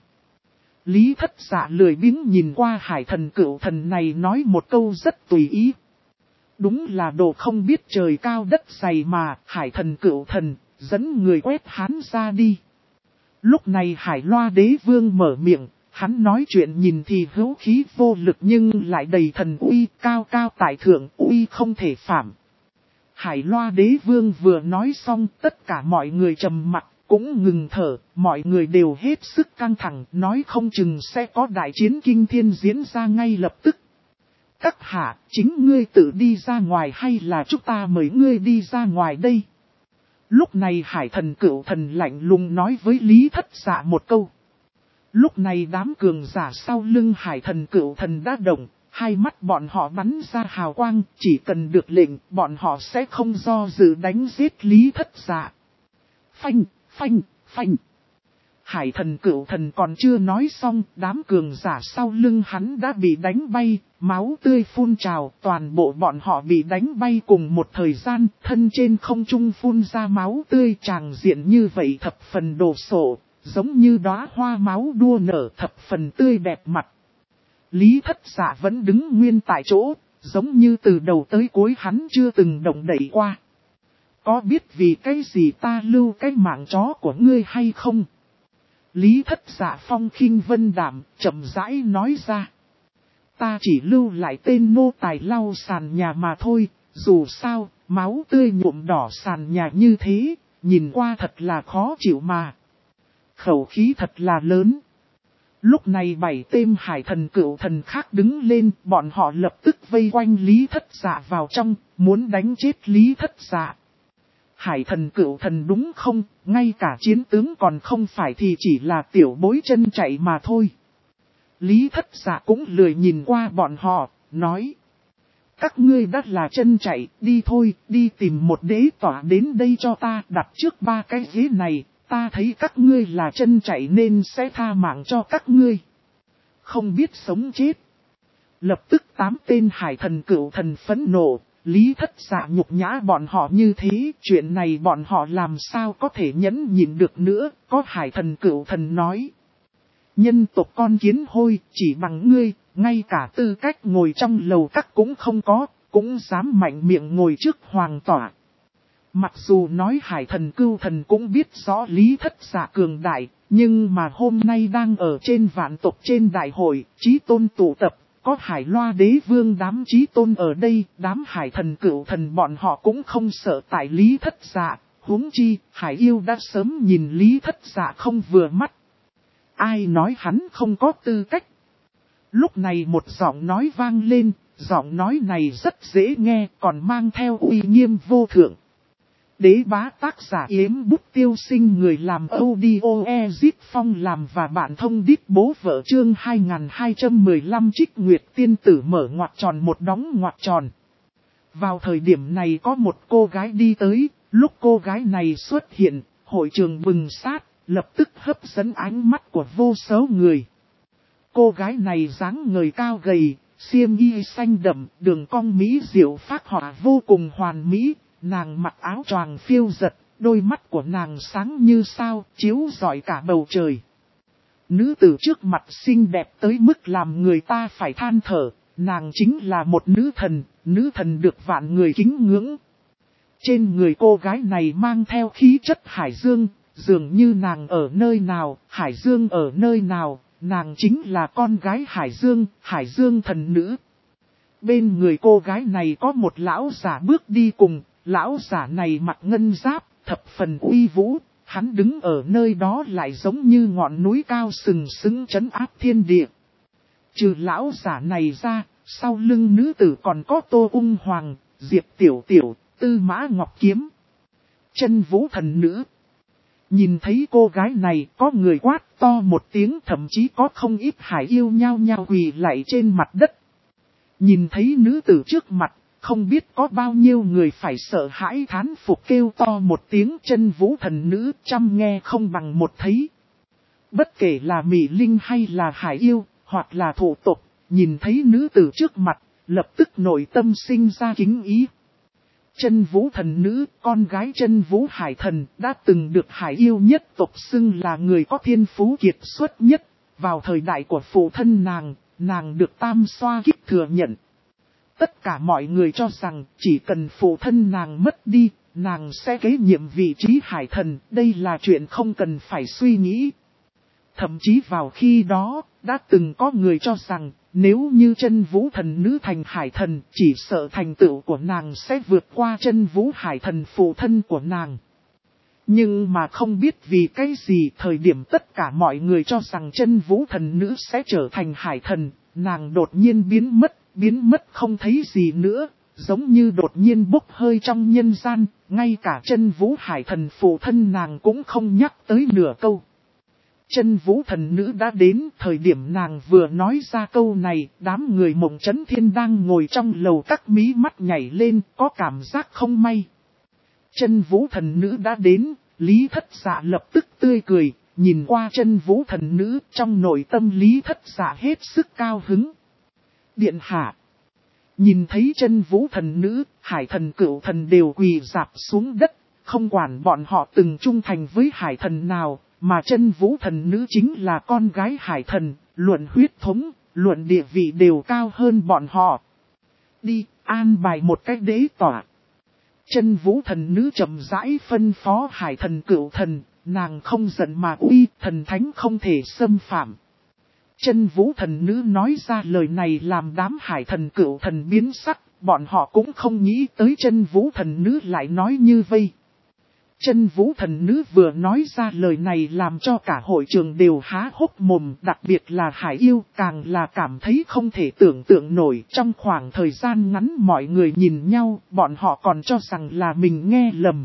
Lý Thất Dạ lười biếng nhìn qua hải thần cửu thần này nói một câu rất tùy ý. Đúng là đồ không biết trời cao đất dày mà, hải thần cửu thần, dẫn người quét hắn ra đi. Lúc này Hải Loa Đế Vương mở miệng, hắn nói chuyện nhìn thì hữu khí vô lực nhưng lại đầy thần uy, cao cao tại thượng, uy không thể phạm. Hải Loa Đế Vương vừa nói xong, tất cả mọi người trầm mặt, cũng ngừng thở, mọi người đều hết sức căng thẳng, nói không chừng sẽ có đại chiến kinh thiên diễn ra ngay lập tức. Các hạ, chính ngươi tự đi ra ngoài hay là chúng ta mời ngươi đi ra ngoài đây? Lúc này hải thần cửu thần lạnh lùng nói với Lý Thất Dạ một câu. Lúc này đám cường giả sau lưng hải thần cửu thần đã động, hai mắt bọn họ bắn ra hào quang, chỉ cần được lệnh, bọn họ sẽ không do dự đánh giết Lý Thất Dạ. Phanh, phanh, phanh. Hải thần cửu thần còn chưa nói xong, đám cường giả sau lưng hắn đã bị đánh bay, máu tươi phun trào, toàn bộ bọn họ bị đánh bay cùng một thời gian, thân trên không trung phun ra máu tươi, tràng diện như vậy thập phần đồ sộ, giống như đóa hoa máu đua nở, thập phần tươi đẹp mặt. Lý Thất Dạ vẫn đứng nguyên tại chỗ, giống như từ đầu tới cuối hắn chưa từng động đậy qua. Có biết vì cái gì ta lưu cái mạng chó của ngươi hay không? Lý Thất Dạ phong khinh vân đạm, chậm rãi nói ra. Ta chỉ lưu lại tên nô tài lau sàn nhà mà thôi, dù sao, máu tươi nhuộm đỏ sàn nhà như thế, nhìn qua thật là khó chịu mà. Khẩu khí thật là lớn. Lúc này 7 tên hải thần cửu thần khác đứng lên, bọn họ lập tức vây quanh Lý Thất Dạ vào trong, muốn đánh chết Lý Thất Dạ. Hải thần cửu thần đúng không, ngay cả chiến tướng còn không phải thì chỉ là tiểu bối chân chạy mà thôi. Lý Thất Dạ cũng lười nhìn qua bọn họ, nói. Các ngươi đã là chân chạy, đi thôi, đi tìm một đế tỏa đến đây cho ta, đặt trước ba cái ghế này, Ta thấy các ngươi là chân chạy nên sẽ tha mạng cho các ngươi. Không biết sống chết. Lập tức 8 tên hải thần cửu thần phẫn nộ, Lý Thất Dạ nhục nhã bọn họ như thế, chuyện này bọn họ làm sao có thể nhẫn nhịn được nữa, có hải thần cửu thần nói. Nhân tộc con kiến hôi, chỉ bằng ngươi, ngay cả tư cách ngồi trong lầu các cũng không có, cũng dám mạnh miệng ngồi trước hoàng tỏa. Mặc dù nói hải thần cưu thần cũng biết rõ Lý Thất Dạ cường đại, nhưng mà hôm nay đang ở trên vạn tộc trên đại hội, chí tôn tụ tập, có hải loa đế vương đám chí tôn ở đây, đám hải thần cửu thần bọn họ cũng không sợ tại Lý Thất Dạ, huống chi, hải yêu đã sớm nhìn Lý Thất Dạ không vừa mắt. Ai nói hắn không có tư cách? Lúc này một giọng nói vang lên, giọng nói này rất dễ nghe, còn mang theo uy nghiêm vô thượng. Đế bá tác giả Yếm Bút Tiêu Sinh, người làm audio Ezip Phong làm và bạn thông đít bố vợ chương 2215 Trích Nguyệt tiên tử mở ngoặc tròn một đóng ngoặc tròn. Vào thời điểm này có một cô gái đi tới, lúc cô gái này xuất hiện, hội trường bừng sát, lập tức hấp dẫn ánh mắt của vô số người. Cô gái này dáng người cao gầy, xiêm y xanh đậm, đường cong mỹ diệu phác họa vô cùng hoàn mỹ. Nàng mặc áo choàng phiêu giật, đôi mắt của nàng sáng như sao, chiếu rọi cả bầu trời. Nữ tử trước mặt xinh đẹp tới mức làm người ta phải than thở, nàng chính là một nữ thần được vạn người kính ngưỡng. Trên người cô gái này mang theo khí chất hải dương, dường như nàng ở nơi nào, hải dương ở nơi nào, nàng chính là con gái hải dương thần nữ. Bên người cô gái này có một lão giả bước đi cùng. Lão giả này mặc ngân giáp, thập phần uy vũ, hắn đứng ở nơi đó lại giống như ngọn núi cao sừng sững trấn áp thiên địa. Trừ lão giả này ra, sau lưng nữ tử còn có Tô Ung Hoàng, Diệp Tiểu Tiểu, Tư Mã Ngọc Kiếm, Chân Vũ thần nữ. Nhìn thấy cô gái này có người quát to một tiếng, thậm chí có không ít hải yêu nhao nhao quỳ lạy trên mặt đất. Nhìn thấy nữ tử trước mặt. Không biết có bao nhiêu người phải sợ hãi thán phục kêu to một tiếng Chân Vũ thần nữ, trăm nghe không bằng một thấy. Bất kể là Mỹ Linh hay là hải yêu, hoặc là thổ tộc, nhìn thấy nữ tử trước mặt, lập tức nội tâm sinh ra kính ý. Chân Vũ thần nữ, con gái Chân Vũ hải thần, đã từng được hải yêu nhất tộc xưng là người có thiên phú kiệt xuất nhất. Vào thời đại của phụ thân nàng được tam xoa kích thừa nhận. Tất cả mọi người cho rằng chỉ cần phụ thân nàng mất đi, nàng sẽ kế nhiệm vị trí hải thần, đây là chuyện không cần phải suy nghĩ. Thậm chí vào khi đó, đã từng có người cho rằng, nếu như Chân Vũ thần nữ thành hải thần, chỉ sợ thành tựu của nàng sẽ vượt qua Chân Vũ hải thần phụ thân của nàng. Nhưng mà không biết vì cái gì thời điểm tất cả mọi người cho rằng Chân Vũ thần nữ sẽ trở thành hải thần, nàng đột nhiên biến mất không thấy gì nữa, giống như đột nhiên bốc hơi trong nhân gian, ngay cả Chân Vũ hải thần phụ thân nàng cũng không nhắc tới nửa câu. Chân Vũ thần nữ đã đến, thời điểm nàng vừa nói ra câu này, đám người Mộng Chấn Thiên đang ngồi trong lầu các mí mắt nhảy lên, có cảm giác không may. Chân Vũ thần nữ đã đến, Lý Thất Dạ lập tức tươi cười, nhìn qua Chân Vũ thần nữ, trong nội tâm Lý Thất Dạ hết sức cao hứng. Điện hạ. Nhìn thấy Chân Vũ thần nữ, hải thần cửu thần đều quỳ rạp xuống đất, không quản bọn họ từng trung thành với hải thần nào, mà Chân Vũ thần nữ chính là con gái hải thần, luận huyết thống, luận địa vị đều cao hơn bọn họ. Đi, an bài một cách đế tỏa. Chân Vũ thần nữ chậm rãi phân phó hải thần cửu thần, nàng không giận mà uy, thần thánh không thể xâm phạm. Chân Vũ thần nữ nói ra lời này làm đám hải thần cửu thần biến sắc, bọn họ cũng không nghĩ tới Chân Vũ thần nữ lại nói như vây. Chân Vũ thần nữ vừa nói ra lời này làm cho cả hội trường đều há hốc mồm, đặc biệt là hải yêu càng là cảm thấy không thể tưởng tượng nổi. Trong khoảng thời gian ngắn mọi người nhìn nhau, bọn họ còn cho rằng là mình nghe lầm.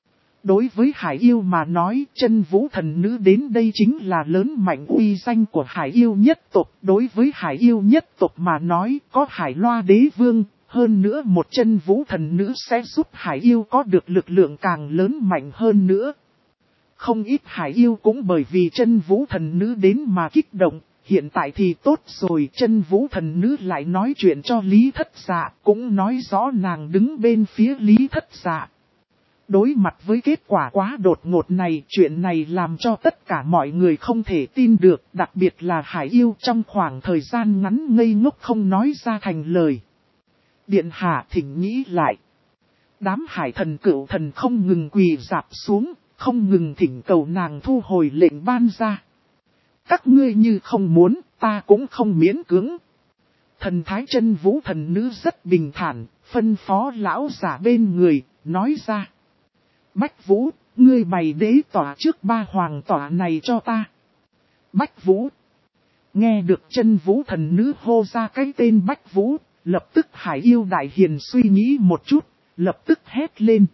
Đối với hải yêu mà nói, Chân Vũ thần nữ đến đây chính là lớn mạnh uy danh của hải yêu nhất tộc. Đối với hải yêu nhất tộc mà nói, có Hải Loa đế vương. Hơn nữa một Chân Vũ thần nữ sẽ giúp hải yêu có được lực lượng càng lớn mạnh hơn nữa. Không ít hải yêu cũng bởi vì chân vũ thần nữ đến mà kích động, hiện tại thì tốt rồi, chân vũ thần nữ lại nói chuyện cho Lý Thất Dạ, cũng nói rõ nàng đứng bên phía Lý Thất Dạ. Đối mặt với kết quả quá đột ngột này, chuyện này làm cho tất cả mọi người không thể tin được, đặc biệt là hải yêu trong khoảng thời gian ngắn ngây ngốc không nói ra thành lời. Điện hạ thỉnh nghĩ lại. Đám hải thần cửu thần không ngừng quỳ rạp xuống, không ngừng thỉnh cầu nàng thu hồi lệnh ban ra. Các ngươi như không muốn, ta cũng không miễn cưỡng. Thần thái chân vũ thần nữ rất bình thản, phân phó lão giả bên người, nói ra. Bách Vũ, ngươi bày đế tỏa trước 3 hoàng tỏa này cho ta. Bách Vũ. Nghe được chân vũ thần nữ hô ra cái tên Bách Vũ, lập tức hải yêu đại hiền suy nghĩ một chút, lập tức hét lên.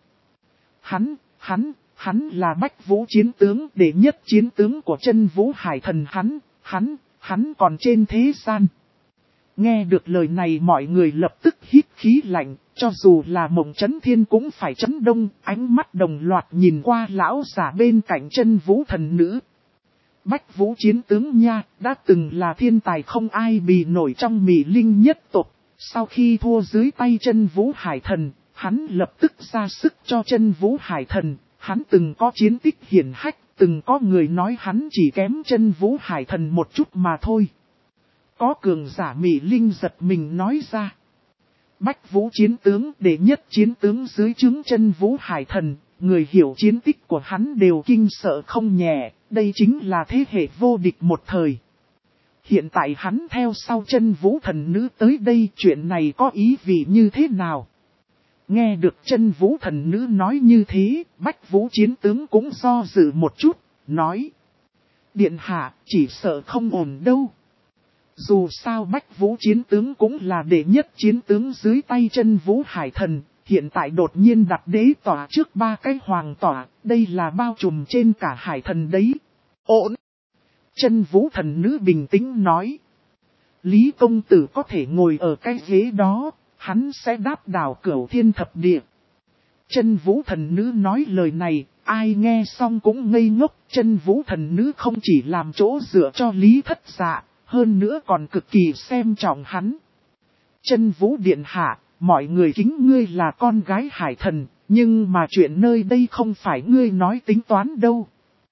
Hắn là Bách Vũ chiến tướng, đệ nhất chiến tướng của chân vũ hải thần, hắn còn trên thế gian. Nghe được lời này mọi người lập tức hít khí lạnh, cho dù là Mộng Chấn Thiên cũng phải chấn động, ánh mắt đồng loạt nhìn qua lão giả bên cạnh chân vũ thần nữ. Bách Vũ chiến tướng nha, đã từng là thiên tài không ai bì nổi trong Mị Linh nhất tộc, sau khi thua dưới tay chân vũ hải thần, hắn lập tức ra sức cho chân vũ hải thần, hắn từng có chiến tích hiển hách, từng có người nói hắn chỉ kém chân vũ hải thần một chút mà thôi. Có cường giả Mị Linh giật mình nói ra. Bách Vũ chiến tướng, đệ nhất chiến tướng dưới trướng chân vũ hải thần, người hiểu chiến tích của hắn đều kinh sợ không nhẹ, đây chính là thế hệ vô địch một thời. Hiện tại hắn theo sau chân vũ thần nữ tới đây, chuyện này có ý vị như thế nào? Nghe được chân vũ thần nữ nói như thế, Bách Vũ chiến tướng cũng do dự một chút, nói. Điện hạ, chỉ sợ không ổn đâu. Dù sao Bách Vũ chiến tướng cũng là đệ nhất chiến tướng dưới tay chân vũ hải thần, hiện tại đột nhiên đặt đế tỏa trước 3 cái hoàng tỏa, đây là bao trùm trên cả hải thần đấy. Ổn! Chân vũ thần nữ bình tĩnh nói. Lý công tử có thể ngồi ở cái ghế đó, hắn sẽ đáp đảo cửu thiên thập địa. Chân vũ thần nữ nói lời này, ai nghe xong cũng ngây ngốc, chân vũ thần nữ không chỉ làm chỗ dựa cho Lý Thất Dạ, hơn nữa còn cực kỳ xem trọng hắn. Chân vũ điện hạ, mọi người kính ngươi là con gái hải thần, nhưng mà chuyện nơi đây không phải ngươi nói tính toán đâu.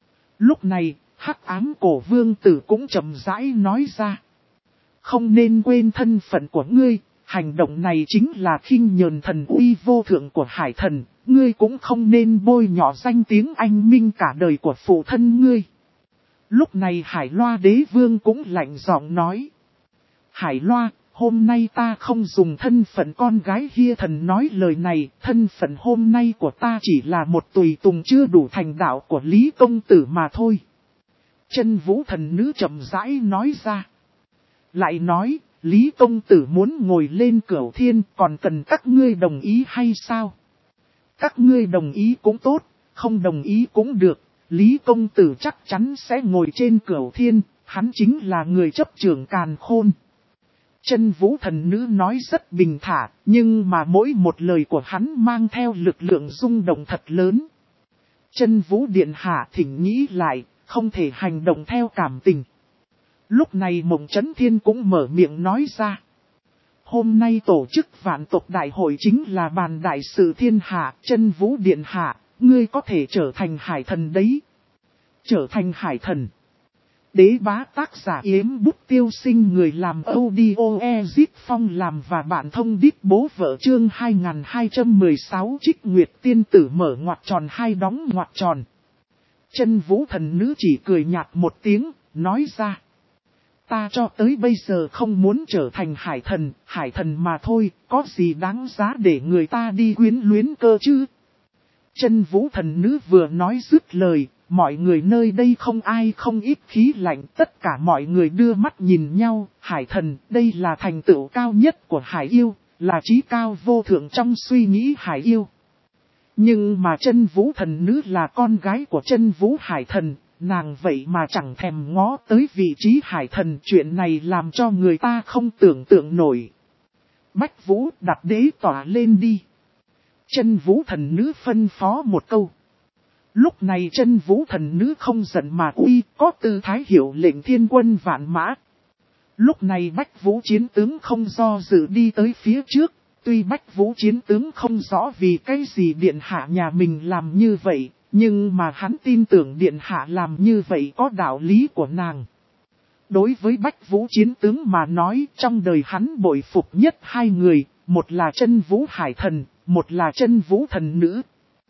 Lúc này, Hắc Ám Cổ Vương Tử cũng chậm rãi nói ra. Không nên quên thân phận của ngươi, hành động này chính là khinh nhờn thần uy vô thượng của hải thần, ngươi cũng không nên bôi nhọ danh tiếng anh minh cả đời của phụ thân ngươi. Lúc này Hải Loa đế vương cũng lạnh giọng nói. Hải Loa, hôm nay ta không dùng thân phận con gái Hia thần nói lời này, thân phận hôm nay của ta chỉ là một tùy tùng chưa đủ thành đạo của Lý công tử mà thôi. Chân vũ thần nữ chậm rãi nói ra. Lại nói, Lý công tử muốn ngồi lên cửu thiên còn cần các ngươi đồng ý hay sao? Các ngươi đồng ý cũng tốt, không đồng ý cũng được. Lý công tử chắc chắn sẽ ngồi trên cửu thiên, hắn chính là người chấp trưởng càn khôn. Chân vũ thần nữ nói rất bình thản, nhưng mà mỗi một lời của hắn mang theo lực lượng rung động thật lớn. Chân vũ điện hạ thỉnh nghĩ lại, không thể hành động theo cảm tình. Lúc này Mộng Chấn Thiên cũng mở miệng nói ra. Hôm nay tổ chức vạn tộc đại hội chính là bàn đại sự thiên hạ, chân vũ điện hạ, ngươi có thể trở thành hải thần đấy. Trở thành hải thần. Đế bá tác giả Yếm Bút Tiêu Sinh, người làm audio Ezip Phong làm và bạn thông đít bố vợ chương 2216 Trích Nguyệt tiên tử mở ngoặc tròn hai đóng ngoặc tròn. Chân vũ thần nữ chỉ cười nhạt một tiếng, nói ra. Ta cho tới bây giờ không muốn trở thành hải thần mà thôi, có gì đáng giá để người ta đi quyến luyến cơ chứ? Chân vũ thần nữ vừa nói dứt lời, mọi người nơi đây không ai không ít khí lạnh, tất cả mọi người đưa mắt nhìn nhau, hải thần, đây là thành tựu cao nhất của hải yêu, là chí cao vô thượng trong suy nghĩ hải yêu. Nhưng mà chân vũ thần nữ là con gái của chân vũ hải thần, nàng vậy mà chẳng thèm ngó tới vị trí hải thần, chuyện này làm cho người ta không tưởng tượng nổi. Bách Vũ đặt đế tỏa lên đi. Chân vũ thần nữ phân phó một câu. Lúc này chân vũ thần nữ không giận mà uy, có tư thái hiệu lệnh thiên quân vạn mã. Lúc này Bách Vũ chiến tướng không do dự đi tới phía trước, tuy Bách Vũ chiến tướng không rõ vì cái gì điện hạ nhà mình làm như vậy, nhưng mà hắn tin tưởng điện hạ làm như vậy có đạo lý của nàng. Đối với Bách Vũ chiến tướng mà nói, trong đời hắn bội phục nhất hai người, một là Chân Vũ Hải Thần, một là Chân Vũ Thần Nữ.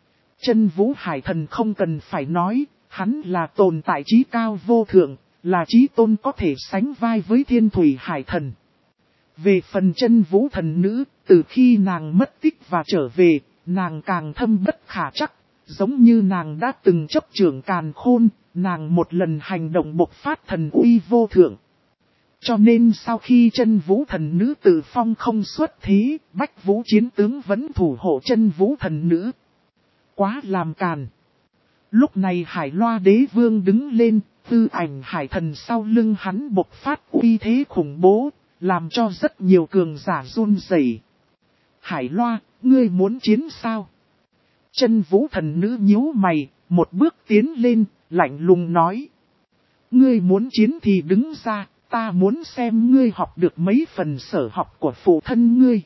Chân Vũ Hải Thần không cần phải nói, hắn là tồn tại trí cao vô thượng, là trí tôn có thể sánh vai với Thiên Thủy Hải Thần. Về phần Chân Vũ Thần Nữ, từ khi nàng mất tích và trở về, nàng càng thâm bất khả trắc, giống như nàng đã từng chấp trưởng càn khôn, nàng một lần hành động bộc phát thần uy vô thượng. Cho nên sau khi Chân Vũ Thần Nữ tự phong không xuất thế, Bách Vũ chiến tướng vẫn thủ hộ Chân Vũ Thần Nữ. Quá làm càn. Lúc này Hải Loa Đế Vương đứng lên, tư ảnh Hải Thần sau lưng hắn bộc phát uy thế khủng bố, làm cho rất nhiều cường giả run rẩy. Hải Loa, ngươi muốn chiến sao? Chân Vũ Thần Nữ nhíu mày, một bước tiến lên, lạnh lùng nói. Ngươi muốn chiến thì đứng ra, ta muốn xem ngươi học được mấy phần sở học của phụ thân ngươi.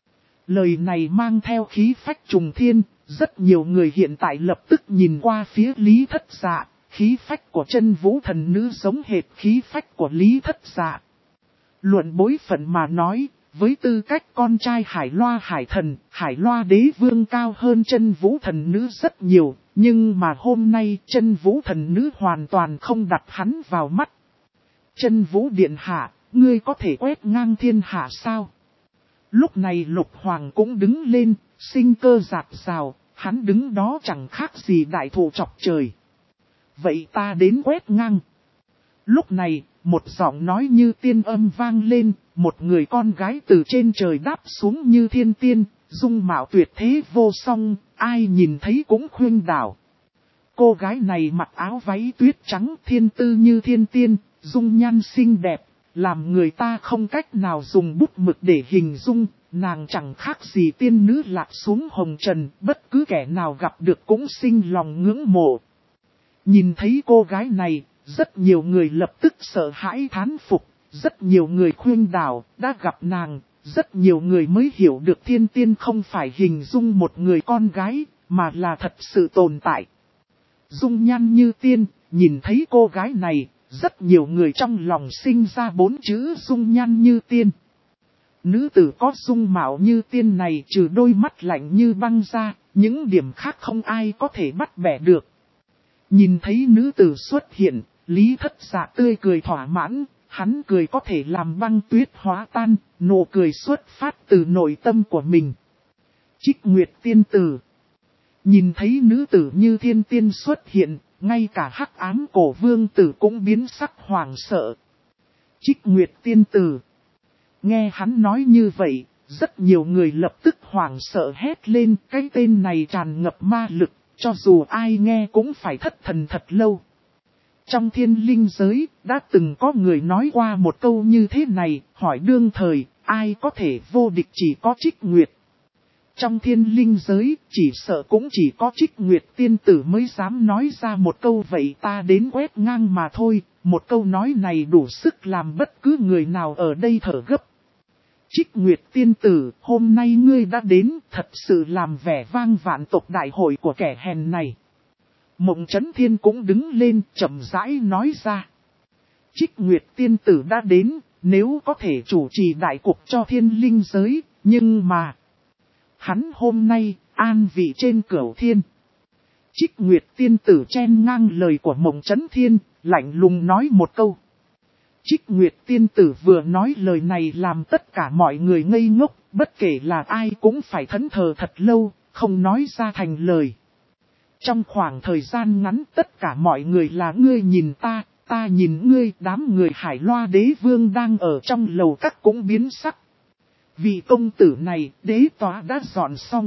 Lời này mang theo khí phách trùng thiên, rất nhiều người hiện tại lập tức nhìn qua phía Lý Thất Dạ, khí phách của Chân Vũ Thần Nữ giống hệt khí phách của Lý Thất Dạ. Luận bối phận mà nói, với tư cách con trai Hải Loa Hải Thần, Hải Loa Đế Vương cao hơn Chân Vũ Thần Nữ rất nhiều, nhưng mà hôm nay Chân Vũ Thần Nữ hoàn toàn không đặt hắn vào mắt. Chân Vũ Điện Hạ, ngươi có thể quét ngang thiên hạ sao? Lúc này Lục Hoàng cũng đứng lên, sinh cơ dạt dào, hắn đứng đó chẳng khác gì đại thụ chọc trời. Vậy ta đến quét ngang. Lúc này, một giọng nói như tiên âm vang lên, một người con gái từ trên trời đáp xuống như thiên tiên, dung mạo tuyệt thế vô song, ai nhìn thấy cũng khuynh đảo. Cô gái này mặc áo váy tuyết trắng thiên tư như thiên tiên, dung nhan xinh đẹp, làm người ta không cách nào dùng bút mực để hình dung, nàng chẳng khác gì tiên nữ lạc xuống hồng trần, bất cứ kẻ nào gặp được cũng sinh lòng ngưỡng mộ. Nhìn thấy cô gái này, rất nhiều người lập tức sợ hãi thán phục, rất nhiều người khuyên đảo, đã gặp nàng, rất nhiều người mới hiểu được thiên tiên không phải hình dung một người con gái, mà là thật sự tồn tại. Dung nhan như tiên, nhìn thấy cô gái này, rất nhiều người trong lòng sinh ra 4 chữ dung nhan như tiên. Nữ tử có dung mạo như tiên này trừ đôi mắt lạnh như băng ra, những điểm khác không ai có thể bắt bẻ được. Nhìn thấy nữ tử xuất hiện, Lý Thất Dạ tươi cười thỏa mãn, hắn cười có thể làm băng tuyết hóa tan, nụ cười xuất phát từ nội tâm của mình. Trích Nguyệt tiên tử. Nhìn thấy nữ tử như thiên tiên xuất hiện, ngay cả Hắc Ám Cổ Vương tử cũng biến sắc hoảng sợ. Trích Nguyệt tiên tử. Nghe hắn nói như vậy, rất nhiều người lập tức hoảng sợ hét lên, cái tên này tràn ngập ma lực, cho dù ai nghe cũng phải thất thần thật lâu. Trong thiên linh giới, đã từng có người nói qua một câu như thế này, hỏi đương thời, ai có thể vô địch chỉ có Trích Nguyệt. Trong thiên linh giới, chỉ sợ cũng chỉ có Trích Nguyệt tiên tử mới dám nói ra một câu vậy ta đến quét ngang mà thôi, một câu nói này đủ sức làm bất cứ người nào ở đây thở gấp. Trích Nguyệt tiên tử, hôm nay ngươi đã đến, thật sự làm vẻ vang vạn tộc đại hội của kẻ hèn này. Mộng Chấn Thiên cũng đứng lên, chậm rãi nói ra. Trích Nguyệt tiên tử đã đến, nếu có thể chủ trì đại cục cho thiên linh giới, nhưng mà... Hắn hôm nay, an vị trên cửu thiên. Trích Nguyệt tiên tử chen ngang lời của Mộng Chấn Thiên, lạnh lùng nói một câu. Trích Nguyệt tiên tử vừa nói lời này làm tất cả mọi người ngây ngốc, bất kể là ai cũng phải thẫn thờ thật lâu, không nói ra thành lời. Trong khoảng thời gian ngắn tất cả mọi người là ngươi nhìn ta nhìn ngươi, đám người Hải Loa Đế Vương đang ở trong lầu các cũng biến sắc. Vì công tử này, đế tòa đã dọn xong.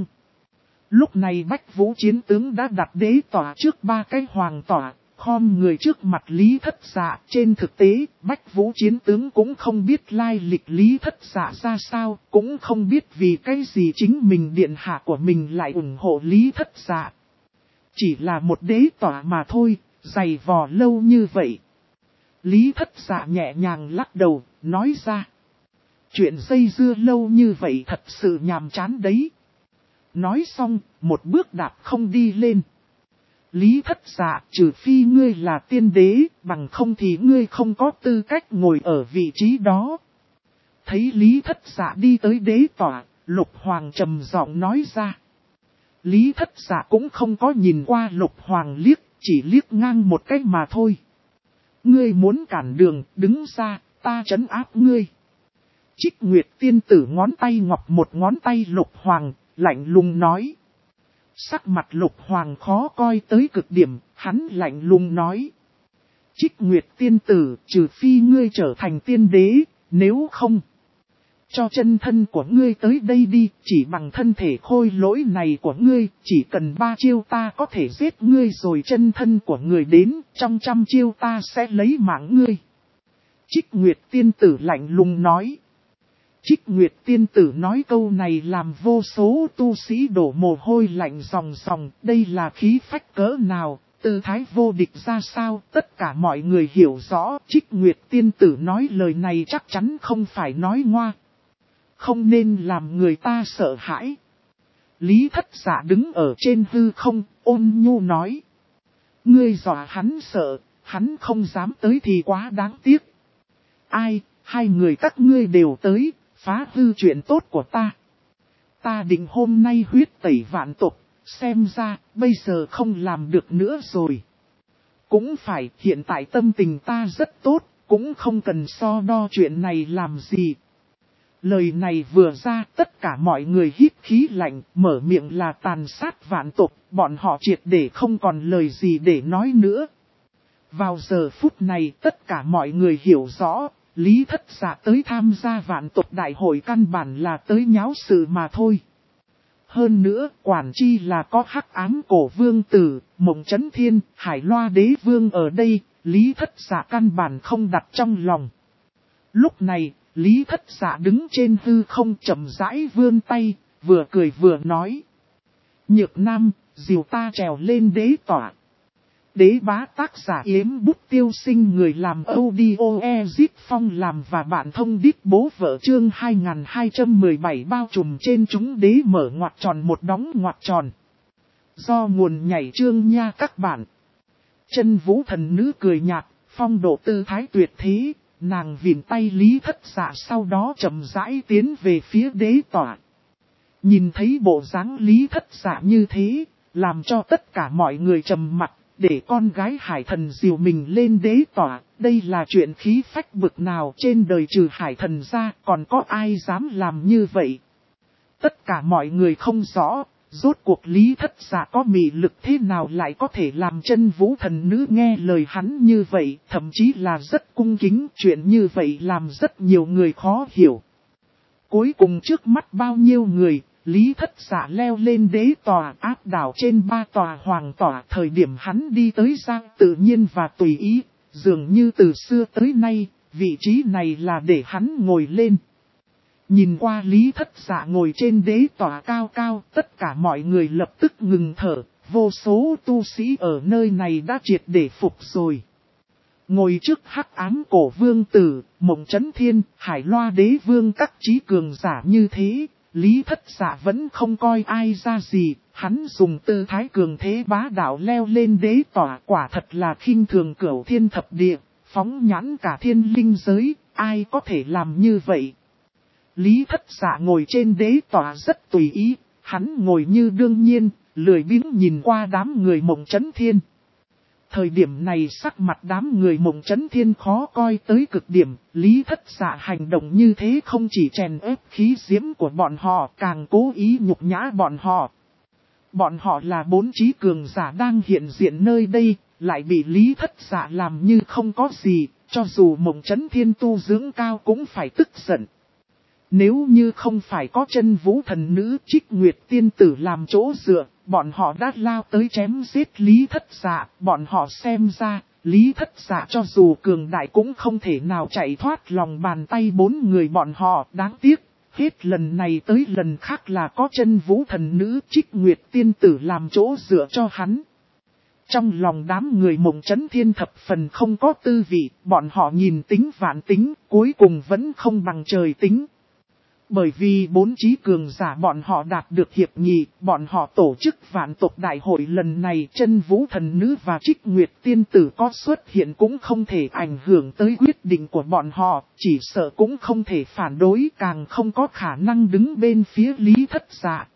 Lúc này Bách Vũ chiến tướng đã đặt đế tòa trước 3 cái hoàng tòa, khom người trước mặt Lý Thất Dạ. Trên thực tế, Bách Vũ chiến tướng cũng không biết lai lịch Lý Thất Dạ ra sao, cũng không biết vì cái gì chính mình điện hạ của mình lại ủng hộ Lý Thất Dạ. chỉ là một đế tỏa mà thôi, dày vò lâu như vậy. Lý Thất Dạ nhẹ nhàng lắc đầu, nói ra. Chuyện dây dưa lâu như vậy thật sự nhàm chán đấy. Nói xong, một bước đạp không đi lên. Lý Thất Dạ, trừ phi ngươi là tiên đế, bằng không thì ngươi không có tư cách ngồi ở vị trí đó. Thấy Lý Thất Dạ đi tới đế tỏa, Lục Hoàng trầm giọng nói ra. Lý Thất Dạ cũng không có nhìn qua Lục Hoàng liếc, chỉ liếc ngang một cái mà thôi. Ngươi muốn cản đường, đứng ra, ta trấn áp ngươi. Trích Nguyệt tiên tử ngón tay ngọc một ngón tay Lục Hoàng, lạnh lùng nói. Sắc mặt Lục Hoàng khó coi tới cực điểm, hắn lạnh lùng nói. Trích Nguyệt tiên tử, trừ phi ngươi trở thành tiên đế, nếu không. Cho chân thân của ngươi tới đây đi, chỉ bằng thân thể khôi lỗi này của ngươi, chỉ cần 3 chiêu ta có thể giết ngươi rồi chân thân của người đến, trong 100 chiêu ta sẽ lấy mạng ngươi. Trích Nguyệt tiên tử lạnh lùng nói. Trích Nguyệt tiên tử nói câu này làm vô số tu sĩ đổ mồ hôi lạnh ròng ròng, đây là khí phách cỡ nào, tư thái vô địch ra sao, tất cả mọi người hiểu rõ, Trích Nguyệt tiên tử nói lời này chắc chắn không phải nói ngoa. Không nên làm người ta sợ hãi. Lý Thất Dạ đứng ở trên hư không, ôn nhu nói. Ngươi dọa hắn sợ, hắn không dám tới thì quá đáng tiếc. Ai, hai người các ngươi đều tới, phá hư chuyện tốt của ta. Ta định hôm nay huyết tẩy vạn tộc, xem ra, bây giờ không làm được nữa rồi. Cũng phải, hiện tại tâm tình ta rất tốt, cũng không cần so đo chuyện này làm gì. Lời này vừa ra, tất cả mọi người hít khí lạnh, mở miệng là tàn sát vạn tộc, bọn họ triệt để không còn lời gì để nói nữa. Vào giờ phút này, tất cả mọi người hiểu rõ, Lý Thất Dạ tới tham gia vạn tộc đại hội căn bản là tới nháo sự mà thôi. Hơn nữa, quản chi là có Hắc Ám Cổ Vương Tử, Mộng Chấn Thiên, Hải Loa Đế Vương ở đây, Lý Thất Dạ căn bản không đặt trong lòng. Lúc này, Lý Thất Dạ đứng trên hư không chậm rãi vươn tay, vừa cười vừa nói. Nhược Nam, dìu ta trèo lên đế tỏa. Đế bá tác giả Yếm Bút Tiêu Sinh, người làm audio Ezip Phong làm và bạn thông đít bố vợ chương 2217 bao trùm trên chúng đế mở ngoặc tròn một đóng ngoặc tròn. Do nguồn nhảy chương nha các bạn. Chân vũ thần nữ cười nhạt, phong độ tư thái tuyệt thế, nàng vịn tay Lý Thất Dạ sau đó chậm rãi tiến về phía đế tỏa. Nhìn thấy bộ dáng Lý Thất Dạ như thế, làm cho tất cả mọi người trầm mặt. Để con gái hải thần dìu mình lên đế tỏa, đây là chuyện khí phách bực nào trên đời trừ hải thần ra, còn có ai dám làm như vậy. Tất cả mọi người không rõ, rốt cuộc Lý Thất Dạ có mị lực thế nào lại có thể làm chân vũ thần nữ nghe lời hắn như vậy, thậm chí là rất cung kính, chuyện như vậy làm rất nhiều người khó hiểu. Cuối cùng trước mắt bao nhiêu người, Lý Thất Dạ leo lên đế tòa áp đảo trên 3 tòa hoàng tòa, thời điểm hắn đi tới giang tự nhiên và tùy ý, dường như từ xưa tới nay, vị trí này là để hắn ngồi lên. Nhìn qua Lý Thất Dạ ngồi trên đế tòa cao cao, tất cả mọi người lập tức ngừng thở, vô số tu sĩ ở nơi này đã triệt để phục rồi. Ngồi trước Hắc Ám Cổ Vương Tử, Mộng Chấn Thiên, Hải Loa Đế Vương các trí cường giả như thế, Lý Thất Dạ vẫn không coi ai ra gì, hắn dùng tư thái cường thế bá đạo leo lên đế tỏa, quả thật là khinh thường cửu thiên thập địa, phóng nhãn cả thiên linh giới, ai có thể làm như vậy. Lý Thất Dạ ngồi trên đế tỏa rất tùy ý, hắn ngồi như đương nhiên, lười biếng nhìn qua đám người Mộng Chấn Thiên. Thời điểm này sắc mặt đám người Mộng Chấn Thiên khó coi tới cực điểm, Lý Thất Dạ hành động như thế không chỉ chèn ép khí diễm của bọn họ, càng cố ý nhục nhã bọn họ. Bọn họ là 4 trí cường giả đang hiện diện nơi đây, lại bị Lý Thất Dạ làm như không có gì, cho dù Mộng Chấn Thiên tu dưỡng cao cũng phải tức giận. Nếu như không phải có chân vũ thần nữ Trích Nguyệt tiên tử làm chỗ dựa, bọn họ đã lao tới chém giết Lý Thất Dạ, bọn họ xem ra, Lý Thất Dạ cho dù cường đại cũng không thể nào chạy thoát lòng bàn tay 4 người bọn họ, đáng tiếc, hết lần này tới lần khác là có chân vũ thần nữ Trích Nguyệt tiên tử làm chỗ dựa cho hắn. Trong lòng đám người Mộng Chấn Thiên thập phần không có tư vị, bọn họ nhìn tính vạn tính, cuối cùng vẫn không bằng trời tính. Bởi vì 4 trí cường giả bọn họ đạt được hiệp nghị, bọn họ tổ chức vạn tộc đại hội lần này, Chân Vũ Thần Nữ và Trích Nguyệt Tiên Tử có xuất hiện cũng không thể ảnh hưởng tới quyết định của bọn họ, chỉ sợ cũng không thể phản đối, càng không có khả năng đứng bên phía Lý Thất Dạ.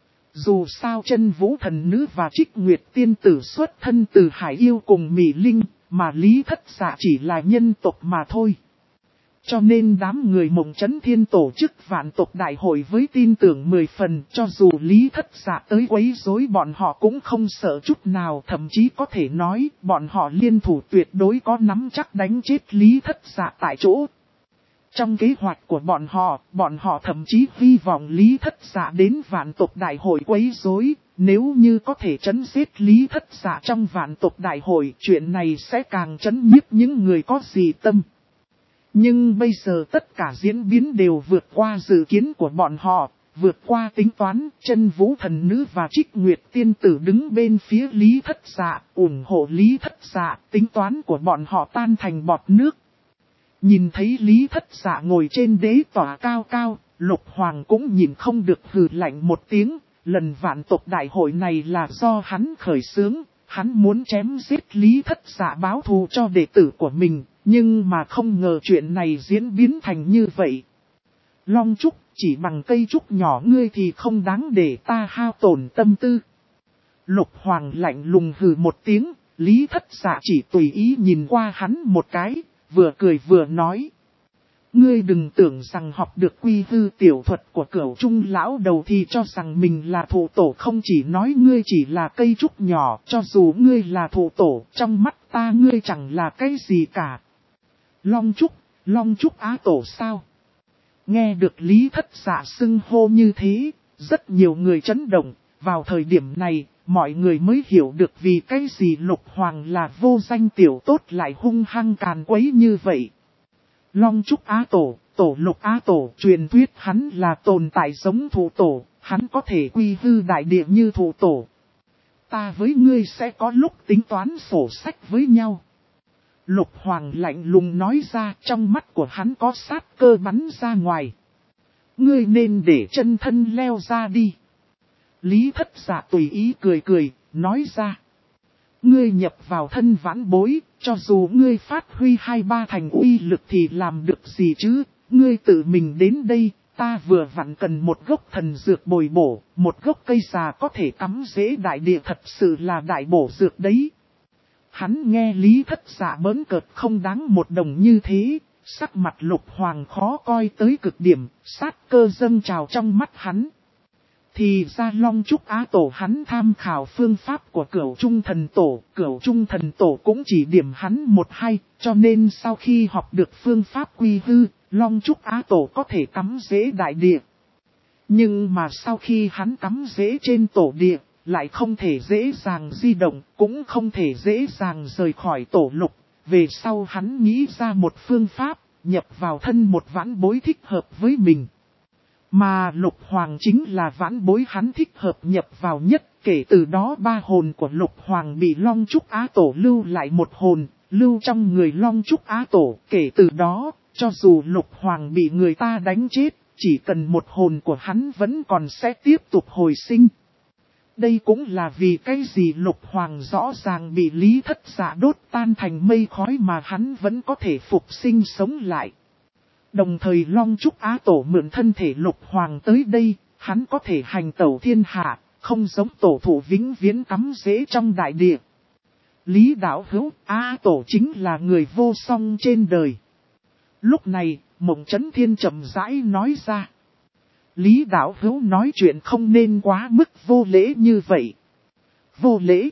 Dù sao Chân Vũ Thần Nữ và Trích Nguyệt Tiên Tử xuất thân từ Hải Yêu cùng Mỹ Linh, mà Lý Thất Dạ chỉ là nhân tộc mà thôi. Cho nên đám người Mộng Chấn Thiên tổ chức vạn tộc đại hội với tin tưởng 10 phần, cho dù Lý Thất Dạ tới quấy rối bọn họ cũng không sợ chút nào, thậm chí có thể nói bọn họ liên thủ tuyệt đối có nắm chắc đánh chết Lý Thất Dạ tại chỗ. Trong kế hoạch của bọn họ thậm chí hy vọng Lý Thất Dạ đến vạn tộc đại hội quấy rối, nếu như có thể trấn giết Lý Thất Dạ trong vạn tộc đại hội, chuyện này sẽ càng trấn nhiếp những người có dị tâm. Nhưng bây giờ tất cả diễn biến đều vượt qua dự kiến của bọn họ, vượt qua tính toán, Chân Vũ Thần Nữ và Trích Nguyệt Tiên Tử đứng bên phía Lý Thất Dạ, ủng hộ Lý Thất Dạ, tính toán của bọn họ tan thành bọt nước. Nhìn thấy Lý Thất Dạ ngồi trên đế tỏa cao cao, Lục Hoàng cũng nhìn không được hừ lạnh một tiếng, lần vạn tộc đại hội này là do hắn khởi xướng, hắn muốn chém giết Lý Thất Dạ báo thù cho đệ tử của mình. Nhưng mà không ngờ chuyện này diễn biến thành như vậy. Long trúc, chỉ bằng cây trúc nhỏ ngươi thì không đáng để ta hao tổn tâm tư. Lục Hoàng lạnh lùng hừ một tiếng, Lý Thất Dạ chỉ tùy ý nhìn qua hắn một cái, vừa cười vừa nói. Ngươi đừng tưởng rằng học được quy hư tiểu thuật của Cửu Trung lão đầu thì cho rằng mình là thụ tổ, không chỉ nói ngươi chỉ là cây trúc nhỏ, cho dù ngươi là thụ tổ, trong mắt ta ngươi chẳng là cái gì cả. Long Trúc Á Tổ sao? Nghe được Lý Thất Dạ xưng hô như thế, rất nhiều người chấn động, vào thời điểm này, mọi người mới hiểu được vì cái gì Lục Hoàng là vô danh tiểu tốt lại hung hăng càn quấy như vậy. Long Trúc Á Tổ, Tổ Lục Á Tổ, truyền thuyết hắn là tồn tại giống thụ tổ, hắn có thể quy hư đại địa như thụ tổ. Ta với ngươi sẽ có lúc tính toán sổ sách với nhau. Lục Hoàng lạnh lùng nói ra, trong mắt của hắn có sát cơ bắn ra ngoài. Ngươi nên để chân thân leo ra đi. Lý Thất Dạ tùy ý cười cười, nói ra. Ngươi nhập vào thân vãn bối, cho dù ngươi phát huy 2-3 thành uy lực thì làm được gì chứ, ngươi tự mình đến đây, ta vừa vặn cần một gốc thần dược bồi bổ, một gốc cây già có thể cắm rễ đại địa, thật sự là đại bổ dược đấy. Hắn nghe Lý Thất Dạ bỡn cợt không đáng một đồng như thế, sắc mặt Lục Hoàng khó coi tới cực điểm, sát cơ dâng trào trong mắt hắn. Thì ra Long Trúc Á Tổ hắn tham khảo phương pháp của Cửu Trung Thần Tổ, Cửu Trung Thần Tổ cũng chỉ điểm hắn 1-2, cho nên sau khi học được phương pháp quy hư, Long Trúc Á Tổ có thể cắm rễ đại địa. Nhưng mà sau khi hắn cắm rễ trên tổ địa, lại không thể dễ dàng di động, cũng không thể dễ dàng rời khỏi tổ lục. Về sau hắn nghĩ ra một phương pháp, nhập vào thân một vãn bối thích hợp với mình. Mà Lục Hoàng chính là vãn bối hắn thích hợp nhập vào nhất, kể từ đó 3 hồn của Lục Hoàng bị Long Trúc Á Tổ lưu lại một hồn, lưu trong người Long Trúc Á Tổ, kể từ đó, cho dù Lục Hoàng bị người ta đánh chết, chỉ cần một hồn của hắn vẫn còn sẽ tiếp tục hồi sinh. Đây cũng là vì cái gì Lục Hoàng rõ ràng bị Lý Thất Dạ đốt tan thành mây khói mà hắn vẫn có thể phục sinh sống lại. Đồng thời Long Trúc Á Tổ mượn thân thể Lục Hoàng tới đây, hắn có thể hành tẩu thiên hạ, không giống tổ thụ vĩnh viễn cắm rễ trong đại địa. Lý đạo hữu, Á Tổ chính là người vô song trên đời. Lúc này, Mộng Chấn Thiên chậm rãi nói ra. Lý đạo hữu nói chuyện không nên quá mức vô lễ như vậy. Vô lễ.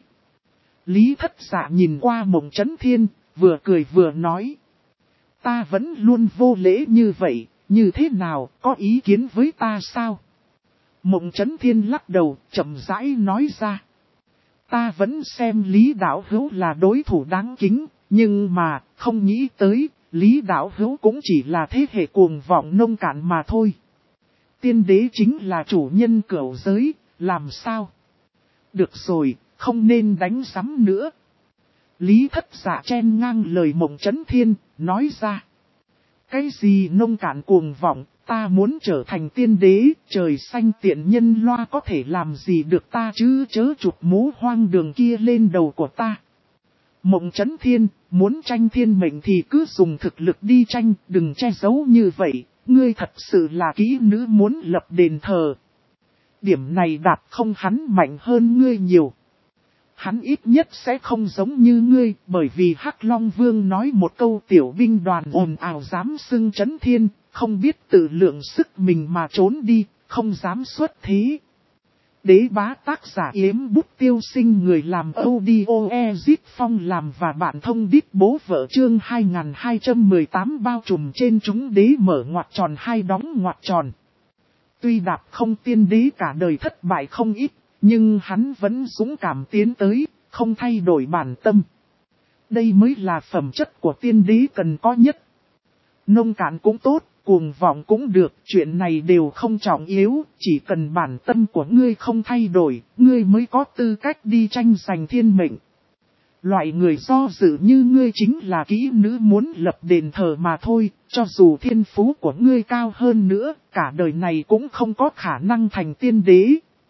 Lý Thất Dạ nhìn qua Mộng Chấn Thiên, vừa cười vừa nói. Ta vẫn luôn vô lễ như vậy, như thế nào, có ý kiến với ta sao? Mộng Chấn Thiên lắc đầu, chậm rãi nói ra. Ta vẫn xem Lý đạo hữu là đối thủ đáng kính, nhưng mà, không nghĩ tới, Lý đạo hữu cũng chỉ là thế hệ cuồng vọng nông cạn mà thôi. Tiên đế chính là chủ nhân cửu giới, làm sao? Được rồi, không nên đánh rắm nữa. Lý Thất Dạ chen ngang lời Mộng Chấn Thiên, nói ra. Cái gì nông cạn cuồng vọng, ta muốn trở thành tiên đế, trời xanh tiện nhân loa có thể làm gì được ta chứ, chớ chụp mũ hoang đường kia lên đầu của ta. Mộng Chấn Thiên, muốn tranh thiên mệnh thì cứ dùng thực lực đi tranh, đừng che giấu như vậy, ngươi thật sự là kỹ nữ muốn lập đền thờ. Điểm này Đạt không hắn mạnh hơn ngươi nhiều. Hắn ít nhất sẽ không giống như ngươi, bởi vì Hắc Long Vương nói một câu tiểu binh đoàn ồn ào dám xưng Chấn Thiên, không biết tự lượng sức mình mà trốn đi, không dám xuất thế. Đế bá tác giả Yếm Bút Tiêu Sinh, người làm audio Ezit Phong làm và bạn thông đít bố vợ, chương 2218 bao trùm trên chúng đế mở ngoặc tròn hai đóng ngoặc tròn. Tuy Đạp không tiên đế cả đời thất bại không ít, nhưng hắn vẫn dũng cảm tiến tới, không thay đổi bản tâm. Đây mới là phẩm chất của tiên đế cần có nhất. Nông cạn cũng tốt, cuồng vọng cũng được, chuyện này đều không trọng yếu, chỉ cần bản tâm của ngươi không thay đổi, ngươi mới có tư cách đi tranh giành thiên mệnh. Loại người do dự như ngươi chính là kỹ nữ muốn lập đền thờ mà thôi, cho dù thiên phú của ngươi cao hơn nữa, cả đời này cũng không có khả năng thành tiên đế.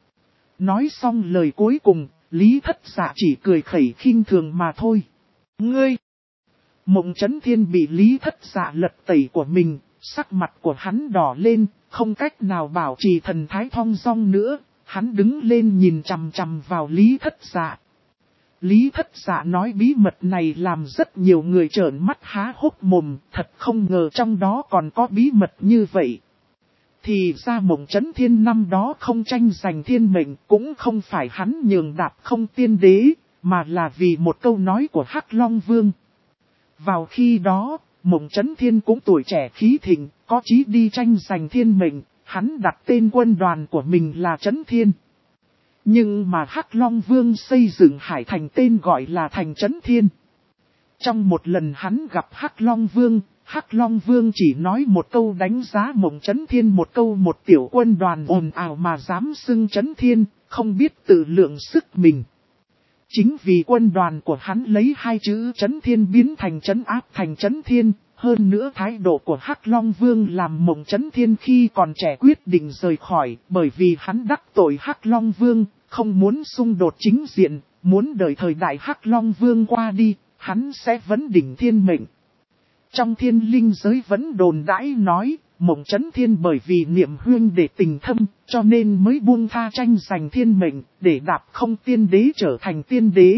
Nói xong lời cuối cùng, Lý Thất Dạ chỉ cười khẩy khinh thường mà thôi. Ngươi! Mộng Chấn Thiên bị Lý Thất Dạ lật tẩy của mình, sắc mặt của hắn đỏ lên, không cách nào bảo trì thần thái thong dong nữa, hắn đứng lên nhìn chằm chằm vào Lý Thất Dạ. Lý Thất Dạ nói bí mật này làm rất nhiều người trợn mắt há hốc mồm, thật không ngờ trong đó còn có bí mật như vậy. Thì ra Mộng Chấn Thiên năm đó không tranh giành thiên mệnh, cũng không phải hắn nhường Đạp không tiên đế, mà là vì một câu nói của Hắc Long Vương. Vào khi đó, Mộng Chấn Thiên cũng tuổi trẻ khí thịnh, có chí đi tranh giành thiên mệnh, hắn đặt tên quân đoàn của mình là Chấn Thiên. Nhưng mà Hắc Long Vương xây dựng Hải Thành tên gọi là Thành Chấn Thiên. Trong một lần hắn gặp Hắc Long Vương chỉ nói một câu đánh giá Mộng Chấn Thiên một câu, một tiểu quân đoàn ồn ào mà dám xưng Chấn Thiên, không biết tự lượng sức mình. Chính vì quân đoàn của hắn lấy hai chữ Chấn Thiên biến thành Chấn Áp thành Chấn Thiên, hơn nữa thái độ của Hắc Long Vương làm Mộng Chấn Thiên khi còn trẻ quyết định rời khỏi, bởi vì hắn đắc tội Hắc Long Vương, không muốn xung đột chính diện, muốn đợi thời đại Hắc Long Vương qua đi, hắn sẽ vấn đỉnh thiên mệnh. Trong thiên linh giới vẫn đồn đãi nói, Mộng Chấn Thiên bởi vì niệm huyên để tình thâm, cho nên mới buông tha tranh giành thiên mệnh, để Đạp không tiên đế trở thành tiên đế.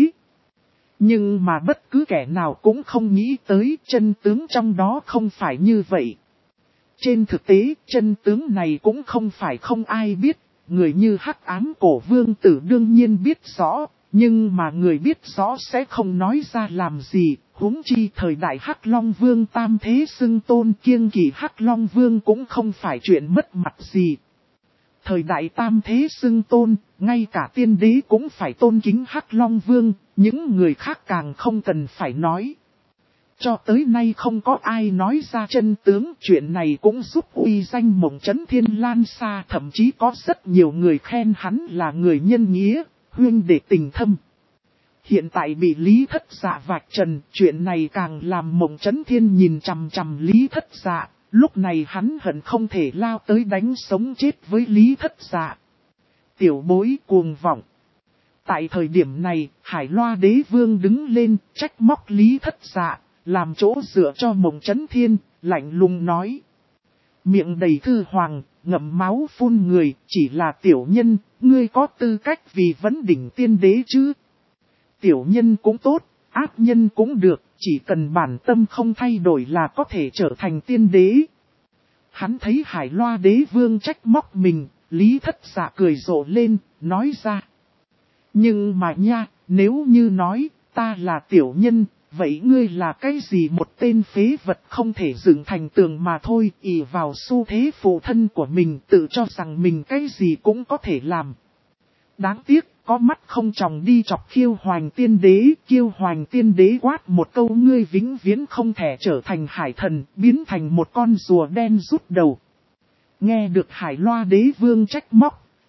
Nhưng mà bất cứ kẻ nào cũng không nghĩ tới chân tướng trong đó không phải như vậy. Trên thực tế, chân tướng này cũng không phải không ai biết, người như Hắc Ám Cổ Vương Tử đương nhiên biết rõ, nhưng mà người biết rõ sẽ không nói ra làm gì, huống chi thời đại Hắc Long Vương tam thế xưng tôn, kiêng kỵ Hắc Long Vương cũng không phải chuyện mất mặt gì. Thời đại tam thế xưng tôn, ngay cả tiên đế cũng phải tôn kính Hắc Long Vương, những người khác càng không cần phải nói. Cho tới nay không có ai nói ra chân tướng, chuyện này cũng giúp uy danh Mộng Chấn Thiên lan xa, thậm chí có rất nhiều người khen hắn là người nhân nghĩa, huyên để tình thâm. Hiện tại bị Lý Thất Dạ vạch trần, chuyện này càng làm Mộng Chấn Thiên nhìn chằm chằm Lý Thất Dạ, lúc này hắn hận không thể lao tới đánh sống chết với Lý Thất Dạ. Tiểu bối cuồng vọng. Tại thời điểm này, Hải Loa Đế Vương đứng lên, trách móc Lý Thất Dạ, làm chỗ dựa cho Mộng Chấn Thiên, lạnh lùng nói. Miệng đầy thư hoàng, ngậm máu phun người, chỉ là tiểu nhân, ngươi có tư cách vì vấn đỉnh tiên đế chứ? Tiểu nhân cũng tốt, ác nhân cũng được, chỉ cần bản tâm không thay đổi là có thể trở thành tiên đế. Hắn thấy Hải Loa Đế Vương trách móc mình, Lý Thất Dạ cười rộ lên, nói ra. Nhưng mà nha, nếu như nói, ta là tiểu nhân, vậy ngươi là cái gì, một tên phế vật không thể dựng thành tường mà thôi, ỷ vào xu thế phụ thân của mình, tự cho rằng mình cái gì cũng có thể làm. Đáng tiếc, có mắt không tròng đi chọc Kiêu Hoành Tiên Đế, Kiêu Hoành Tiên Đế quát một câu, ngươi vĩnh viễn không thể trở thành hải thần, biến thành một con rùa đen rút đầu. Nghe được Hải Loa Đế Vương trách móc,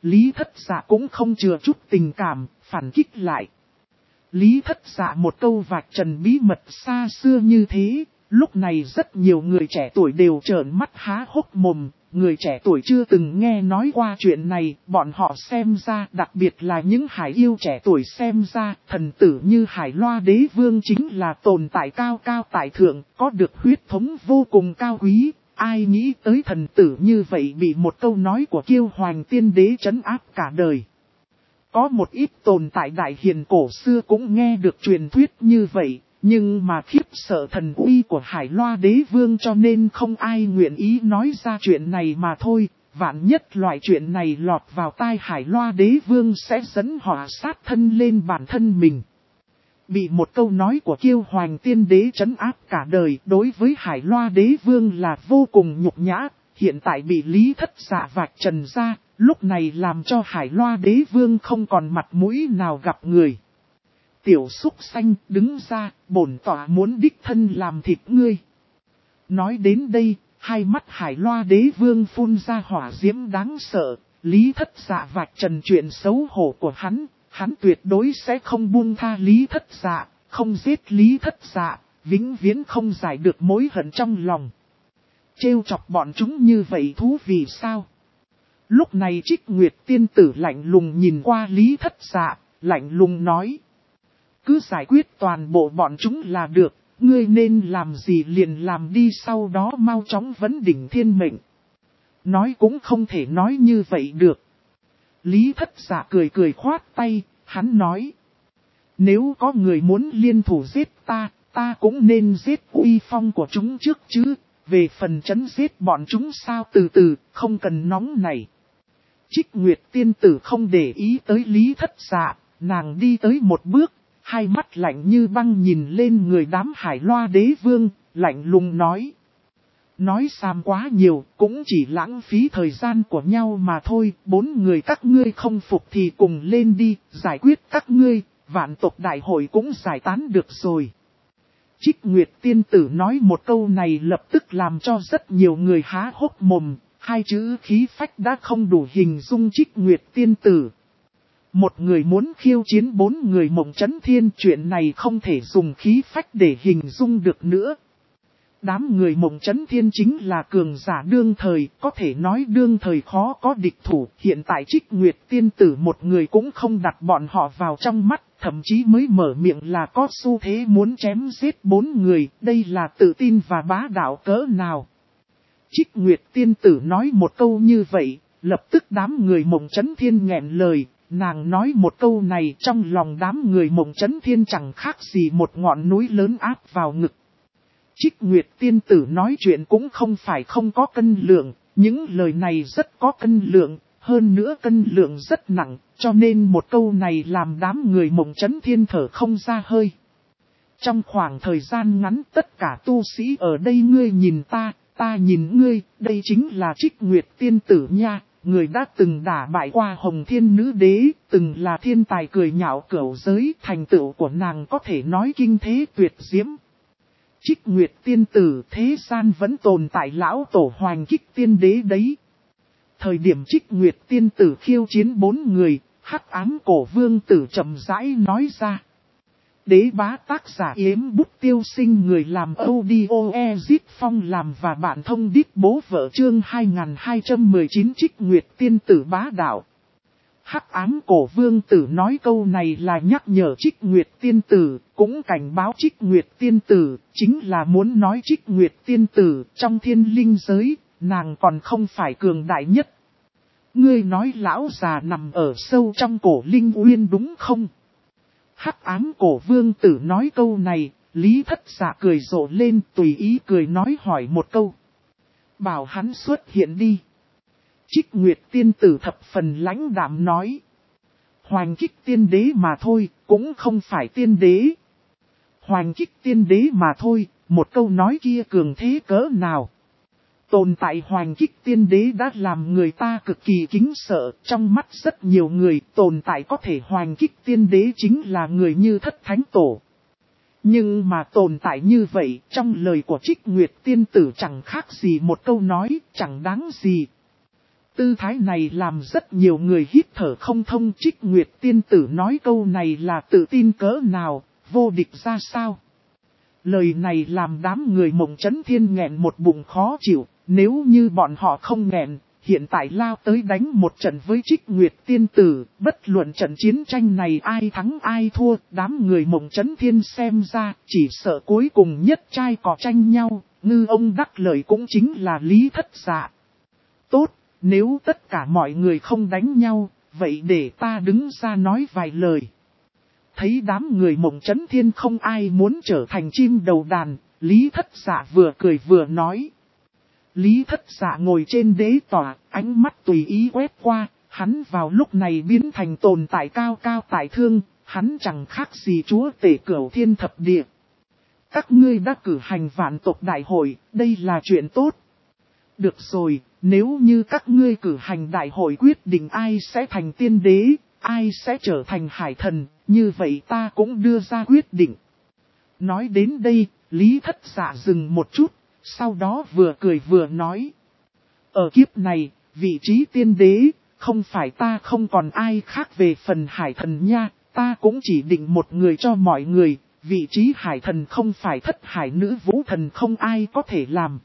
Lý Thất Dạ cũng không chừa chút tình cảm, phản kích lại. Lý Thất Dạ một câu vạch trần bí mật xa xưa như thế, lúc này rất nhiều người trẻ tuổi đều trợn mắt há hốc mồm. Người trẻ tuổi chưa từng nghe nói qua chuyện này, bọn họ xem ra, đặc biệt là những hải yêu trẻ tuổi xem ra, thần tử như Hải Loa Đế Vương chính là tồn tại cao cao tại thượng, có được huyết thống vô cùng cao quý. Ai nghĩ tới thần tử như vậy bị một câu nói của Kiêu Hoành Tiên Đế trấn áp cả đời. Có một ít tồn tại đại hiền cổ xưa cũng nghe được truyền thuyết như vậy, nhưng mà khiếp sợ thần uy của Hải Loa Đế Vương cho nên không ai nguyện ý nói ra chuyện này mà thôi. Vạn nhất loại chuyện này lọt vào tai Hải Loa Đế Vương sẽ dẫn họa sát thân lên bản thân mình. Bị một câu nói của Kiêu Hoành Tiên Đế trấn áp cả đời đối với Hải Loa Đế Vương là vô cùng nhục nhã, hiện tại bị Lý Thất Dạ vạch trần ra, lúc này làm cho Hải Loa Đế Vương không còn mặt mũi nào gặp người. Tiểu súc xanh đứng ra, bổn tọa muốn đích thân làm thịt ngươi. Nói đến đây, hai mắt Hải Loa Đế Vương phun ra hỏa diễm đáng sợ, Lý Thất Dạ vạch trần chuyện xấu hổ của hắn tuyệt đối sẽ không buông tha Lý Thất Dạ, không giết Lý Thất Dạ, vĩnh viễn không giải được mối hận trong lòng. Trêu chọc bọn chúng như vậy thú vì sao? Lúc này Trích Nguyệt tiên tử lạnh lùng nhìn qua Lý Thất Dạ, lạnh lùng nói. Cứ giải quyết toàn bộ bọn chúng là được, ngươi nên làm gì liền làm đi, sau đó mau chóng vấn đỉnh thiên mệnh. Nói cũng không thể nói như vậy được. Lý Thất Dạ cười cười khoát tay, hắn nói. Nếu có người muốn liên thủ giết ta cũng nên giết uy phong của chúng trước chứ. Về phần chấn giết bọn chúng sao từ từ, không cần nóng này. Trích Nguyệt tiên tử không để ý tới Lý Thất Dạ, nàng đi tới một bước, hai mắt lạnh như băng nhìn lên người đám Hải Loa Đế Vương, lạnh lùng nói. Nói xàm quá nhiều, cũng chỉ lãng phí thời gian của nhau mà thôi, bốn người các ngươi không phục thì cùng lên đi, giải quyết các ngươi, vạn tộc đại hội cũng giải tán được rồi. Trích Nguyệt tiên tử nói một câu này lập tức làm cho rất nhiều người há hốc mồm, hai chữ khí phách đã không đủ hình dung Trích Nguyệt tiên tử. Một người muốn khiêu chiến bốn người Mộng Chấn Thiên, chuyện này không thể dùng khí phách để hình dung được nữa. Đám người Mộng Chấn Thiên chính là cường giả đương thời, có thể nói đương thời khó có địch thủ. Hiện tại Trích Nguyệt tiên tử một người cũng không đặt bọn họ vào trong mắt, thậm chí mới mở miệng là có xu thế muốn chém giết bốn người, đây là tự tin và bá đạo cỡ nào. Trích Nguyệt tiên tử nói một câu như vậy, lập tức đám người Mộng Chấn Thiên nghẹn lời. Nàng nói một câu này trong lòng đám người Mộng Chấn Thiên chẳng khác gì một ngọn núi lớn áp vào ngực. Trích Nguyệt tiên tử nói chuyện cũng không phải không có cân lượng, những lời này rất có cân lượng, hơn nữa cân lượng rất nặng, cho nên một câu này làm đám người Mộng Chấn Thiên thở không ra hơi. Trong khoảng thời gian ngắn tất cả tu sĩ ở đây ngươi nhìn ta nhìn ngươi, đây chính là Trích Nguyệt tiên tử nha. Người đã từng đả bại qua Hồng Thiên Nữ Đế, từng là thiên tài cười nhạo cửu giới, thành tựu của nàng có thể nói kinh thế tuyệt diễm. Trích Nguyệt tiên tử thế gian vẫn tồn tại lão tổ Hoành Kích Tiên Đế đấy. Thời điểm Trích Nguyệt tiên tử khiêu chiến bốn người, Hắc Ám Cổ Vương tử chậm rãi nói ra. Đế bá tác giả Yếm Bút Tiêu Sinh, người làm audio Ezit Phong làm và bạn thông đít bố vợ chương 2219 Trích Nguyệt tiên tử bá đạo. Hắc Ám Cổ Vương tử nói câu này là nhắc nhở Trích Nguyệt tiên tử, cũng cảnh báo Trích Nguyệt tiên tử, chính là muốn nói Trích Nguyệt tiên tử trong thiên linh giới, nàng còn không phải cường đại nhất. Ngươi nói lão già nằm ở sâu trong cổ linh uyên đúng không? Hắc Ám Cổ Vương tử nói câu này, Lý Thất Dạ cười rộ lên, tùy ý cười nói hỏi một câu. Bảo hắn xuất hiện đi. Trích Nguyệt tiên tử thập phần lãnh đạm nói. Hoành Kích tiên đế mà thôi, cũng không phải tiên đế. Hoành Kích tiên đế mà thôi, một câu nói kia cường thế cỡ nào. Tồn tại Hoành Kích tiên đế đã làm người ta cực kỳ kính sợ, trong mắt rất nhiều người tồn tại có thể Hoành Kích tiên đế chính là người như Thất Thánh Tổ. Nhưng mà tồn tại như vậy, trong lời của Trích Nguyệt tiên tử chẳng khác gì một câu nói, chẳng đáng gì. Tư thái này làm rất nhiều người hít thở không thông. Trích Nguyệt tiên tử nói câu này là tự tin cỡ nào, vô địch ra sao. Lời này làm đám người Mộng Chấn Thiên nghẹn một bụng khó chịu, nếu như bọn họ không nghẹn, hiện tại lao tới đánh một trận với Trích Nguyệt tiên tử, bất luận trận chiến tranh này ai thắng ai thua, đám người Mộng Chấn Thiên xem ra, chỉ sợ cuối cùng nhất trai cò tranh nhau, ngư ông đắc lợi cũng chính là Lý Thất Dạ. Tốt, nếu tất cả mọi người không đánh nhau, vậy để ta đứng ra nói vài lời. Thấy đám người Mộng Chấn Thiên không ai muốn trở thành chim đầu đàn, Lý Thất Dạ vừa cười vừa nói. Lý Thất Dạ ngồi trên đế tòa, ánh mắt tùy ý quét qua, hắn vào lúc này biến thành tồn tại cao cao tại thương, hắn chẳng khác gì chúa tể cửu thiên thập địa. Các ngươi đã cử hành vạn tộc đại hội, đây là chuyện tốt. Được rồi, nếu như các ngươi cử hành đại hội quyết định ai sẽ thành tiên đế, ai sẽ trở thành hải thần, như vậy ta cũng đưa ra quyết định. Nói đến đây, Lý Thất Dạ dừng một chút, sau đó vừa cười vừa nói. Ở kiếp này, vị trí tiên đế, không phải ta không còn ai khác về phần hải thần nha, ta cũng chỉ định một người cho mọi người, vị trí hải thần không phải Thất Hải Nữ Vũ Thần không ai có thể làm.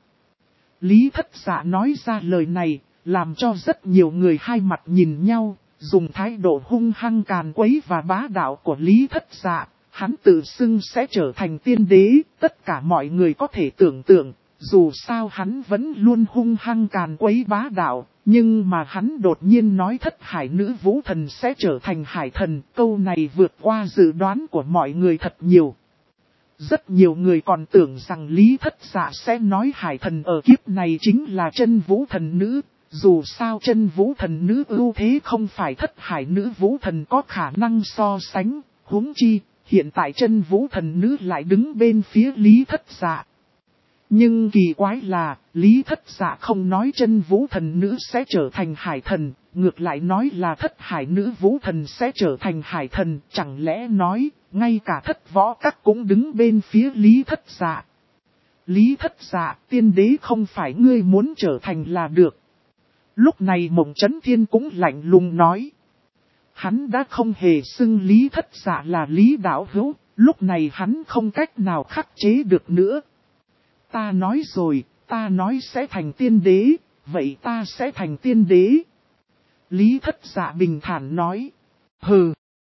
Lý Thất Dạ nói ra lời này, làm cho rất nhiều người hai mặt nhìn nhau, dùng thái độ hung hăng càn quấy và bá đạo của Lý Thất Dạ, hắn tự xưng sẽ trở thành tiên đế, tất cả mọi người có thể tưởng tượng, dù sao hắn vẫn luôn hung hăng càn quấy bá đạo, nhưng mà hắn đột nhiên nói Thất Hải Nữ Vũ Thần sẽ trở thành hải thần, câu này vượt qua dự đoán của mọi người thật nhiều. Rất nhiều người còn tưởng rằng Lý Thất Dạ sẽ nói hải thần ở kiếp này chính là Chân Vũ Thần Nữ. Dù sao Chân Vũ Thần Nữ ưu thế không phải Thất Hải Nữ Vũ Thần có khả năng so sánh, huống chi, hiện tại Chân Vũ Thần Nữ lại đứng bên phía Lý Thất Dạ. Nhưng kỳ quái là, Lý Thất Dạ không nói Chân Vũ Thần Nữ sẽ trở thành hải thần, ngược lại nói là Thất Hải Nữ Vũ Thần sẽ trở thành hải thần, chẳng lẽ nói, ngay cả Thất Võ Các cũng đứng bên phía Lý Thất Dạ. Lý Thất Dạ, tiên đế không phải ngươi muốn trở thành là được. Lúc này Mộng Chấn Thiên cũng lạnh lùng nói. Hắn đã không hề xưng Lý Thất Dạ là Lý Đạo Hữu, lúc này hắn không cách nào khắc chế được nữa. Ta nói rồi, ta nói sẽ thành tiên đế, vậy ta sẽ thành tiên đế. Lý Thất Dạ bình thản nói. Hừ.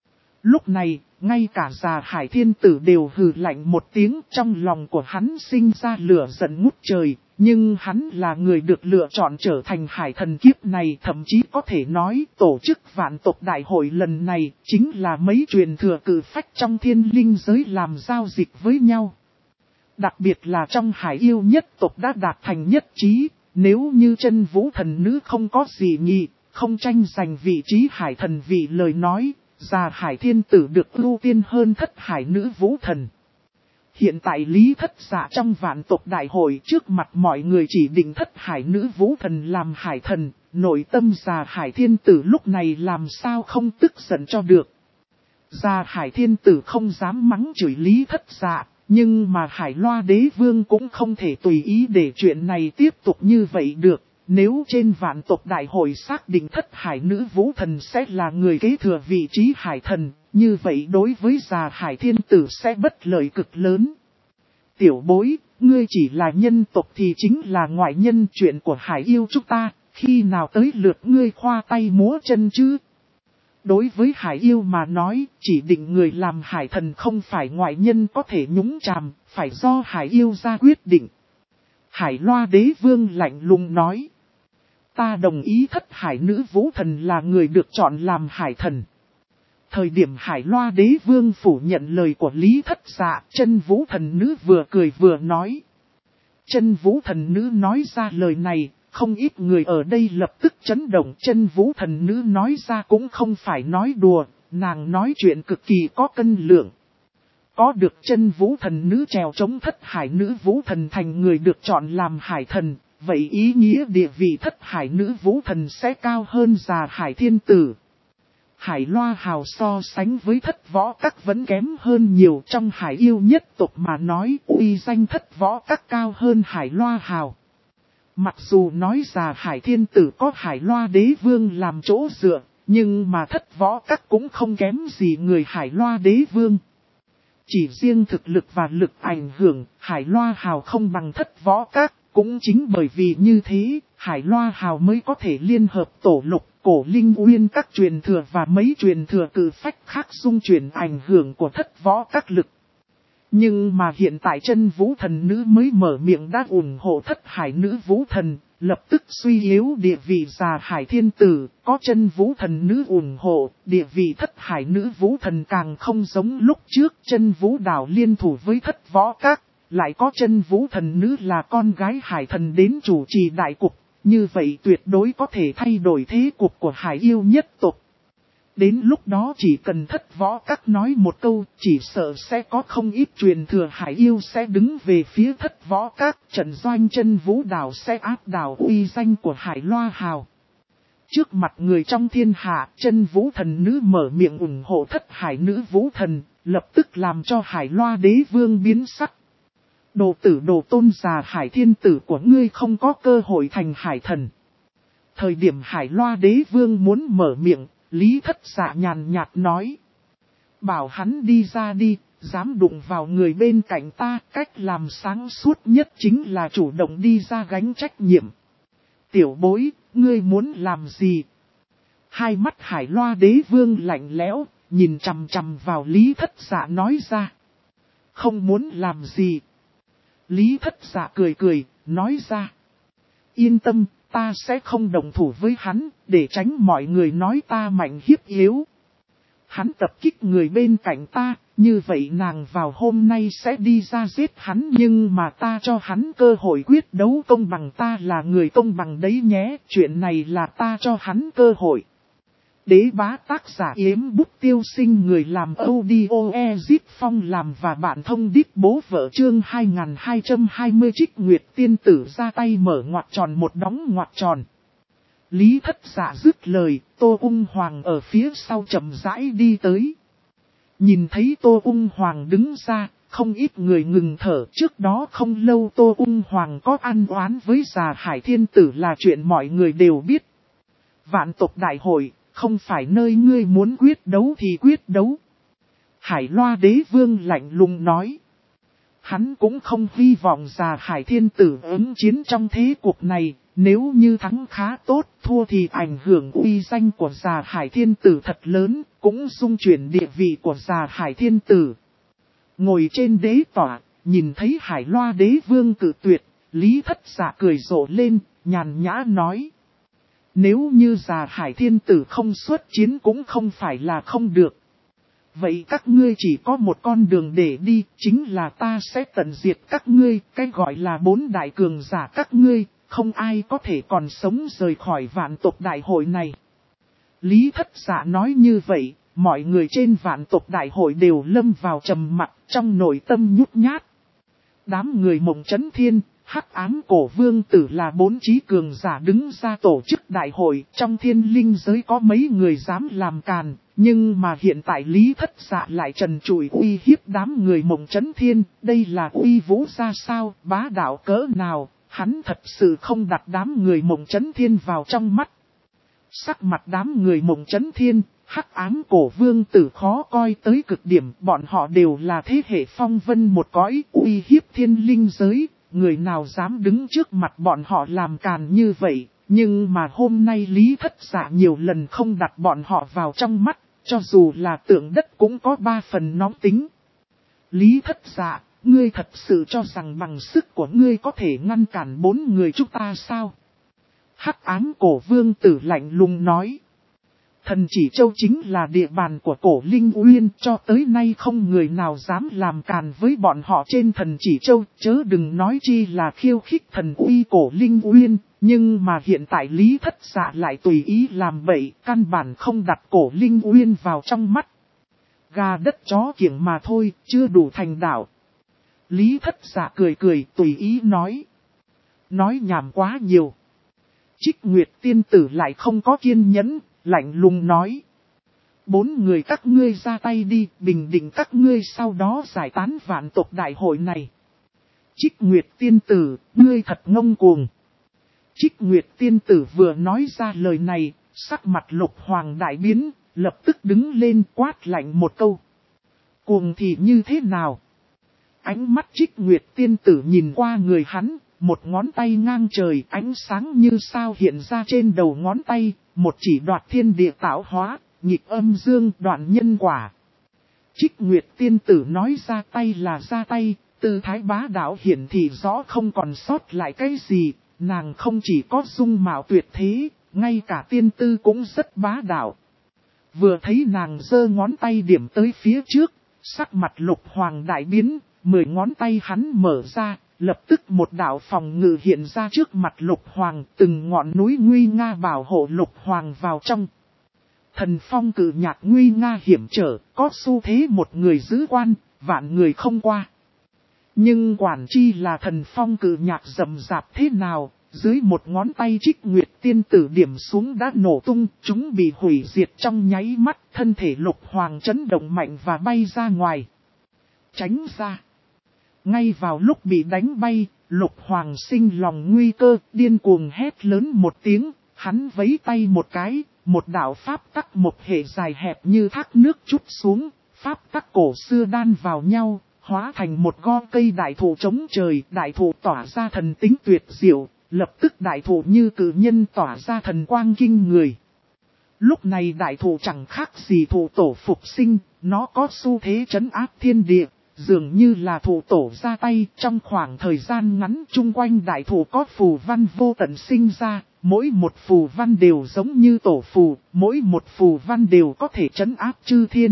Lúc này, ngay cả già Hải Thiên Tử đều hừ lạnh một tiếng, trong lòng của hắn sinh ra lửa giận ngút trời, nhưng hắn là người được lựa chọn trở thành hải thần kiếp này, thậm chí có thể nói tổ chức vạn tộc đại hội lần này chính là mấy truyền thừa cử phách trong thiên linh giới làm giao dịch với nhau. Đặc biệt là trong hải yêu nhất tộc đã đạt thành nhất trí, nếu như Chân Vũ Thần Nữ không có gì nhị, không tranh giành vị trí hải thần vị lời nói, già Hải Thiên Tử được ưu tiên hơn Thất Hải Nữ Vũ Thần. Hiện tại Lý Thất Dạ trong vạn tộc đại hội trước mặt mọi người chỉ định Thất Hải Nữ Vũ Thần làm hải thần, nội tâm già Hải Thiên Tử lúc này làm sao không tức giận cho được. Già Hải Thiên Tử không dám mắng chửi Lý Thất Dạ, nhưng mà Hải Loa Đế Vương cũng không thể tùy ý để chuyện này tiếp tục như vậy được. Nếu trên vạn tộc đại hội xác định Thất Hải Nữ Vũ Thần sẽ là người kế thừa vị trí hải thần, như vậy đối với già Hải Thiên Tử sẽ bất lợi cực lớn. Tiểu bối, ngươi chỉ là nhân tộc thì chính là ngoại nhân, chuyện của hải yêu chúng ta, khi nào tới lượt ngươi khoa tay múa chân chứ? Đối với hải yêu mà nói, chỉ định người làm hải thần không phải ngoại nhân có thể nhúng chàm, phải do hải yêu ra quyết định. Hải Loa Đế Vương lạnh lùng nói. Ta đồng ý Thất Hải Nữ Vũ Thần là người được chọn làm hải thần. Thời điểm Hải Loa Đế Vương phủ nhận lời của Lý Thất Dạ, Chân Vũ Thần Nữ vừa cười vừa nói. Chân Vũ Thần Nữ nói ra lời này, không ít người ở đây lập tức chấn động. Chân Vũ Thần Nữ nói ra cũng không phải nói đùa, nàng nói chuyện cực kỳ có cân lượng. Có được Chân Vũ Thần Nữ trèo chống Thất Hải Nữ Vũ Thần thành người được chọn làm hải thần, vậy ý nghĩa địa vị Thất Hải Nữ Vũ Thần sẽ cao hơn già Hải Thiên Tử. Hải Loa Hào so sánh với Thất Võ Các vẫn kém hơn nhiều, trong hải yêu nhất tộc mà nói uy danh Thất Võ Các cao hơn Hải Loa Hào. Mặc dù nói già Hải Thiên Tử có Hải Loa Đế Vương làm chỗ dựa, nhưng mà Thất Võ Các cũng không kém gì người Hải Loa Đế Vương. Chỉ riêng thực lực và lực ảnh hưởng, Hải Loa Hào không bằng Thất Võ Các, cũng chính bởi vì như thế, Hải Loa Hào mới có thể liên hợp Tổ Lục, Cổ Linh Uyên các truyền thừa và mấy truyền thừa cử phách khác xung chuyển ảnh hưởng của Thất Võ Các lực. Nhưng mà hiện tại chân vũ thần nữ mới mở miệng đã ủng hộ Thất Hải nữ vũ thần, lập tức suy yếu địa vị già Hải Thiên Tử, có chân vũ thần nữ ủng hộ, địa vị Thất Hải nữ vũ thần càng không giống lúc trước chân vũ đảo liên thủ với Thất Võ Các, lại có chân vũ thần nữ là con gái Hải thần đến chủ trì đại cục, như vậy tuyệt đối có thể thay đổi thế cục của Hải yêu nhất tộc. Đến lúc đó chỉ cần Thất Võ Các nói một câu, chỉ sợ sẽ có không ít truyền thừa Hải yêu sẽ đứng về phía Thất Võ Các, trận doanh chân vũ đảo sẽ áp đảo uy danh của Hải Loa Hào. Trước mặt người trong thiên hạ, chân vũ thần nữ mở miệng ủng hộ Thất Hải nữ vũ thần, lập tức làm cho Hải Loa Đế Vương biến sắc. Đồ tử đồ tôn già Hải Thiên Tử của ngươi không có cơ hội thành Hải thần. Thời điểm Hải Loa Đế Vương muốn mở miệng, Lý Thất Dạ nhàn nhạt nói. Bảo hắn đi ra đi, dám đụng vào người bên cạnh ta, cách làm sáng suốt nhất chính là chủ động đi ra gánh trách nhiệm. Tiểu bối, ngươi muốn làm gì? Hai mắt Hải Loa Đế Vương lạnh lẽo, nhìn chằm chằm vào Lý Thất Dạ nói ra. Không muốn làm gì? Lý Thất Dạ cười cười, nói ra. Yên tâm, ta sẽ không đồng thủ với hắn, để tránh mọi người nói ta mạnh hiếp yếu. Hắn tập kích người bên cạnh ta, như vậy nàng vào hôm nay sẽ đi ra giết hắn, nhưng mà ta cho hắn cơ hội quyết đấu công bằng, ta là người công bằng đấy nhé, chuyện này là ta cho hắn cơ hội. Đế bá tác giả Yếm Bút Tiêu Sinh, người làm audio Ezip Phong làm và bạn thông đít bố vợ chương 2220 Trích Nguyệt Tiên Tử ra tay mở ngoặc tròn một đóng ngoặc tròn. Lý Thất Dạ dứt lời, Tô Ung Hoàng ở phía sau chậm rãi đi tới. Nhìn thấy Tô Ung Hoàng đứng ra, không ít người ngừng thở. Trước đó không lâu Tô Ung Hoàng có ăn oán với già Hải Thiên Tử là chuyện mọi người đều biết. Vạn tộc đại hội, không phải nơi ngươi muốn quyết đấu thì quyết đấu. Hải Loa Đế Vương lạnh lùng nói. Hắn cũng không hy vọng già Hải Thiên Tử ứng chiến trong thế cuộc này. Nếu như thắng khá tốt, thua thì ảnh hưởng uy danh của già Hải Thiên Tử thật lớn, cũng xung chuyển địa vị của già Hải Thiên Tử. Ngồi trên đế tỏa, nhìn thấy Hải Loa Đế Vương cự tuyệt, Lý Thất Dạ cười rộ lên, nhàn nhã nói. Nếu như già Hải Thiên Tử không xuất chiến cũng không phải là không được. Vậy các ngươi chỉ có một con đường để đi, chính là ta sẽ tận diệt các ngươi, cái gọi là 4 đại cường giả các ngươi, không ai có thể còn sống rời khỏi vạn tộc đại hội này. Lý Thất Dạ nói như vậy, mọi người trên vạn tộc đại hội đều lâm vào trầm mặc, trong nội tâm nhút nhát. Đám người Mộng Chấn Thiên, Hắc Ám Cổ Vương Tử là 4 trí cường giả đứng ra tổ chức đại hội, trong thiên linh giới có mấy người dám làm càn, nhưng mà hiện tại Lý Thất Dạ lại trần trụi uy hiếp đám người Mộng Chấn Thiên, đây là uy vũ ra sao, bá đạo cỡ nào, hắn thật sự không đặt đám người Mộng Chấn Thiên vào trong mắt. Sắc mặt đám người Mộng Chấn Thiên, Hắc Ám Cổ Vương Tử khó coi tới cực điểm, bọn họ đều là thế hệ phong vân một cõi, uy hiếp thiên linh giới. Người nào dám đứng trước mặt bọn họ làm càn như vậy, nhưng mà hôm nay Lý Thất Dạ nhiều lần không đặt bọn họ vào trong mắt, cho dù là tượng đất cũng có 3 phần nóng tính. Lý Thất Dạ, ngươi thật sự cho rằng bằng sức của ngươi có thể ngăn cản 4 người chúng ta sao? Hắc Ám Cổ Vương Tử lạnh lùng nói. Thần Chỉ Châu chính là địa bàn của Cổ Linh Uyên, cho tới nay không người nào dám làm càn với bọn họ trên Thần Chỉ Châu, chớ đừng nói chi là khiêu khích thần uy Cổ Linh Uyên, nhưng mà hiện tại Lý Thất Dạ lại tùy ý làm bậy, căn bản không đặt Cổ Linh Uyên vào trong mắt. Gà đất chó kiểng mà thôi, chưa đủ thành đạo. Lý Thất Dạ cười cười tùy ý nói. Nói nhảm quá nhiều. Trích Nguyệt Tiên Tử lại không có kiên nhẫn. Lạnh lùng nói. 4 người các ngươi ra tay đi, bình định các ngươi sau đó giải tán vạn tộc đại hội này. Trích Nguyệt Tiên Tử, ngươi thật ngông cuồng. Trích Nguyệt tiên tử vừa nói ra lời này, sắc mặt Lục Hoàng đại biến, lập tức đứng lên quát lạnh một câu. Cuồng thì như thế nào? Ánh mắt Trích Nguyệt tiên tử nhìn qua người hắn, một ngón tay ngang trời, ánh sáng như sao hiện ra trên đầu ngón tay, một chỉ đoạt thiên địa tạo hóa, nhịp âm dương đoạn nhân quả. Trích Nguyệt tiên tử nói ra tay là ra tay, tư thái bá đạo hiển thị rõ không còn sót lại cái gì, nàng không chỉ có dung mạo tuyệt thế, ngay cả tiên tư cũng rất bá đạo. Vừa thấy nàng giơ ngón tay điểm tới phía trước, sắc mặt Lục Hoàng đại biến, 10 ngón tay hắn mở ra, lập tức một đạo phòng ngự hiện ra trước mặt Lục Hoàng, từng ngọn núi nguy nga bảo hộ Lục Hoàng vào trong. Thần phong cự nhạc nguy nga hiểm trở, có xu thế một người giữ quan, vạn người không qua. Nhưng quản chi là thần phong cự nhạc rậm rạp thế nào, dưới một ngón tay Trích Nguyệt tiên tử điểm xuống đã nổ tung, chúng bị hủy diệt trong nháy mắt, thân thể Lục Hoàng chấn động mạnh và bay ra ngoài. Tránh ra. Ngay vào lúc bị đánh bay, Lục Hoàng sinh lòng nguy cơ, điên cuồng hét lớn một tiếng, hắn vấy tay một cái, một đạo pháp tắc một hệ dài hẹp như thác nước trút xuống, pháp tắc cổ xưa đan vào nhau, hóa thành một gò cây đại thụ chống trời, đại thụ tỏa ra thần tính tuyệt diệu, lập tức đại thụ như cử nhân tỏa ra thần quang kinh người. Lúc này đại thụ chẳng khác gì thụ tổ phục sinh, nó có xu thế trấn áp thiên địa. Dường như là thụ tổ ra tay, trong khoảng thời gian ngắn chung quanh đại thụ có phù văn vô tận sinh ra, mỗi một phù văn đều giống như tổ phù, mỗi một phù văn đều có thể trấn áp chư thiên.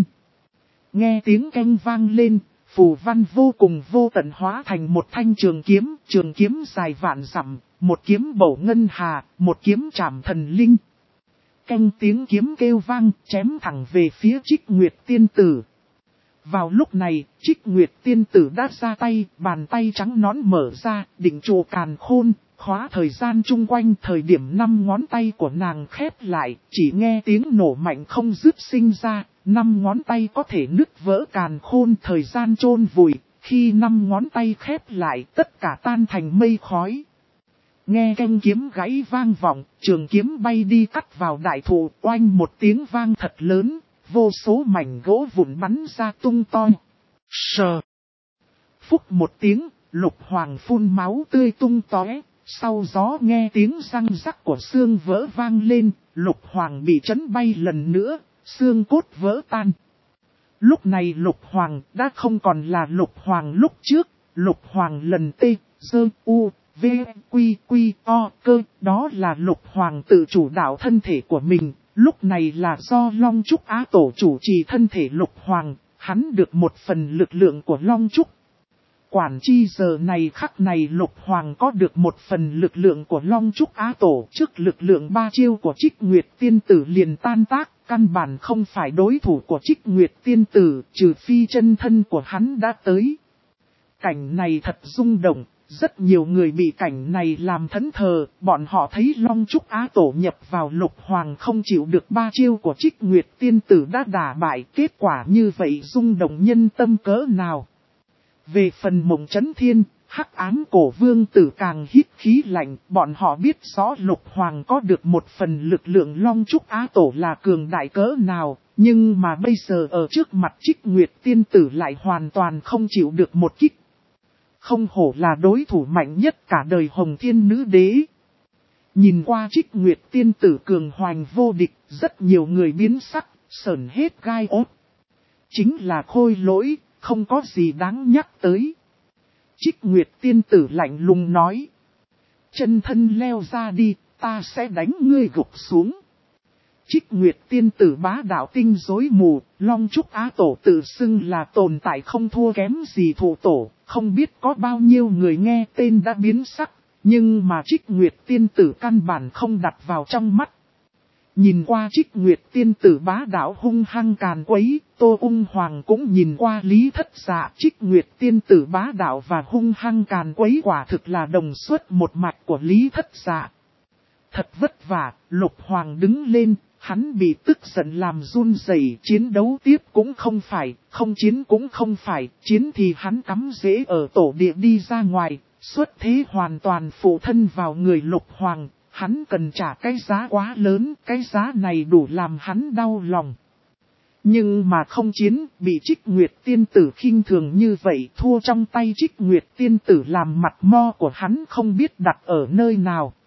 Nghe tiếng keng vang lên, phù văn vô cùng vô tận hóa thành một thanh trường kiếm dài vạn dặm, một kiếm bổ ngân hà, một kiếm trảm thần linh. Keng tiếng kiếm kêu vang, chém thẳng về phía Trích Nguyệt tiên tử. Vào lúc này, Trích Nguyệt tiên tử đã ra tay, bàn tay trắng nõn mở ra, định trụ càn khôn, khóa thời gian chung quanh thời điểm 5 ngón tay của nàng khép lại, chỉ nghe tiếng nổ mạnh không dứt sinh ra, 5 ngón tay có thể nứt vỡ càn khôn thời gian chôn vùi, khi 5 ngón tay khép lại tất cả tan thành mây khói. Nghe canh kiếm gãy vang vọng, trường kiếm bay đi cắt vào đại thụ, oanh một tiếng vang thật lớn. Vô số mảnh gỗ vụn bắn ra tung toi. Sờ. Phúc một tiếng, Lục Hoàng phun máu tươi tung tóe. Sau gió nghe tiếng răng rắc của xương vỡ vang lên, Lục Hoàng bị chấn bay lần nữa, xương cốt vỡ tan. Lúc này Lục Hoàng đã không còn là Lục Hoàng lúc trước, Lục Hoàng lần T, Dơ, U, V, Quy, Quy, O, Cơ, đó là Lục Hoàng tự chủ đạo thân thể của mình. Lúc này là do Long Trúc Á Tổ chủ trì thân thể Lục Hoàng, hắn được một phần lực lượng của Long Trúc. Quản chi giờ này khắc này Lục Hoàng có được một phần lực lượng của Long Trúc Á Tổ, trước lực lượng 3 chiêu của Trích Nguyệt tiên tử liền tan tác, căn bản không phải đối thủ của Trích Nguyệt tiên tử, trừ phi chân thân của hắn đã tới. Cảnh này thật rung động. Rất nhiều người bị cảnh này làm thẫn thờ, bọn họ thấy Long Trúc Á Tổ nhập vào Lục Hoàng không chịu được 3 chiêu của Trích Nguyệt tiên tử đã đả bại, kết quả như vậy rung động nhân tâm cỡ nào. Về phần Mộng Chấn Thiên, Hắc Ám Cổ Vương tử càng hít khí lạnh, bọn họ biết rõ Lục Hoàng có được một phần lực lượng Long Trúc Á Tổ là cường đại cỡ nào, nhưng mà bây giờ ở trước mặt Trích Nguyệt tiên tử lại hoàn toàn không chịu được một kích. Không hổ là đối thủ mạnh nhất cả đời Hồng Thiên Nữ Đế. Nhìn qua Trích Nguyệt tiên tử cường hoành vô địch, rất nhiều người biến sắc, sởn hết gai ốt. Chính là khôi lỗi, không có gì đáng nhắc tới. Trích Nguyệt tiên tử lạnh lùng nói. Chân thân leo ra đi, ta sẽ đánh ngươi gục xuống. Trích Nguyệt tiên tử bá đạo tinh rối mù, Long Trúc Á Tổ tự xưng là tồn tại không thua kém gì thụ tổ, không biết có bao nhiêu người nghe tên đã biến sắc, nhưng mà Trích Nguyệt tiên tử căn bản không đặt vào trong mắt. Nhìn qua Trích Nguyệt tiên tử bá đạo hung hăng càn quấy, Tô Ung Hoàng cũng nhìn qua Lý Thất Dạ. Trích Nguyệt tiên tử bá đạo và hung hăng càn quấy quả thực là đồng xuất một mạch của Lý Thất Dạ. Thật vất vả, Lục Hoàng đứng lên, hắn bị tức giận làm run rẩy, chiến đấu tiếp cũng không phải, không chiến cũng không phải, chiến thì hắn cắm rễ ở tổ địa đi ra ngoài, Xuất thế hoàn toàn phụ thân vào người Lục Hoàng, hắn cần trả cái giá quá lớn, cái giá này đủ làm hắn đau lòng. Nhưng mà không chiến, bị Trích Nguyệt tiên tử khinh thường như vậy, thua trong tay Trích Nguyệt tiên tử làm mặt mo của hắn không biết đặt ở nơi nào.